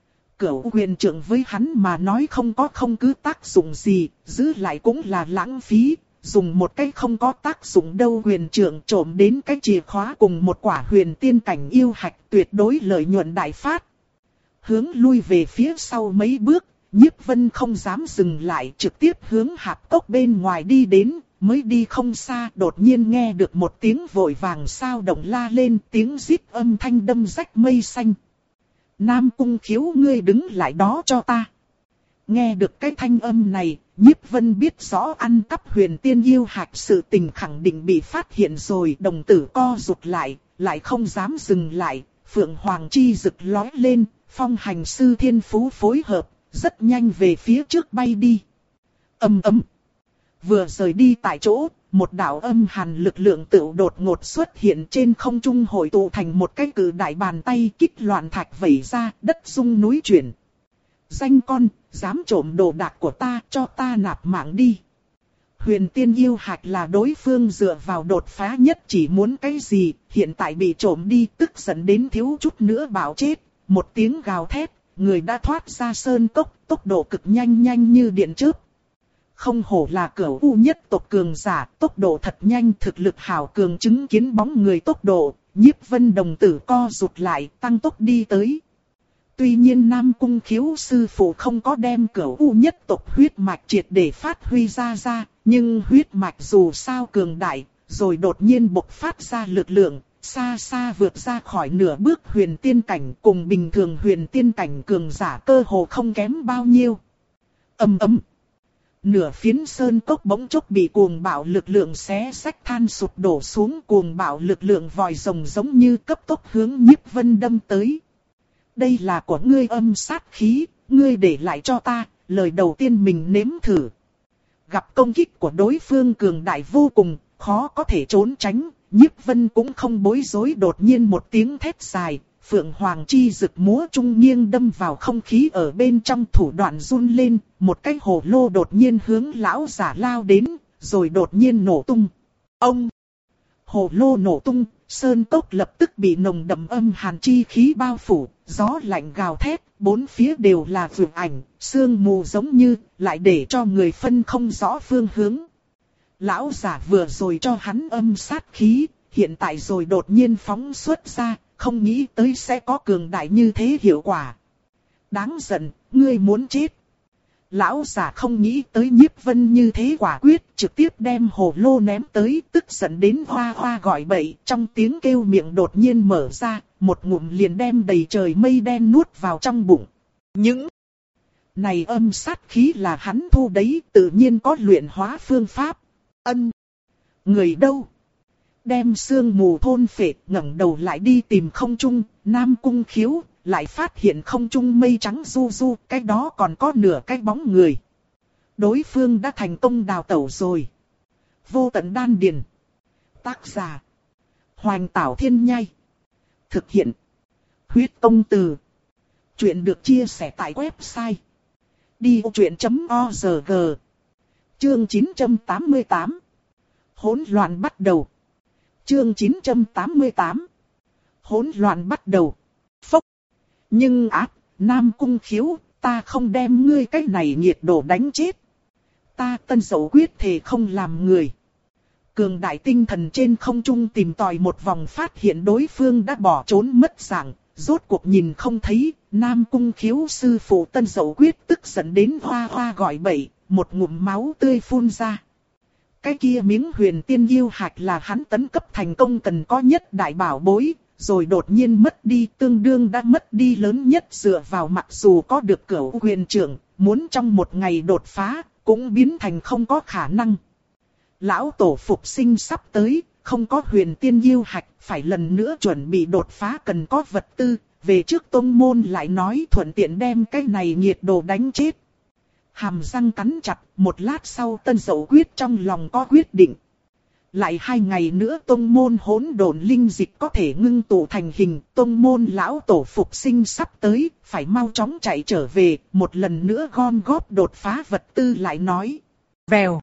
Cửu huyền trượng với hắn mà nói không có không cứ tác dụng gì, giữ lại cũng là lãng phí, dùng một cái không có tác dụng đâu huyền trượng trộm đến cái chìa khóa cùng một quả huyền tiên cảnh yêu hạch tuyệt đối lợi nhuận đại phát. Hướng lui về phía sau mấy bước, Nhiếp Vân không dám dừng lại, trực tiếp hướng hạp cốc bên ngoài đi đến, mới đi không xa đột nhiên nghe được một tiếng vội vàng sao động la lên, tiếng rít âm thanh đâm rách mây xanh. Nam Cung Khiếu, ngươi đứng lại đó cho ta. Nghe được cái thanh âm này, Nhiếp Vân biết rõ ăn cắp huyền tiên yêu hạch sự tình khẳng định bị phát hiện rồi, đồng tử co rụt lại, lại không dám dừng lại, Phượng Hoàng chi rực lói lên, phong hành sư thiên phú phối hợp, rất nhanh về phía trước bay đi. Ầm ầm. Vừa rời đi tại chỗ, một đạo âm hàn lực lượng tự đột ngột xuất hiện trên không trung hội tụ thành một cái cự đại bàn tay, kích loạn thạch vẩy ra, đất rung núi chuyển. Danh con, dám trộm đồ đạc của ta, cho ta nạp mạng đi. Huyền tiên yêu hạch là đối phương dựa vào đột phá nhất chỉ muốn cái gì, hiện tại bị trộm đi, tức giận đến thiếu chút nữa bảo chết. Một tiếng gào thét, người đã thoát ra sơn cốc, tốc độ cực nhanh nhanh như điện chớp. Không hổ là cửu u nhất tộc cường giả, tốc độ thật nhanh, thực lực hảo cường, chứng kiến bóng người tốc độ, Nhiếp Vân đồng tử co rụt lại, tăng tốc đi tới. Tuy nhiên Nam Cung Khiếu sư phụ không có đem cửu u nhất tộc huyết mạch triệt để phát huy ra ra, nhưng huyết mạch dù sao cường đại, rồi đột nhiên bộc phát ra lực lượng, xa xa vượt ra khỏi nửa bước huyền tiên cảnh, cùng bình thường huyền tiên cảnh cường giả cơ hồ không kém bao nhiêu. Ầm ầm. Nửa phiến sơn cốc bỗng chốc bị cuồng bạo lực lượng xé xách than sụp đổ xuống, cuồng bạo lực lượng vòi rồng giống như cấp tốc hướng Nhiếp Vân đâm tới. Đây là của ngươi âm sát khí, ngươi để lại cho ta, lời đầu tiên mình nếm thử. Gặp công kích của đối phương cường đại vô cùng, khó có thể trốn tránh, Nhiếp Vân cũng không bối rối, đột nhiên một tiếng thét dài, Phượng Hoàng chi rực múa trung nghiêng đâm vào không khí ở bên trong, thủ đoạn run lên, một cái hồ lô đột nhiên hướng lão giả lao đến, rồi đột nhiên nổ tung. Ông! Hồ lô nổ tung, sơn cốc lập tức bị nồng đậm âm hàn chi khí bao phủ, gió lạnh gào thét, bốn phía đều là vượng ảnh, sương mù giống như, lại để cho người phân không rõ phương hướng. Lão giả vừa rồi cho hắn âm sát khí, hiện tại rồi đột nhiên phóng xuất ra, không nghĩ tới sẽ có cường đại như thế hiệu quả. Đáng giận, ngươi muốn chết. Lão giả không nghĩ tới Nhiếp Vân như thế quả quyết, trực tiếp đem hồ lô ném tới, tức giận đến hoa hoa gọi bậy, trong tiếng kêu miệng đột nhiên mở ra, một ngụm liền đem đầy trời mây đen nuốt vào trong bụng. Những này âm sát khí là hắn thu đấy, tự nhiên có luyện hóa phương pháp. Ân, người đâu? Đem sương mù thôn phệ, ngẩng đầu lại đi tìm không trung, Nam Cung Khiếu, lại phát hiện không trung mây trắng du du, cái đó còn có nửa cái bóng người. Đối phương đã thành công đào tẩu rồi. Vô tận đan điền. Tác giả: Hoành Tảo Thiên Nhai. Thực hiện: Huyết Công Từ. Chuyện được chia sẻ tại website đi ô truyện chấm org. Chương chín trăm tám mươi tám. Hỗn loạn bắt đầu. Chương chín trăm tám mươi tám. Hỗn loạn bắt đầu. Phốc. Nhưng ác, Nam Cung Khiếu, ta không đem ngươi cái này nhiệt độ đánh chết. Ta Tân Dậu quyết thề không làm người. Cường đại tinh thần trên không trung tìm tòi một vòng, phát hiện đối phương đã bỏ trốn mất dạng, rốt cuộc nhìn không thấy. Nam Cung Khiếu sư phụ Tân Dậu quyết tức giận đến hoa hoa gọi bậy, một ngụm máu tươi phun ra. Cái kia miếng huyền tiên yêu hạch là hắn tấn cấp thành công cần có nhất đại bảo bối, rồi đột nhiên mất đi, tương đương đã mất đi lớn nhất dựa vào, mặc dù có được cửu huyền trưởng, muốn trong một ngày đột phá, cũng biến thành không có khả năng. Lão tổ phục sinh sắp tới, không có huyền tiên yêu hạch, phải lần nữa chuẩn bị đột phá cần có vật tư, về trước tông môn lại nói thuận tiện đem cái này nhiệt độ đánh chết. Hàm răng cắn chặt, một lát sau Tân Dậu quyết trong lòng có quyết định. Lại hai ngày nữa tông môn hỗn độn linh dịch có thể ngưng tụ thành hình, tông môn lão tổ phục sinh sắp tới, phải mau chóng chạy trở về, một lần nữa gom góp đột phá vật tư lại nói. Vèo.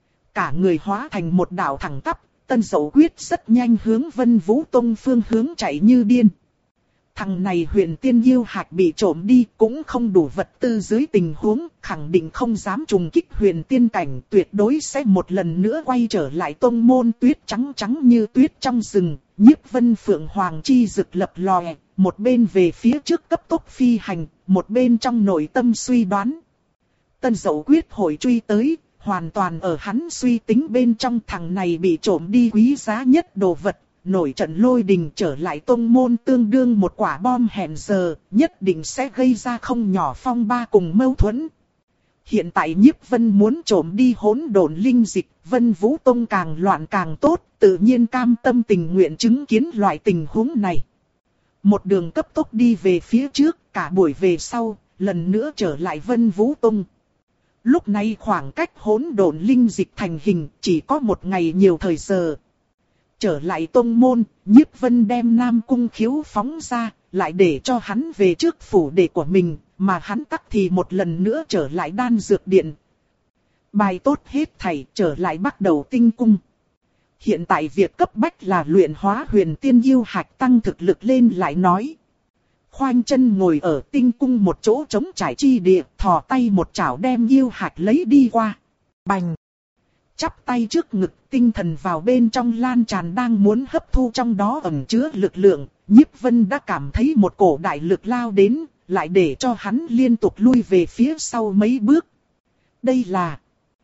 Cả người hóa thành một đạo thẳng tắp, Tân Dậu quyết rất nhanh hướng Vân Vũ Tông phương hướng chạy như điên. Thằng này huyền tiên yêu hạch bị trộm đi, cũng không đủ vật tư dưới tình huống, khẳng định không dám trùng kích huyền tiên cảnh, tuyệt đối sẽ một lần nữa quay trở lại tông môn. Tuyết trắng trắng như tuyết trong rừng, Nhiếp Vân Phượng Hoàng chi rực lập lòe, một bên về phía trước cấp tốc phi hành, một bên trong nội tâm suy đoán. Tân Dậu quyết hội truy tới, hoàn toàn ở hắn suy tính bên trong, thằng này bị trộm đi quý giá nhất đồ vật. Nổi trận lôi đình trở lại tông môn tương đương một quả bom hẹn giờ, nhất định sẽ gây ra không nhỏ phong ba cùng mâu thuẫn. Hiện tại Nhiếp Vân muốn trộm đi hỗn độn linh dịch, Vân Vũ Tông càng loạn càng tốt, tự nhiên cam tâm tình nguyện chứng kiến loại tình huống này. Một đường cấp tốc đi về phía trước, cả buổi về sau, lần nữa trở lại Vân Vũ Tông. Lúc này khoảng cách hỗn độn linh dịch thành hình chỉ có một ngày nhiều thời giờ. Trở lại tông môn, Nhiếp Vân đem Nam Cung Khiếu phóng ra, lại để cho hắn về trước phủ đệ của mình, mà hắn tắc thì một lần nữa trở lại đan dược điện. Bài tốt hết thảy, trở lại bắt đầu tinh cung. Hiện tại việc cấp bách là luyện hóa huyền tiên yêu hạch tăng thực lực lên lại nói. Khoanh chân ngồi ở tinh cung một chỗ trống trải chi địa, thò tay một chảo đem yêu hạch lấy đi qua. Bành! Chắp tay trước ngực, tinh thần vào bên trong lan tràn đang muốn hấp thu trong đó ẩn chứa lực lượng. Nhiếp Vân đã cảm thấy một cổ đại lực lao đến, lại để cho hắn liên tục lui về phía sau mấy bước. Đây là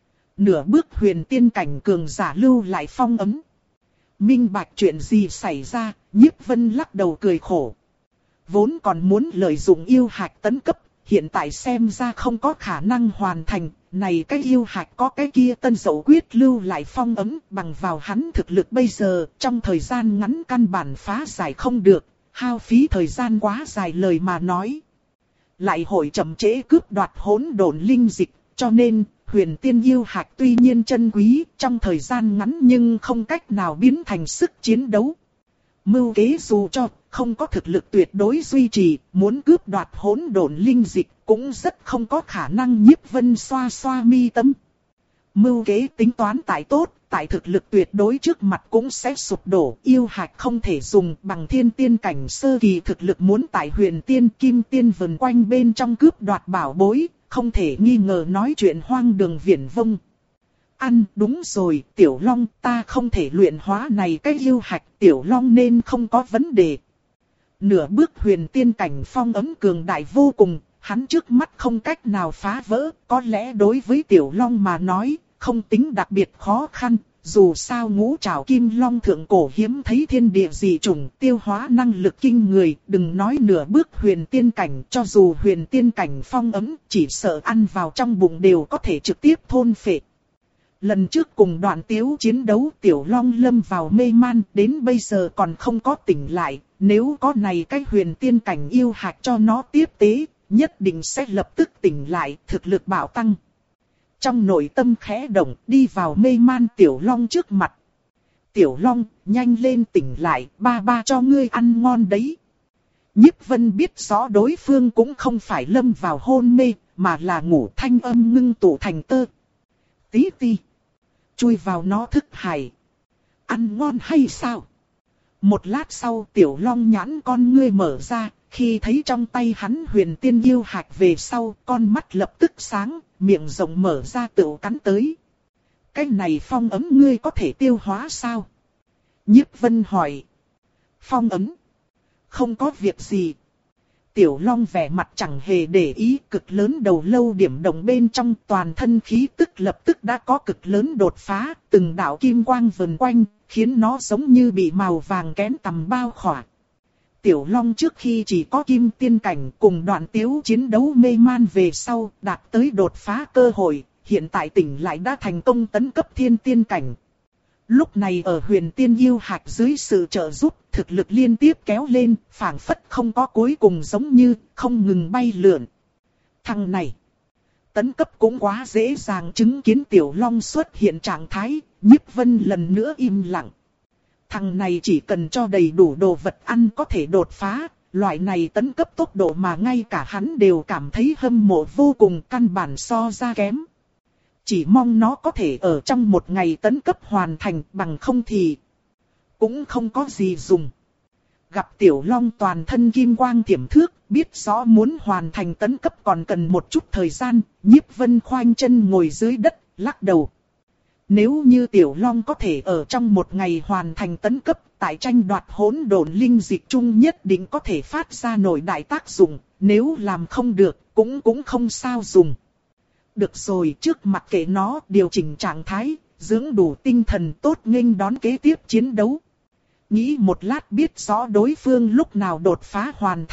nửa bước huyền tiên cảnh cường giả lưu lại phong ấm. Minh bạch chuyện gì xảy ra, Nhiếp Vân lắc đầu cười khổ. Vốn còn muốn lợi dụng yêu hạch tấn cấp, hiện tại xem ra không có khả năng hoàn thành. Này cái yêu hạch có cái kia tân dậu quyết lưu lại phong ấm, bằng vào hắn thực lực bây giờ, trong thời gian ngắn căn bản phá giải không được, hao phí thời gian quá dài lời mà nói. Lại hội chậm trễ cướp đoạt hỗn độn linh dịch, cho nên huyền tiên yêu hạch tuy nhiên chân quý, trong thời gian ngắn nhưng không cách nào biến thành sức chiến đấu. Mưu kế dù cho không có thực lực tuyệt đối duy trì, muốn cướp đoạt hỗn độn linh dịch cũng rất không có khả năng. Nhiếp Vân xoa xoa mi tâm. Mưu kế tính toán tại tốt, tại thực lực tuyệt đối trước mặt cũng sẽ sụp đổ. Yêu hạch không thể dùng, bằng thiên tiên cảnh sơ kỳ thực lực muốn tại huyền tiên kim tiên vần quanh bên trong cướp đoạt bảo bối, không thể nghi ngờ nói chuyện hoang đường viển vông. Ăn, đúng rồi, Tiểu Long, ta không thể luyện hóa này cái yêu hạch, Tiểu Long nên không có vấn đề. Nửa bước huyền tiên cảnh phong ấm cường đại vô cùng, hắn trước mắt không cách nào phá vỡ, có lẽ đối với Tiểu Long mà nói, không tính đặc biệt khó khăn. Dù sao ngũ trảo kim long thượng cổ hiếm thấy thiên địa dị chủng, tiêu hóa năng lực kinh người, đừng nói nửa bước huyền tiên cảnh, cho dù huyền tiên cảnh phong ấm, chỉ sợ ăn vào trong bụng đều có thể trực tiếp thôn phệ. Lần trước cùng Đoạn Tiếu chiến đấu, Tiểu Long lâm vào mê man, đến bây giờ còn không có tỉnh lại, nếu có này cái huyền tiên cảnh yêu hạch cho nó tiếp tế, nhất định sẽ lập tức tỉnh lại, thực lực bạo tăng. Trong nội tâm khẽ động, đi vào mê man Tiểu Long trước mặt. Tiểu Long, nhanh lên tỉnh lại, ba ba cho ngươi ăn ngon đấy. Nhiếp Vân biết rõ đối phương cũng không phải lâm vào hôn mê, mà là ngủ, thanh âm ngưng tụ thành tơ. Tí ti. Chui vào nó thức hải. Ăn ngon hay sao? Một lát sau Tiểu Long nhãn con ngươi mở ra, khi thấy trong tay hắn huyền tiên yêu hạch về sau, con mắt lập tức sáng, miệng rộng mở ra tựu cắn tới. Cái này phong ấm ngươi có thể tiêu hóa sao? Nhiếp Vân hỏi. Phong ấm? Không có việc gì. Tiểu Long vẻ mặt chẳng hề để ý, cực lớn đầu lâu điểm đồng bên trong toàn thân khí tức lập tức đã có cực lớn đột phá, từng đạo kim quang vần quanh, khiến nó giống như bị màu vàng kén tầm bao khỏa. Tiểu Long trước khi chỉ có kim tiên cảnh cùng Đoạn Tiếu chiến đấu mê man về sau, đạt tới đột phá cơ hội, hiện tại tỉnh lại đã thành công tấn cấp thiên tiên cảnh. Lúc này ở huyền tiên yêu hạch dưới sự trợ giúp, thực lực liên tiếp kéo lên, phảng phất không có cuối cùng giống như, không ngừng bay lượn. Thằng này, tấn cấp cũng quá dễ dàng. Chứng kiến Tiểu Long xuất hiện trạng thái, Nhiếp Vân lần nữa im lặng. Thằng này chỉ cần cho đầy đủ đồ vật ăn có thể đột phá, loại này tấn cấp tốc độ mà ngay cả hắn đều cảm thấy hâm mộ vô cùng, căn bản so ra kém. Chỉ mong nó có thể ở trong một ngày tấn cấp hoàn thành, bằng không thì cũng không có gì dùng. Gặp Tiểu Long toàn thân kim quang tiềm thước, biết rõ muốn hoàn thành tấn cấp còn cần một chút thời gian, Nhiếp Vân khoanh chân ngồi dưới đất, lắc đầu. Nếu như Tiểu Long có thể ở trong một ngày hoàn thành tấn cấp, tại tranh đoạt hỗn độn linh dịch chung nhất định có thể phát ra nổi đại tác dụng, nếu làm không được, cũng cũng không sao dùng. Được rồi, trước mặt kệ nó, điều chỉnh trạng thái, dưỡng đủ tinh thần tốt nghênh đón kế tiếp chiến đấu. Nghĩ một lát biết rõ đối phương lúc nào đột phá hoàn thành,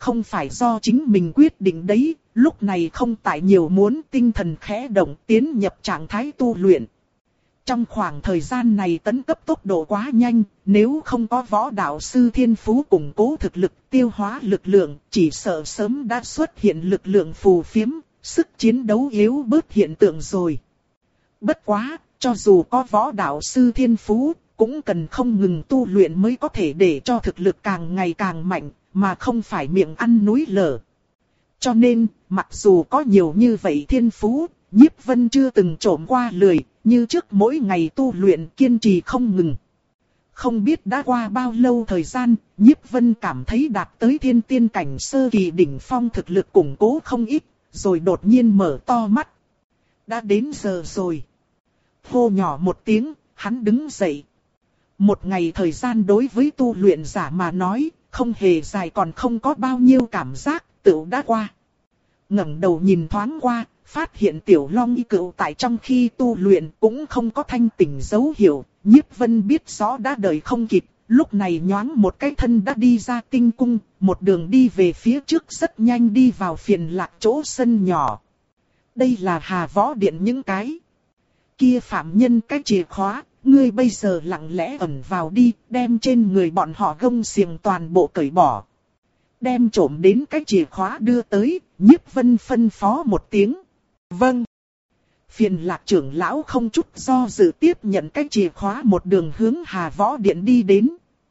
không phải do chính mình quyết định đấy, lúc này không tại nhiều muốn tinh thần khẽ động tiến nhập trạng thái tu luyện. Trong khoảng thời gian này tấn cấp tốc độ quá nhanh, nếu không có võ đạo sư thiên phú củng cố thực lực tiêu hóa lực lượng, chỉ sợ sớm đã xuất hiện lực lượng phù phiếm, sức chiến đấu yếu bớt hiện tượng rồi. Bất quá, cho dù có võ đạo sư thiên phú, cũng cần không ngừng tu luyện mới có thể để cho thực lực càng ngày càng mạnh, mà không phải miệng ăn núi lở. Cho nên, mặc dù có nhiều như vậy thiên phú, Nhiếp Vân chưa từng trộm qua lười, như trước mỗi ngày tu luyện kiên trì không ngừng. Không biết đã qua bao lâu thời gian, Nhiếp Vân cảm thấy đạt tới thiên tiên cảnh sơ kỳ đỉnh phong thực lực củng cố không ít, rồi đột nhiên mở to mắt. Đã đến giờ rồi. Hô nhỏ một tiếng, hắn đứng dậy. Một ngày thời gian đối với tu luyện giả mà nói, không hề dài còn không có bao nhiêu cảm giác, tựu đã qua. Ngẩng đầu nhìn thoáng qua, phát hiện Tiểu Long Y Cựu tại trong khi tu luyện cũng không có thanh tỉnh dấu hiệu, Nhiếp Vân biết rõ đã đợi không kịp, lúc này nhoáng một cái thân đã đi ra tinh cung, một đường đi về phía trước rất nhanh đi vào phiền lạc chỗ sân nhỏ. Đây là Hà Võ Điện những cái kia phạm nhân cái chìa khóa, ngươi bây giờ lặng lẽ ẩn vào đi, đem trên người bọn họ gông xiềng toàn bộ cởi bỏ. Đem trộm đến cái chìa khóa đưa tới, Nhiếp Vân phân phó một tiếng. Vâng. Phiền lạc trưởng lão không chút do dự tiếp nhận cái chìa khóa một đường hướng Hà Võ Điện đi đến.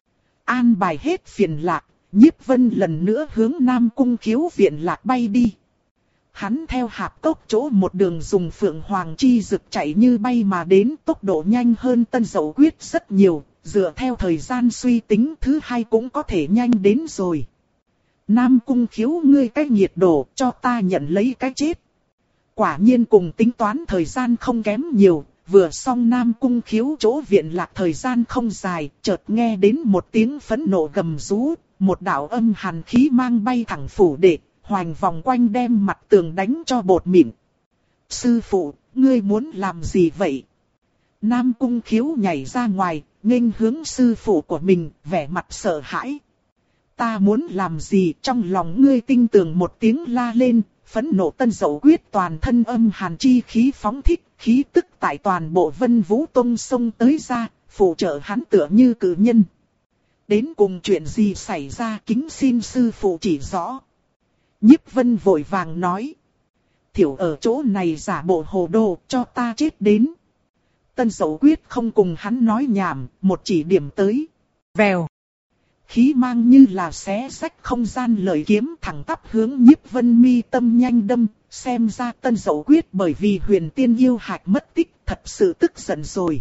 An bài hết phiền lạc, Nhiếp Vân lần nữa hướng Nam Cung Khiếu viện lạc bay đi. Hắn theo hạp cốc chỗ một đường dùng phượng hoàng chi rực chạy như bay mà đến, tốc độ nhanh hơn Tân Dậu Quyết rất nhiều, dựa theo thời gian suy tính thứ hai cũng có thể nhanh đến rồi. Nam Cung Khiếu, ngươi cái nhiệt độ cho ta nhận lấy cái chết. Quả nhiên cùng tính toán thời gian không kém nhiều, vừa xong Nam Cung Khiếu chỗ viện lạc thời gian không dài, chợt nghe đến một tiếng phẫn nộ gầm rú, một đạo âm hàn khí mang bay thẳng phủ đệ, hoành vòng quanh đem mặt tường đánh cho bột mịn. Sư phụ, ngươi muốn làm gì vậy? Nam Cung Khiếu nhảy ra ngoài, nghênh hướng sư phụ của mình, vẻ mặt sợ hãi. Ta muốn làm gì? Trong lòng ngươi tinh tường một tiếng la lên, phẫn nộ Tân Dậu Quyết toàn thân âm hàn chi khí phóng thích, khí tức tại toàn bộ Vân Vũ Tông xông tới ra, phụ trợ hắn tựa như cử nhân. Đến cùng chuyện gì xảy ra, kính xin sư phụ chỉ rõ. Nhiếp Vân vội vàng nói. Thiểu ở chỗ này giả bộ hồ đồ, cho ta chết đến. Tân Dậu Quyết không cùng hắn nói nhảm, một chỉ điểm tới. Vèo. Khí mang như là xé rách không gian lợi kiếm thẳng tắp hướng Nhiếp Vân mi tâm nhanh đâm, xem ra Tân Dậu Quyết bởi vì huyền tiên yêu hạch mất tích thật sự tức giận rồi.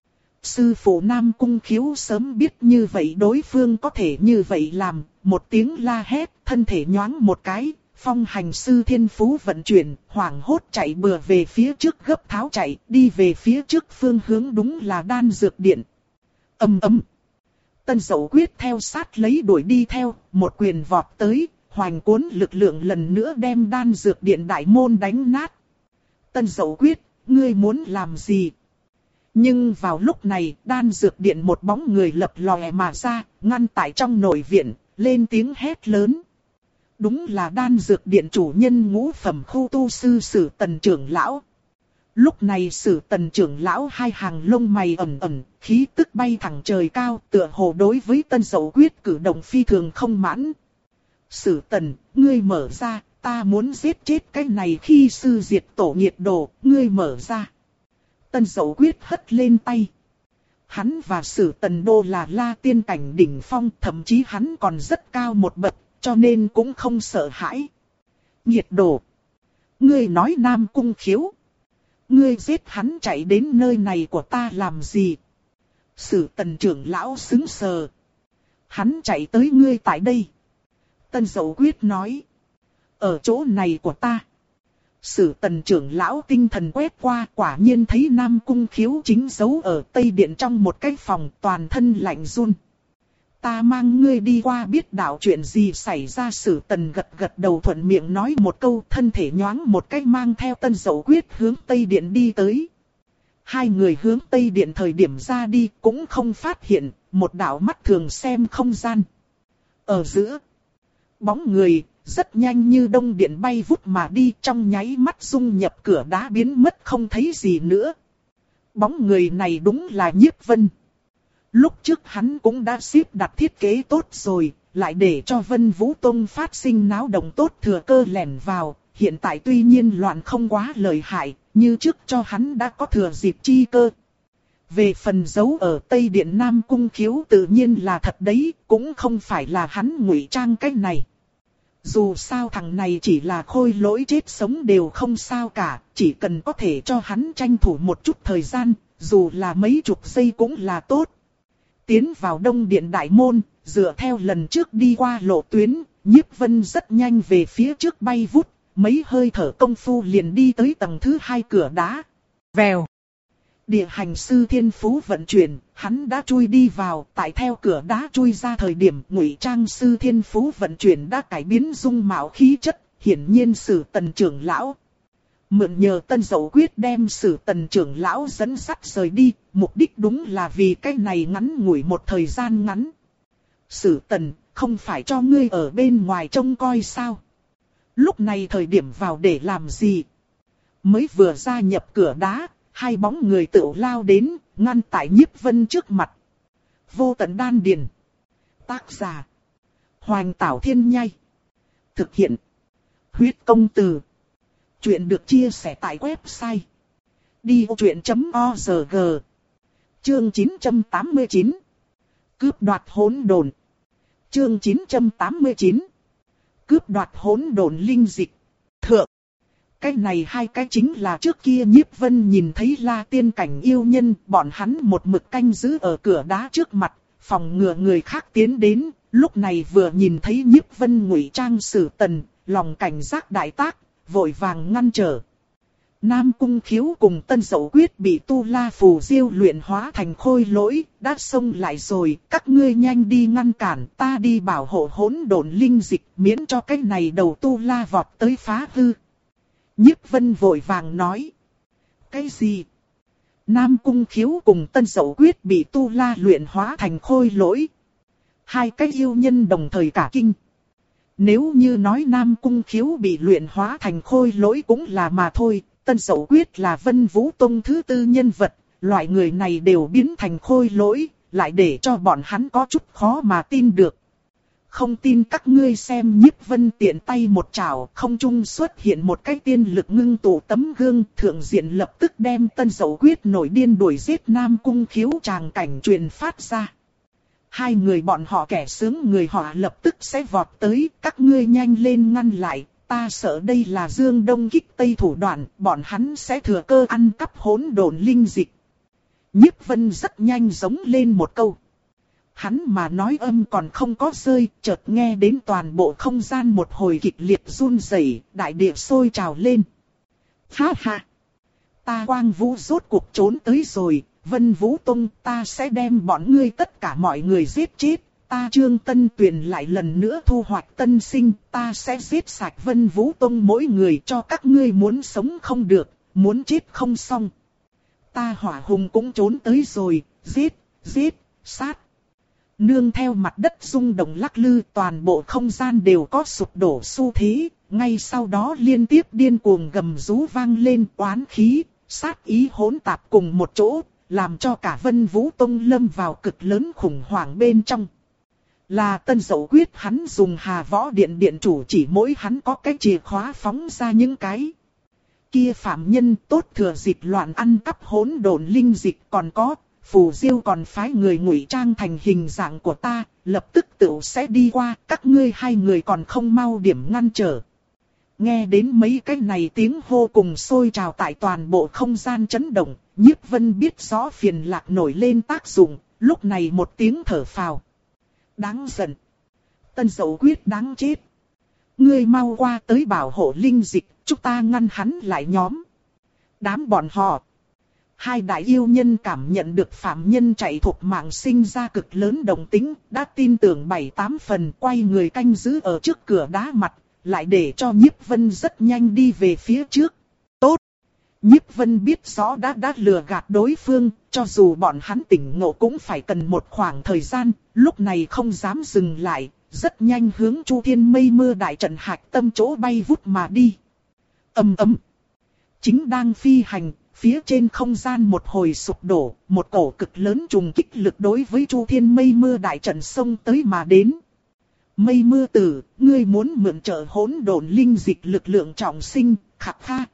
Sư phụ Nam Cung Khiếu sớm biết như vậy đối phương có thể như vậy làm, một tiếng la hét, thân thể nhoáng một cái, phong hành sư thiên phú vận chuyển, hoảng hốt chạy bừa về phía trước gấp tháo chạy, đi về phía trước phương hướng đúng là đan dược điện. Ầm ầm. Tân Dậu Quyết theo sát lấy đuổi đi theo, một quyền vọt tới, hoành cuốn lực lượng lần nữa đem đan dược điện đại môn đánh nát. Tân Dậu Quyết, ngươi muốn làm gì? Nhưng vào lúc này, đan dược điện một bóng người lập lòe mà ra, ngăn tại trong nội viện, lên tiếng hét lớn. Đúng là đan dược điện chủ nhân ngũ phẩm khu tu sư Sử Tần trưởng lão. Lúc này Sử Tần trưởng lão hai hàng lông mày ẩn ẩn, khí tức bay thẳng trời cao, tựa hồ đối với Tân Dậu Quyết cử động phi thường không mãn. Sử Tần, ngươi mở ra, ta muốn giết chết cái này khi sư diệt tổ nghiệt đồ, ngươi mở ra. Tân Dậu Quyết hất lên tay. Hắn và Sử Tần đô là la tiên cảnh đỉnh phong, thậm chí hắn còn rất cao một bậc, cho nên cũng không sợ hãi. Nghiệt đồ. Ngươi nói Nam Cung Khiếu. Ngươi giết hắn chạy đến nơi này của ta làm gì? Sử Tần trưởng lão sững sờ. Hắn chạy tới ngươi tại đây. Tân Dậu Quyết nói. Ở chỗ này của ta. Sử Tần trưởng lão tinh thần quét qua, quả nhiên thấy Nam Cung Khiếu chính giấu ở Tây Điện trong một cái phòng, toàn thân lạnh run. Ta mang ngươi đi qua biết đạo chuyện gì xảy ra. Sử Tần gật gật đầu thuận miệng nói một câu, thân thể nhoáng một cái mang theo Tân Dậu Quyết hướng Tây Điện đi tới. Hai người hướng Tây Điện thời điểm ra đi cũng không phát hiện một đạo mắt thường xem không gian. Ở giữa, bóng người, rất nhanh như đông điện bay vút mà đi, trong nháy mắt dung nhập cửa đá biến mất không thấy gì nữa. Bóng người này đúng là Nhiếp Vân. Lúc trước hắn cũng đã xếp đặt thiết kế tốt rồi, lại để cho Vân Vũ Tông phát sinh náo động tốt thừa cơ lẻn vào. Hiện tại tuy nhiên loạn không quá lợi hại, như trước cho hắn đã có thừa dịp chi cơ. Về phần giấu ở Tây Điện Nam Cung Khiếu tự nhiên là thật đấy, cũng không phải là hắn ngụy trang cái này. Dù sao thằng này chỉ là khôi lỗi chết sống đều không sao cả, chỉ cần có thể cho hắn tranh thủ một chút thời gian, dù là mấy chục giây cũng là tốt. Tiến vào Đông Điện Đại Môn, dựa theo lần trước đi qua lộ tuyến, Nhiếp Vân rất nhanh về phía trước bay vút, mấy hơi thở công phu liền đi tới tầng thứ hai cửa đá. Vèo. Địa hành sư thiên phú vận chuyển, hắn đã chui đi vào, tại theo cửa đá chui ra thời điểm ngụy trang sư thiên phú vận chuyển đã cải biến dung mạo khí chất, hiển nhiên Sử Tần trưởng lão. Mượn nhờ Tân Dậu Quyết đem Sử Tần trưởng lão dẫn sắt rời đi, mục đích đúng là vì cái này ngắn ngủi một thời gian ngắn. Sử Tần, không phải cho ngươi ở bên ngoài trông coi sao? Lúc này thời điểm vào để làm gì? Mới vừa gia nhập cửa đá, hai bóng người tự lao đến, ngăn tại Nhiếp Vân trước mặt. Vô Tận Đan Điền. Tác giả: Hoành Tảo Thiên Nhai. Thực hiện: Huyết Công Từ. Chuyện được chia sẻ tại website đi ô chuyện chấm org. Chương chín trăm tám mươi chín. Cướp đoạt hỗn độn. Chương chín trăm tám mươi chín. Cướp đoạt hỗn độn linh dịch. Thượng. Cái này hai cái chính là trước kia Nhiếp Vân nhìn thấy La Tiên cảnh yêu nhân, bọn hắn một mực canh giữ ở cửa đá trước mặt, phòng ngừa người khác tiến đến. Lúc này vừa nhìn thấy Nhiếp Vân ngụy trang Sử Tần, lòng cảnh giác đại tác, vội vàng ngăn trở. Nam Cung Khiếu cùng Tân Dậu Quyết bị Tu La Phù Diêu luyện hóa thành khôi lỗi, đã xông lại rồi, các ngươi nhanh đi ngăn cản, ta đi bảo hộ hỗn độn linh dịch, miễn cho cái này đầu Tu La vọt tới phá hư. Nhiếp Vân vội vàng nói. Cái gì? Nam Cung Khiếu cùng Tân Dậu Quyết bị Tu La luyện hóa thành khôi lỗi. Hai cái yêu nhân đồng thời cả kinh. Nếu như nói Nam Cung Khiếu bị luyện hóa thành khôi lỗi cũng là mà thôi, Tân Dậu Quyết là Vân Vũ Tông thứ tư nhân vật, loại người này đều biến thành khôi lỗi, lại để cho bọn hắn có chút khó mà tin được. Không tin các ngươi xem. Nhiếp Vân tiện tay một chảo, không trung xuất hiện một cái tiên lực ngưng tụ tấm gương, thượng diện lập tức đem Tân Dậu Quyết nổi điên đuổi giết Nam Cung Khiếu tràng cảnh truyền phát ra. Hai người bọn họ kẻ sướng người họ lập tức sẽ vọt tới, các ngươi nhanh lên ngăn lại, ta sợ đây là Dương Đông kích Tây thủ đoạn, bọn hắn sẽ thừa cơ ăn cắp hỗn độn linh dịch. Nhiếp Vân rất nhanh giống lên một câu. Hắn mà nói âm còn không có rơi, chợt nghe đến toàn bộ không gian một hồi kịch liệt run rẩy, đại địa sôi trào lên. Ha ha! Ta Quang Vũ rốt cuộc trốn tới rồi, Vân Vũ Tông, ta sẽ đem bọn ngươi tất cả mọi người giết chết. Ta Trương Tân Tuyền lại lần nữa thu hoạch tân sinh, ta sẽ giết sạch Vân Vũ Tông mỗi người, cho các ngươi muốn sống không được, muốn chết không xong. Ta Hỏa Hùng cũng trốn tới rồi, giết, giết, sát. Nương theo mặt đất rung động lắc lư, toàn bộ không gian đều có sụp đổ xu thế, ngay sau đó liên tiếp điên cuồng gầm rú vang lên, oán khí, sát ý hỗn tạp cùng một chỗ, làm cho cả Vân Vũ Tông lâm vào cực lớn khủng hoảng bên trong. Là Tân Dậu Quyết, hắn dùng Hà Võ Điện điện chủ chỉ mỗi hắn có cái chìa khóa phóng ra những cái kia phạm nhân tốt thừa dịp loạn ăn cắp hỗn độn linh dịch. Còn có, Phù Diêu còn phái người ngụy trang thành hình dạng của ta, lập tức tựu sẽ đi qua, các ngươi hai người còn không mau điểm ngăn trở. Nghe đến mấy cái này tiếng hô cùng sôi trào tại toàn bộ không gian chấn động, Nhiếp Vân biết rõ phiền lạc nổi lên tác dụng, lúc này một tiếng thở phào. Đáng giận. Tân Dậu Quyết đáng chết. Ngươi mau qua tới bảo hộ linh dịch, chúng ta ngăn hắn lại nhóm. Đám bọn họ. Hai đại yêu nhân cảm nhận được phạm nhân chạy thuộc mạng sinh ra cực lớn đồng tính, đã tin tưởng bảy tám phần, quay người canh giữ ở trước cửa đá mặt, lại để cho Nhiếp Vân rất nhanh đi về phía trước. Tốt! Nhiếp Vân biết rõ đã đã lừa gạt đối phương, cho dù bọn hắn tỉnh ngộ cũng phải cần một khoảng thời gian, lúc này không dám dừng lại, rất nhanh hướng Chu Thiên Mây Mưa đại trận hạch tâm chỗ bay vút mà đi. Ầm ầm. Chính đang phi hành, phía trên không gian một hồi sụp đổ, một cổ cực lớn trùng kích lực đối với Chu Thiên Mây Mưa đại trận xông tới mà đến. Mây Mưa Tử, ngươi muốn mượn trợ hỗn độn linh dịch lực lượng trọng sinh, khạc kha.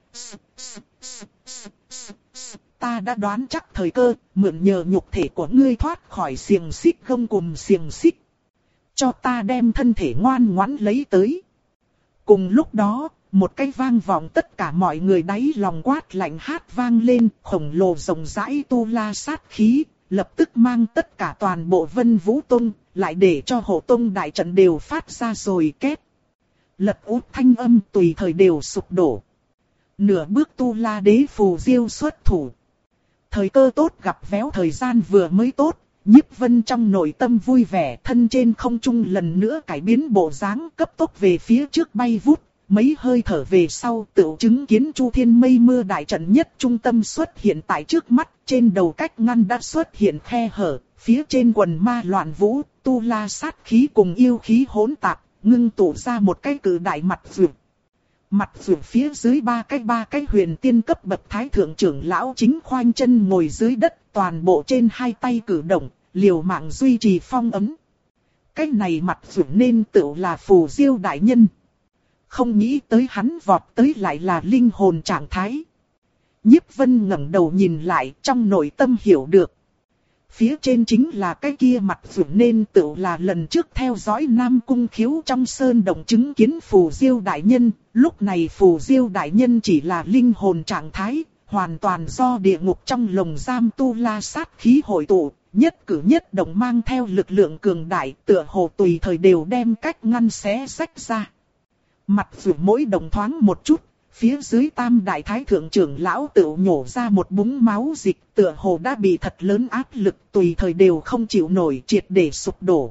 Ta đã đoán chắc thời cơ, mượn nhờ nhục thể của ngươi thoát khỏi xiềng xích gông cùm xiềng xích. Cho ta đem thân thể ngoan ngoãn lấy tới. Cùng lúc đó, một cái vang vọng tất cả mọi người đáy lòng quát lạnh hát vang lên, khổng lồ rộng rãi tu la sát khí, lập tức mang tất cả toàn bộ Vân Vũ Tông, lại để cho Hộ Tông đại trận đều phát ra rồi két. Lật út thanh âm tùy thời đều sụp đổ. Nửa bước tu la đế phù diêu xuất thủ. Thời cơ tốt gặp véo thời gian vừa mới tốt, Nhiếp Vân trong nội tâm vui vẻ, thân trên không trung lần nữa cải biến bộ dáng, cấp tốc về phía trước bay vút. Mấy hơi thở về sau tự chứng kiến Chu Thiên Mây Mưa đại trận nhất trung tâm xuất hiện tại trước mắt, trên đầu cách ngăn đã xuất hiện khe hở, phía trên quần ma loạn vũ, tu la sát khí cùng yêu khí hỗn tạp, ngưng tụ ra một cái cử đại mặt vượt. Mặt vượt phía dưới ba cái ba cái huyền tiên cấp bậc thái thượng trưởng lão chính khoanh chân ngồi dưới đất, toàn bộ trên hai tay cử động, liều mạng duy trì phong ấm. Cái này mặt vượt nên tự là Phù Diêu đại nhân. Không nghĩ tới hắn vọt tới lại là linh hồn trạng thái. Nhiếp Vân ngẩng đầu nhìn lại, trong nội tâm hiểu được. Phía trên chính là cái kia mặt vượt nên tự là lần trước theo dõi Nam Cung Khiếu trong sơn động chứng kiến Phù Diêu đại nhân. Lúc này Phù Diêu đại nhân chỉ là linh hồn trạng thái, hoàn toàn do địa ngục trong lồng giam tu la sát khí hội tụ, nhất cử nhất động mang theo lực lượng cường đại, tựa hồ tùy thời đều đem cách ngăn xé rách ra. Mặt vượt mỗi đồng thoáng một chút, phía dưới tam đại thái thượng trưởng lão tự nhổ ra một búng máu dịch, tựa hồ đã bị thật lớn áp lực, tùy thời đều không chịu nổi, triệt để sụp đổ.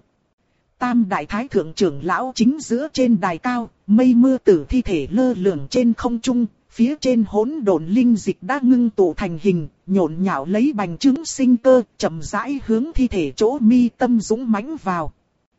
Tam đại thái thượng trưởng lão chính giữa trên đài cao, Mây Mưa Tử thi thể lơ lửng trên không trung, phía trên hỗn độn linh dịch đã ngưng tụ thành hình, nhộn nhạo lấy bành trướng sinh cơ, chậm rãi hướng thi thể chỗ mi tâm dũng mãnh vào.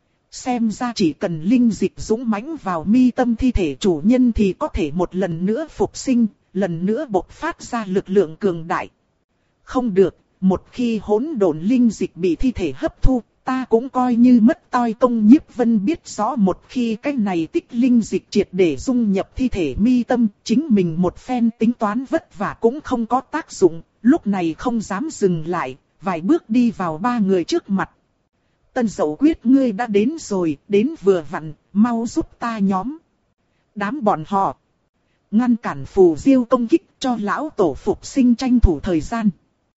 Xem ra chỉ cần linh dịch dũng mãnh vào mi tâm thi thể chủ nhân thì có thể một lần nữa phục sinh, lần nữa bộc phát ra lực lượng cường đại. Không được, một khi hỗn độn linh dịch bị thi thể hấp thu, ta cũng coi như mất toi công. Nhiếp Vân biết rõ một khi cái này tích linh dịch triệt để dung nhập thi thể mi tâm, chính mình một phen tính toán vất vả cũng không có tác dụng, lúc này không dám dừng lại, vài bước đi vào ba người trước mặt. Tân Dậu Quyết ngươi đã đến rồi, đến vừa vặn, mau giúp ta nhóm. Đám bọn họ ngăn cản Phù Diêu công kích, cho lão tổ phục sinh tranh thủ thời gian.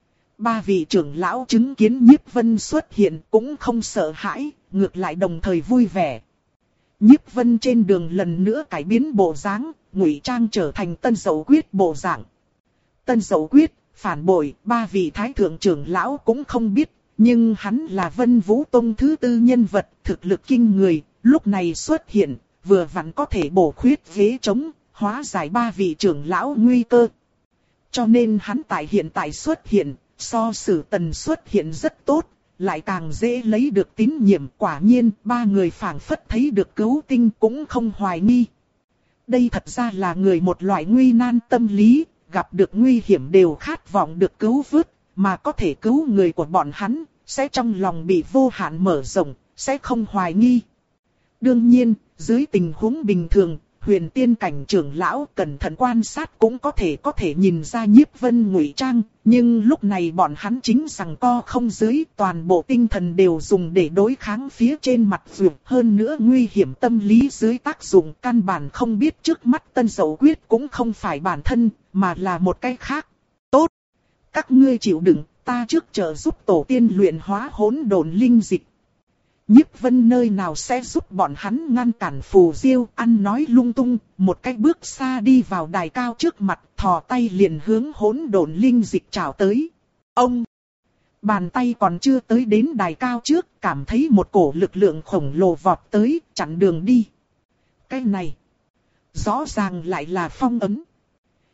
Ba vị trưởng lão chứng kiến Nhiếp Vân xuất hiện cũng không sợ hãi, ngược lại đồng thời vui vẻ. Nhiếp Vân trên đường lần nữa cải biến bộ dáng, ngụy trang trở thành Tân Dậu Quyết bộ dạng. Tân Dậu Quyết, phản bội, ba vị thái thượng trưởng lão cũng không biết. Nhưng hắn là Vân Vũ Tông thứ tư nhân vật, thực lực kinh người, lúc này xuất hiện, vừa vặn có thể bổ khuyết ghế trống, hóa giải ba vị trưởng lão nguy cơ. Cho nên hắn tại hiện tại xuất hiện, so Sử Tần xuất hiện rất tốt, lại càng dễ lấy được tín nhiệm. Quả nhiên, ba người phảng phất thấy được cứu tinh cũng không hoài nghi. Đây thật ra là người một loại nguy nan tâm lý, gặp được nguy hiểm đều khát vọng được cứu vớt. Mà có thể cứu người của bọn hắn, sẽ trong lòng bị vô hạn mở rộng, sẽ không hoài nghi. Đương nhiên, dưới tình huống bình thường, huyền tiên cảnh trưởng lão cẩn thận quan sát cũng có thể có thể nhìn ra Nhiếp Vân ngụy trang. Nhưng lúc này bọn hắn chính rằng co không dưới, toàn bộ tinh thần đều dùng để đối kháng phía trên mặt vượt. Hơn nữa nguy hiểm tâm lý dưới tác dụng căn bản không biết trước mắt Tân Dậu Quyết cũng không phải bản thân, mà là một cái khác. Tốt! Các ngươi chịu đựng, ta trước trợ giúp tổ tiên luyện hóa hỗn độn linh dịch. Nhiếp Vân nơi nào sẽ giúp bọn hắn ngăn cản Phù Diêu, ăn nói lung tung, một cái bước xa đi vào đài cao trước mặt, thò tay liền hướng hỗn độn linh dịch chào tới. Ông! Bàn tay còn chưa tới đến đài cao trước, cảm thấy một cổ lực lượng khổng lồ vọt tới, chặn đường đi. Cái này, rõ ràng lại là phong ấn.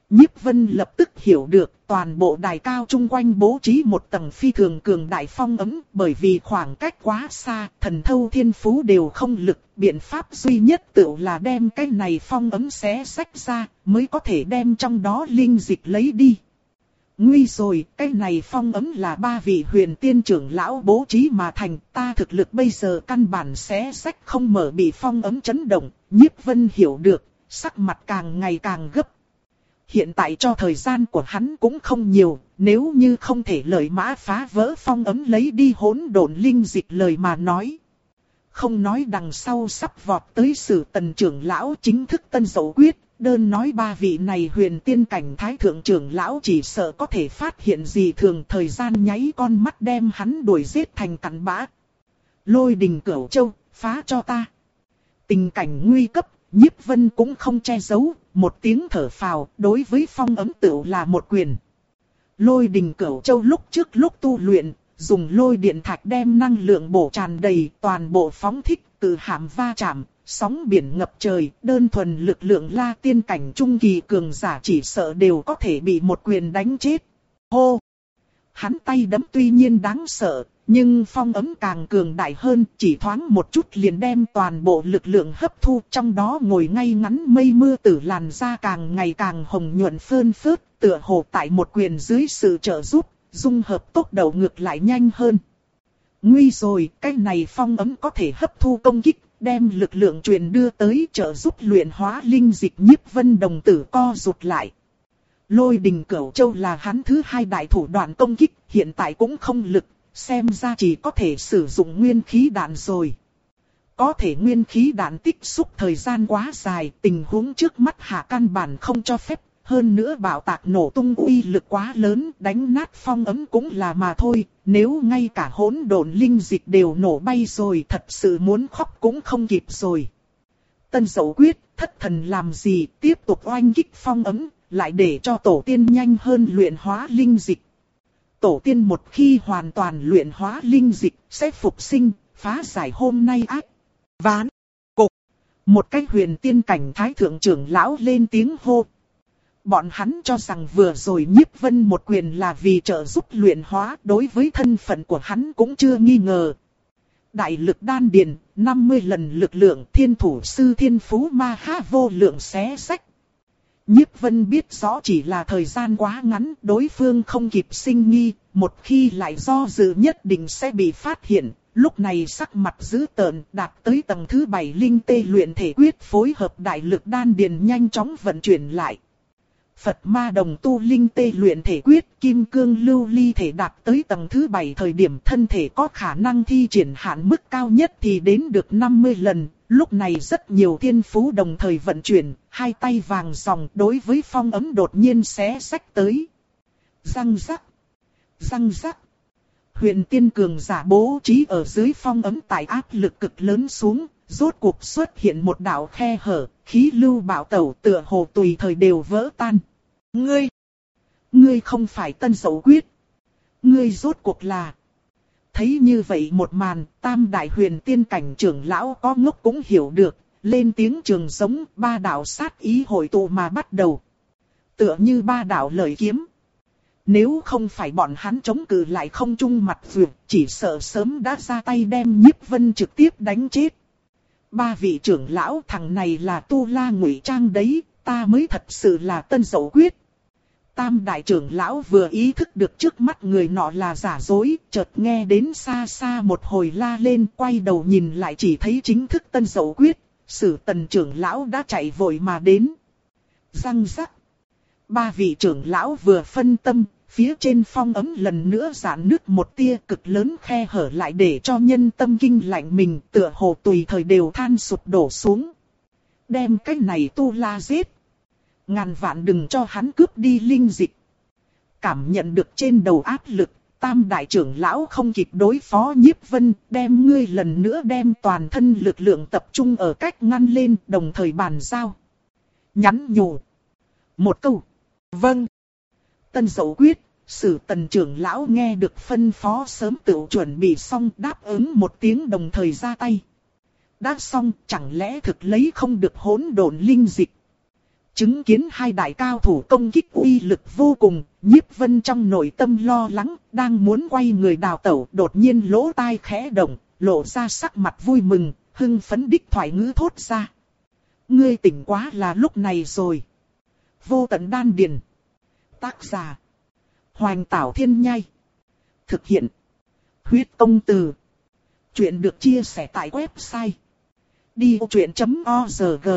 Nhiếp Vân lập tức hiểu được, toàn bộ đài cao chung quanh bố trí một tầng phi thường cường đại phong ấm, bởi vì khoảng cách quá xa, thần thâu thiên phú đều không lực, biện pháp duy nhất tự là đem cái này phong ấm xé xách ra, mới có thể đem trong đó linh dịch lấy đi. Nguy rồi, cái này phong ấm là ba vị huyền tiên trưởng lão bố trí mà thành, ta thực lực bây giờ căn bản xé xách không mở bị phong ấm chấn động, Nhiếp Vân hiểu được, sắc mặt càng ngày càng gấp. Hiện tại cho thời gian của hắn cũng không nhiều, nếu như không thể lợi mã phá vỡ phong ấm lấy đi hỗn độn linh dịch lời mà nói. Không nói đằng sau sắp vọt tới Sử Tần trưởng lão chính thức tân dậu quyết, đơn nói ba vị này huyền tiên cảnh thái thượng trưởng lão chỉ sợ có thể phát hiện gì thường, thời gian nháy con mắt đem hắn đuổi giết thành cặn bã. Lôi đình Cửu Châu, phá cho ta. Tình cảnh nguy cấp, Nhiếp Vân cũng không che giấu, một tiếng thở phào, đối với phong ấm tựu là một quyền. Lôi đình Cửu Châu lúc trước lúc tu luyện, dùng lôi điện thạch đem năng lượng bổ tràn đầy, toàn bộ phóng thích, từ hàm va chạm, sóng biển ngập trời, đơn thuần lực lượng la tiên cảnh trung kỳ cường giả chỉ sợ đều có thể bị một quyền đánh chết. Hô! Hắn tay đấm tuy nhiên đáng sợ, nhưng phong ấm càng cường đại hơn, chỉ thoáng một chút liền đem toàn bộ lực lượng hấp thu, trong đó ngồi ngay ngắn mây mưa tử làn da càng ngày càng hồng nhuận phơn phớt, tựa hồ tại một quyền dưới sự trợ giúp, dung hợp tốc độ ngược lại nhanh hơn. Nguy rồi, cái này phong ấm có thể hấp thu công kích, đem lực lượng truyền đưa tới trợ giúp luyện hóa linh dịch. Nhiếp Vân đồng tử co rụt lại. Lôi đình Cửu Châu là hắn thứ hai đại thủ đoạn công kích, hiện tại cũng không lực, xem ra chỉ có thể sử dụng nguyên khí đạn rồi. Có thể nguyên khí đạn tích xúc thời gian quá dài, tình huống trước mắt hạ căn bản không cho phép. Hơn nữa bạo tạc nổ tung uy lực quá lớn, đánh nát phong ấm cũng là mà thôi, nếu ngay cả hỗn độn linh dịch đều nổ bay rồi thật sự muốn khóc cũng không kịp rồi. Tân Dậu quyết, thất thần làm gì, tiếp tục oanh kích phong ấm, lại để cho tổ tiên nhanh hơn luyện hóa linh dịch. Tổ tiên một khi hoàn toàn luyện hóa linh dịch, sẽ phục sinh, phá giải hôm nay ác. Ván, cục, một cái huyền tiên cảnh thái thượng trưởng lão lên tiếng hô. Bọn hắn cho rằng vừa rồi Nhiếp Vân một quyền là vì trợ giúp luyện hóa, đối với thân phận của hắn cũng chưa nghi ngờ. Đại lực đan điền, năm mươi lần lực lượng, thiên thủ sư thiên phú ma ha vô lượng xé sách. Nhiếp Vân biết rõ chỉ là thời gian quá ngắn, đối phương không kịp sinh nghi, một khi lại do dự nhất định sẽ bị phát hiện. Lúc này sắc mặt dữ tợn, đạt tới tầng thứ bảy linh tê luyện thể quyết phối hợp đại lực đan điền nhanh chóng vận chuyển lại. Phật ma đồng tu linh tê luyện thể quyết, kim cương lưu ly thể đạt tới tầng thứ bảy thời điểm thân thể có khả năng thi triển hạn mức cao nhất thì đến được năm mươi lần. Lúc này rất nhiều thiên phú đồng thời vận chuyển, hai tay vàng ròng đối với phong ấm đột nhiên xé xách tới. Răng rắc, răng rắc. Huyền tiên cường giả bố trí ở dưới phong ấm tại áp lực cực lớn xuống, rốt cuộc xuất hiện một đạo khe hở, khí lưu bạo tẩu tựa hồ tùy thời đều vỡ tan. Ngươi, ngươi không phải Tân Dậu quyết. Ngươi rốt cuộc là... Thấy như vậy một màn, tam đại huyền tiên cảnh trưởng lão có ngốc cũng hiểu được, lên tiếng trường giống, ba đạo sát ý hội tụ mà bắt đầu. Tựa như ba đạo lợi kiếm. Nếu không phải bọn hắn chống cự lại không chung mặt vượt, chỉ sợ sớm đã ra tay đem Nhiếp Vân trực tiếp đánh chết. Ba vị trưởng lão, thằng này là tu la ngụy trang đấy, ta mới thật sự là Tân Dậu quyết. Tam đại trưởng lão vừa ý thức được trước mắt người nọ là giả dối, chợt nghe đến xa xa một hồi la lên, quay đầu nhìn lại chỉ thấy chính thức Tân Dậu quyết, Sử Tần trưởng lão đã chạy vội mà đến. Răng rắc. Ba vị trưởng lão vừa phân tâm, phía trên phong ấm lần nữa giãn nứt một tia, cực lớn khe hở lại để cho nhân tâm kinh lạnh mình, tựa hồ tùy thời đều than sụp đổ xuống. Đem cái này tu la giết. Ngàn vạn đừng cho hắn cướp đi linh dịch. Cảm nhận được trên đầu áp lực, tam đại trưởng lão không kịp đối phó Nhiếp Vân, đem ngươi lần nữa đem toàn thân lực lượng tập trung ở cách ngăn lên, đồng thời bàn giao. Nhắn nhủ. Một câu. Vâng. Tân Dậu quyết, Sử Tần trưởng lão nghe được phân phó sớm tự chuẩn bị xong, đáp ứng một tiếng đồng thời ra tay. Đã xong, chẳng lẽ thực lấy không được hỗn độn linh dịch. Chứng kiến hai đại cao thủ công kích uy lực vô cùng, Nhiếp Vân trong nội tâm lo lắng, đang muốn quay người đào tẩu, đột nhiên lỗ tai khẽ động, lộ ra sắc mặt vui mừng, hưng phấn đích thoại ngữ thốt ra. Ngươi tỉnh quá là lúc này rồi. Vô tận đan điền. Tác giả. Hoành Tảo Thiên Nhai. Thực hiện. Huyết Công Từ. Chuyện được chia sẻ tại website. đi ô chuyện chấm org.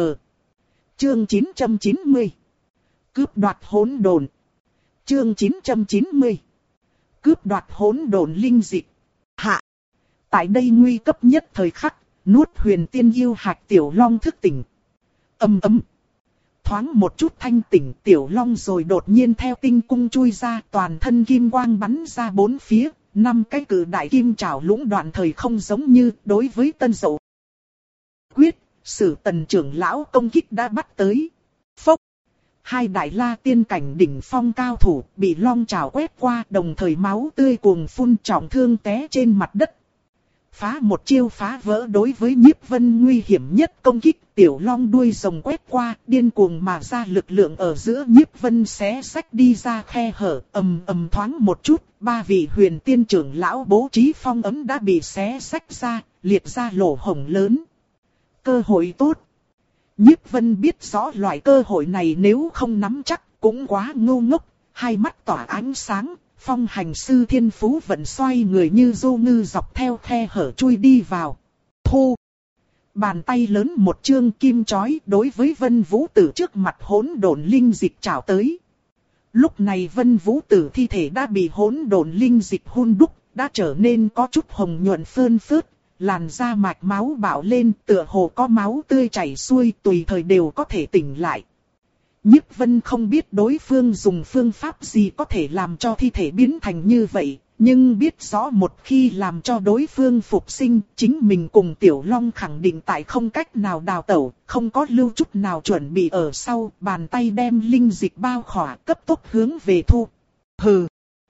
Chương chín trăm chín mươi. Cướp đoạt hỗn độn. Chương chín trăm chín mươi. Cướp đoạt hỗn độn linh dịch. Hạ. Tại đây nguy cấp nhất thời khắc, nuốt huyền tiên yêu hạch Tiểu Long thức tỉnh. Ầm ầm. Thoáng một chút thanh tỉnh Tiểu Long rồi đột nhiên theo tinh cung chui ra, toàn thân kim quang bắn ra bốn phía, năm cái cự đại kim trảo lũng đoạn thời không giống như đối với Tân Dậu Quyết, Sử Tần trưởng lão công kích đã bắt tới. Phốc. Hai đại la tiên cảnh đỉnh phong cao thủ bị long trảo quét qua, đồng thời máu tươi cuồng phun, trọng thương té trên mặt đất. Phá một chiêu phá vỡ đối với Nhiếp Vân nguy hiểm nhất công kích, Tiểu Long đuôi rồng quét qua, điên cuồng mà ra lực lượng ở giữa Nhiếp Vân xé xách đi ra khe hở, ầm ầm thoáng một chút, ba vị huyền tiên trưởng lão bố trí phong ấm đã bị xé xách ra, liệt ra lỗ hổng lớn. Cơ hội tốt. Nhiếp Vân biết rõ loại cơ hội này nếu không nắm chắc cũng quá ngu ngốc, hai mắt tỏa ánh sáng, phong hành sư thiên phú vẫn xoay người như du ngư dọc theo khe hở chui đi vào. Thu. Bàn tay lớn một chương kim chói đối với Vân Vũ Tử trước mặt hỗn độn linh dịch trảo tới. Lúc này Vân Vũ Tử thi thể đã bị hỗn độn linh dịch hun đúc, đã trở nên có chút hồng nhuận phơn phớt. Làn da mạch máu bạo lên, tựa hồ có máu tươi chảy xuôi, tùy thời đều có thể tỉnh lại. Nhiếp Vân không biết đối phương dùng phương pháp gì có thể làm cho thi thể biến thành như vậy, nhưng biết rõ một khi làm cho đối phương phục sinh, chính mình cùng Tiểu Long khẳng định tại không cách nào đào tẩu, không có lưu chút nào chuẩn bị ở sau, bàn tay đem linh dịch bao khỏa, cấp tốc hướng về thu. Hừ.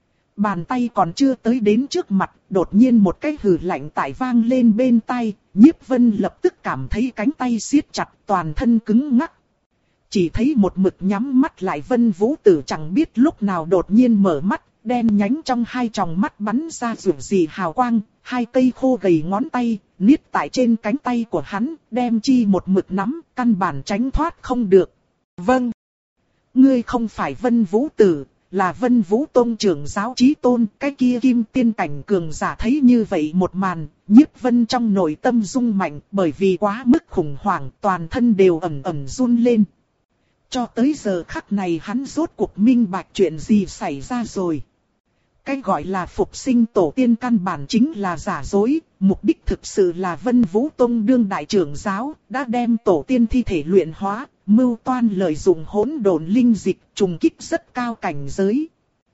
Bàn tay còn chưa tới đến trước mặt, đột nhiên một cái hừ lạnh tại vang lên bên tai, Nhiếp Vân lập tức cảm thấy cánh tay siết chặt, toàn thân cứng ngắc. Chỉ thấy một mực nhắm mắt lại Vân Vũ Tử chẳng biết lúc nào đột nhiên mở mắt, đen nhánh trong hai tròng mắt bắn ra rực rì hào quang, hai cây khô gầy ngón tay, niết tại trên cánh tay của hắn, đem chi một mực nắm, căn bản tránh thoát không được. Vâng. Ngươi không phải Vân Vũ Tử, là Vân Vũ Tôn trưởng giáo chí tôn, cái kia kim tiên cảnh cường giả thấy như vậy một màn, Nhiếp Vân trong nội tâm rung mạnh, bởi vì quá mức khủng hoảng, toàn thân đều ẩn ẩn run lên. Cho tới giờ khắc này hắn rốt cuộc minh bạch chuyện gì xảy ra rồi. Cái gọi là phục sinh tổ tiên căn bản chính là giả dối, mục đích thực sự là Vân Vũ Tông đương đại trưởng giáo, đã đem tổ tiên thi thể luyện hóa, mưu toan lợi dụng hỗn độn linh dịch, trùng kích rất cao cảnh giới.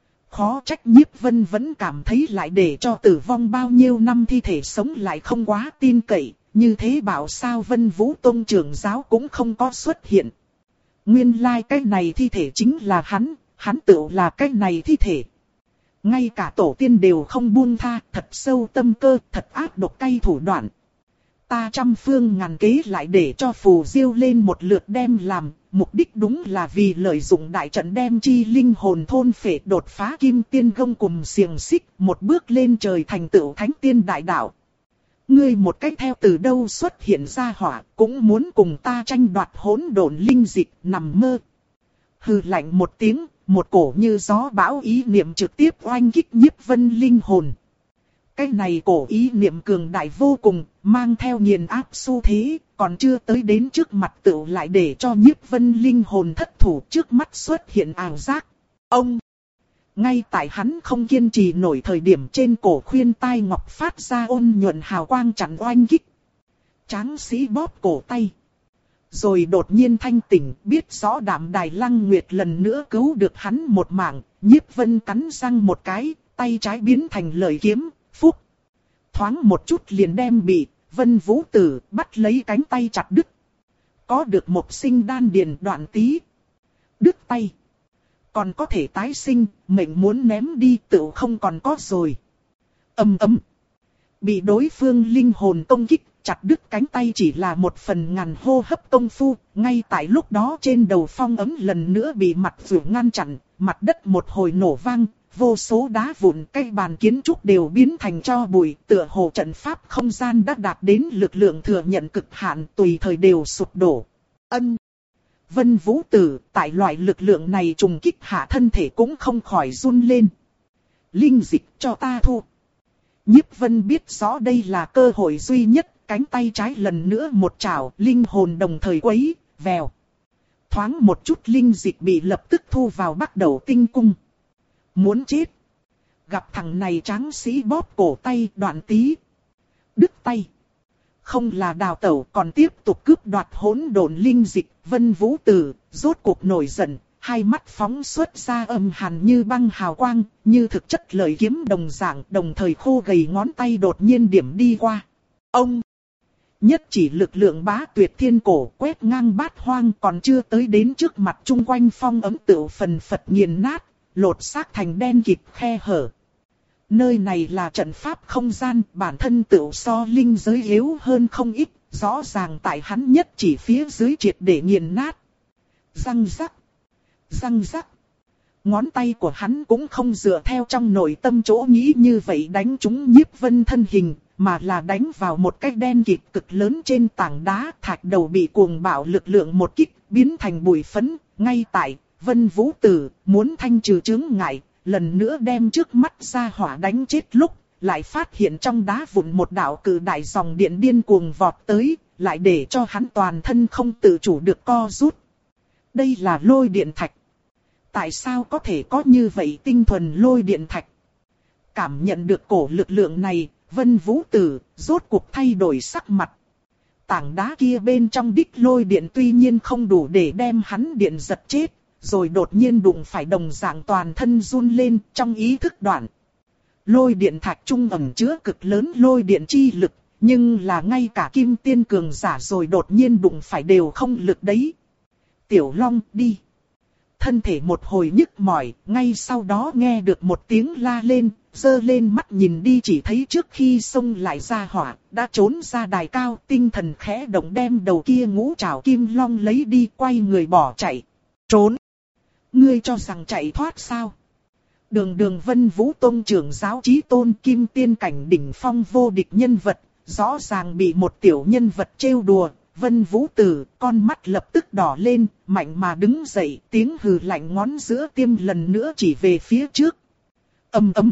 Khó trách Nhiếp Vân vẫn cảm thấy lại để cho tử vong bao nhiêu năm thi thể sống lại không quá tin cậy, như thế bảo sao Vân Vũ Tông trưởng giáo cũng không có xuất hiện. Nguyên lai like cái này thi thể chính là hắn, hắn tự là cái này thi thể. Ngay cả tổ tiên đều không buông tha, thật sâu tâm cơ, thật ác độc cay thủ đoạn. Ta trăm phương ngàn kế lại để cho phù diêu lên một lượt đem làm, mục đích đúng là vì lợi dụng đại trận đem chi linh hồn thôn phệ đột phá kim tiên gông cùng xiềng xích, một bước lên trời thành tựu thánh tiên đại đạo. Ngươi một cách theo từ đâu xuất hiện ra hỏa, cũng muốn cùng ta tranh đoạt hỗn độn linh dịch, nằm mơ. Hừ lạnh một tiếng, một cổ như gió bão ý niệm trực tiếp oanh kích Nhiếp Vân linh hồn. Cái này cổ ý niệm cường đại vô cùng, mang theo nghiền áp xu thế, còn chưa tới đến trước mặt tựu lại để cho Nhiếp Vân linh hồn thất thủ, trước mắt xuất hiện ảo giác. Ông! Ngay tại hắn không kiên trì nổi thời điểm, trên cổ khuyên tai ngọc phát ra ôn nhuận hào quang chặn oanh kích. Tráng sĩ bóp cổ tay. Rồi đột nhiên thanh tỉnh, biết rõ Đạm Đài Lăng Nguyệt lần nữa cứu được hắn một mạng, Nhiếp Vân cắn răng một cái, tay trái biến thành lợi kiếm, phúc. Thoáng một chút liền đem bị Vân Vũ Tử bắt lấy cánh tay chặt đứt. Có được một sinh đan điền đoạn tí. Đứt tay. Còn có thể tái sinh, mệnh muốn ném đi tựu không còn có rồi. Ầm ầm. Bị đối phương linh hồn công kích, chặt đứt cánh tay chỉ là một phần ngàn hô hấp công phu, ngay tại lúc đó trên đầu phong ấm lần nữa bị mặt rượu ngăn chặn, mặt đất một hồi nổ vang, vô số đá vụn, cây bàn kiến trúc đều biến thành tro bụi, tựa hồ trận pháp không gian đã đạt đến lực lượng thừa nhận cực hạn, tùy thời đều sụp đổ. Ân. Vân Vũ Tử, tại loại lực lượng này trùng kích hạ thân thể cũng không khỏi run lên. Linh dịch cho ta thu. Nhiếp Vân biết rõ đây là cơ hội duy nhất, cánh tay trái lần nữa một chảo, linh hồn đồng thời quấy, vèo. Thoáng một chút linh dịch bị lập tức thu vào Bắc Đầu Tinh Cung. Muốn chết. Gặp thằng này tráng sĩ bóp cổ tay đoạn tí. Đứt tay. Không là đào tẩu còn tiếp tục cướp đoạt hỗn độn linh dịch. Vân Vũ Tử rốt cuộc nổi giận. Hai mắt phóng xuất ra âm hàn như băng hào quang. Như thực chất lợi kiếm đồng dạng. Đồng thời khô gầy ngón tay đột nhiên điểm đi qua. Ông. Nhất chỉ lực lượng bá tuyệt thiên cổ quét ngang bát hoang. Còn chưa tới đến trước mặt chung quanh phong ấm tựu phần phật nghiền nát. Lột xác thành đen kịt khe hở. Nơi này là trận pháp không gian, bản thân tựu so linh giới yếu hơn không ít, rõ ràng tại hắn nhất chỉ phía dưới triệt để nghiền nát. Răng rắc, răng rắc. Ngón tay của hắn cũng không dựa theo trong nội tâm chỗ nghĩ như vậy đánh trúng Nhiếp Vân thân hình, mà là đánh vào một cái đen kịt cực lớn trên tảng đá, thạch đầu bị cuồng bạo lực lượng một kích, biến thành bụi phấn, ngay tại Vân Vũ Tử muốn thanh trừ chướng ngại, lần nữa đem trước mắt ra hỏa đánh chết lúc, lại phát hiện trong đá vụn một đạo cự đại dòng điện điên cuồng vọt tới, lại để cho hắn toàn thân không tự chủ được co rút. Đây là lôi điện thạch. Tại sao có thể có như vậy tinh thuần lôi điện thạch? Cảm nhận được cổ lực lượng này, Vân Vũ Tử rốt cuộc thay đổi sắc mặt. Tảng đá kia bên trong đích lôi điện tuy nhiên không đủ để đem hắn điện giật chết, rồi đột nhiên đụng phải đồng dạng toàn thân run lên trong ý thức đoạn. Lôi điện thạch trung ẩn chứa cực lớn lôi điện chi lực, nhưng là ngay cả kim tiên cường giả rồi đột nhiên đụng phải đều không lực đấy. Tiểu Long đi. Thân thể một hồi nhức mỏi, ngay sau đó nghe được một tiếng la lên, giơ lên mắt nhìn đi chỉ thấy trước khi xông lại ra hỏa, đã trốn ra đài cao, tinh thần khẽ động đem đầu kia ngũ trảo kim long lấy đi quay người bỏ chạy. Trốn! Ngươi cho rằng chạy thoát sao? Đường đường Vân Vũ Tông trưởng giáo chí tôn kim tiên cảnh đỉnh phong vô địch nhân vật, rõ ràng bị một tiểu nhân vật trêu đùa. Vân Vũ Tử, con mắt lập tức đỏ lên, mạnh mà đứng dậy, tiếng hừ lạnh ngón giữa tiêm lần nữa chỉ về phía trước. Ầm ầm.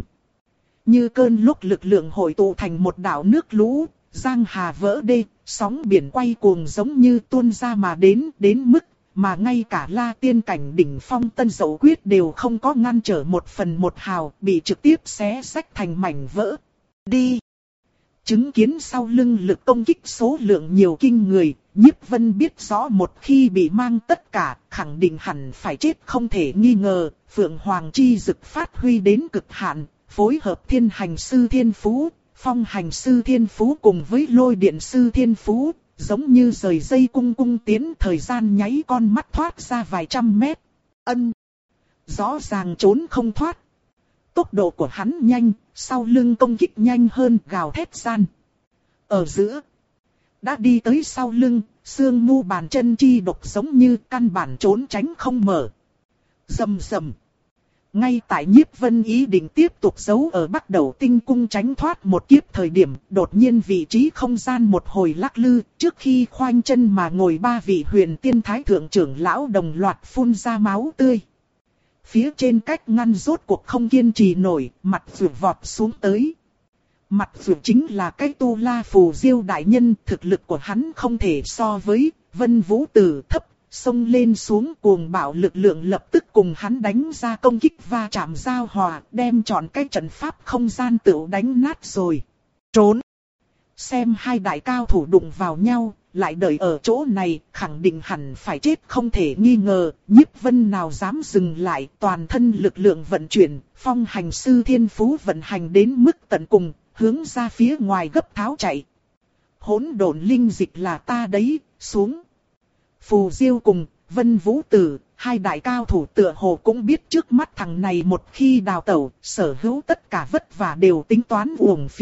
Như cơn lúc lực lượng hội tụ thành một đảo nước lũ, giang hà vỡ đê, sóng biển quay cuồng giống như tuôn ra mà đến, đến mức mà ngay cả La Tiên cảnh đỉnh phong Tân Dậu Quyết đều không có ngăn trở một phần một hào, bị trực tiếp xé rách thành mảnh vỡ. Đi! Chứng kiến sau lưng lực công kích số lượng nhiều kinh người, Nhiếp Vân biết rõ một khi bị mang tất cả, khẳng định hẳn phải chết không thể nghi ngờ. Phượng Hoàng chi dực phát huy đến cực hạn, phối hợp thiên hành sư thiên phú, phong hành sư thiên phú cùng với lôi điện sư thiên phú, giống như rời dây cung cung tiến, thời gian nháy con mắt thoát ra vài trăm mét. Ân! Rõ ràng trốn không thoát. Tốc độ của hắn nhanh, sau lưng công kích nhanh hơn, gào thét gian. Ở giữa, đã đi tới sau lưng, xương mu bàn chân chi độc giống như căn bản trốn tránh không mở. Rầm rầm. Ngay tại Nhiếp Vân ý định tiếp tục giấu ở Bắc Đầu Tinh Cung tránh thoát một kiếp thời điểm, đột nhiên vị trí không gian một hồi lắc lư, trước khi khoanh chân mà ngồi ba vị huyền tiên thái thượng trưởng lão đồng loạt phun ra máu tươi. Phía trên cách ngăn rốt cuộc không kiên trì nổi, mặt vượt vọt xuống tới. Mặt vượt chính là cái Tu La Phù Diêu đại nhân, thực lực của hắn không thể so với Vân Vũ Tử thấp, xông lên xuống cuồng bạo lực lượng lập tức cùng hắn đánh ra công kích va chạm giao hòa, đem trọn cái trận pháp không gian tựu đánh nát rồi. Trốn! Xem hai đại cao thủ đụng vào nhau, lại đợi ở chỗ này, khẳng định hẳn phải chết không thể nghi ngờ. Nhiếp Vân nào dám dừng lại, toàn thân lực lượng vận chuyển, phong hành sư thiên phú vận hành đến mức tận cùng, hướng ra phía ngoài gấp tháo chạy. Hỗn độn linh dịch là ta đấy, xuống. Phù Diêu cùng Vân Vũ Tử, hai đại cao thủ tựa hồ cũng biết trước mắt thằng này một khi đào tẩu, sở hữu tất cả vất vả đều tính toán uổng phí.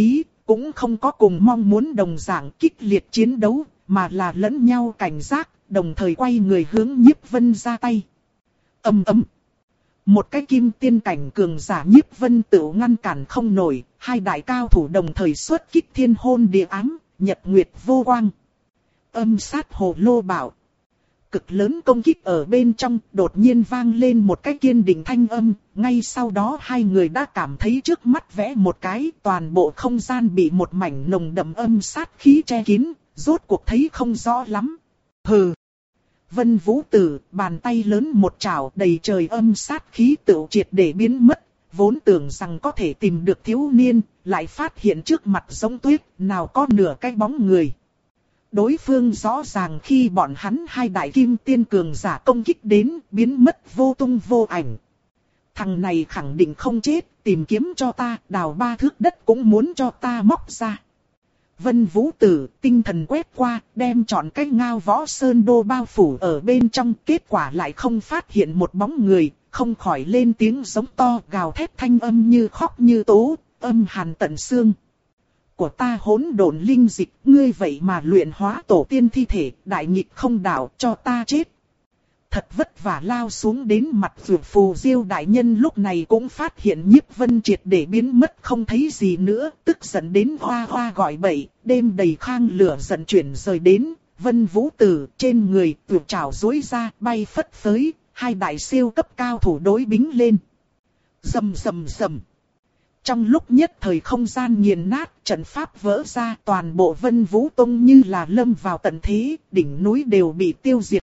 cũng không có cùng mong muốn đồng dạng kích liệt chiến đấu, mà là lẫn nhau cảnh giác, đồng thời quay người hướng Nhiếp Vân ra tay. Ầm ầm. Một cái kim tiên cảnh cường giả Nhiếp Vân tự ngăn cản không nổi, hai đại cao thủ đồng thời xuất kích thiên hôn địa ám, nhật nguyệt vô quang. Âm sát hồ lô bảo. Cực lớn công kích ở bên trong, đột nhiên vang lên một cái kiên định thanh âm, ngay sau đó hai người đã cảm thấy trước mắt vẽ một cái, toàn bộ không gian bị một mảnh nồng đậm âm sát khí che kín, rốt cuộc thấy không rõ lắm. Hừ. Vân Vũ Tử, bàn tay lớn một chảo đầy trời âm sát khí tự triệt để biến mất, vốn tưởng rằng có thể tìm được thiếu niên, lại phát hiện trước mặt giống tuyết, nào có nửa cái bóng người. Đối phương rõ ràng khi bọn hắn hai đại kim tiên cường giả công kích đến, biến mất vô tung vô ảnh. Thằng này khẳng định không chết, tìm kiếm cho ta, đào ba thước đất cũng muốn cho ta móc ra. Vân Vũ Tử tinh thần quét qua, đem trọn cái ngao võ sơn đô bao phủ ở bên trong, kết quả lại không phát hiện một bóng người, không khỏi lên tiếng giống to gào thét thanh âm như khóc như tố, âm hàn tận xương. Của ta hỗn độn linh dịch, ngươi vậy mà luyện hóa tổ tiên thi thể, đại nghịch không đạo, cho ta chết. Thật vất vả lao xuống đến mặt vượt phù diêu đại nhân lúc này cũng phát hiện Nhiếp Vân triệt để biến mất không thấy gì nữa, tức giận đến hoa hoa gọi bậy, đêm đầy khang lửa giận chuyển rời đến, Vân Vũ Tử trên người tuyệt trảo duỗi ra bay phất phới, hai đại siêu cấp cao thủ đối bính lên. Rầm rầm rầm. Trong lúc nhất thời không gian nghiền nát, trận pháp vỡ ra, toàn bộ Vân Vũ Tông như là lâm vào tận thế, đỉnh núi đều bị tiêu diệt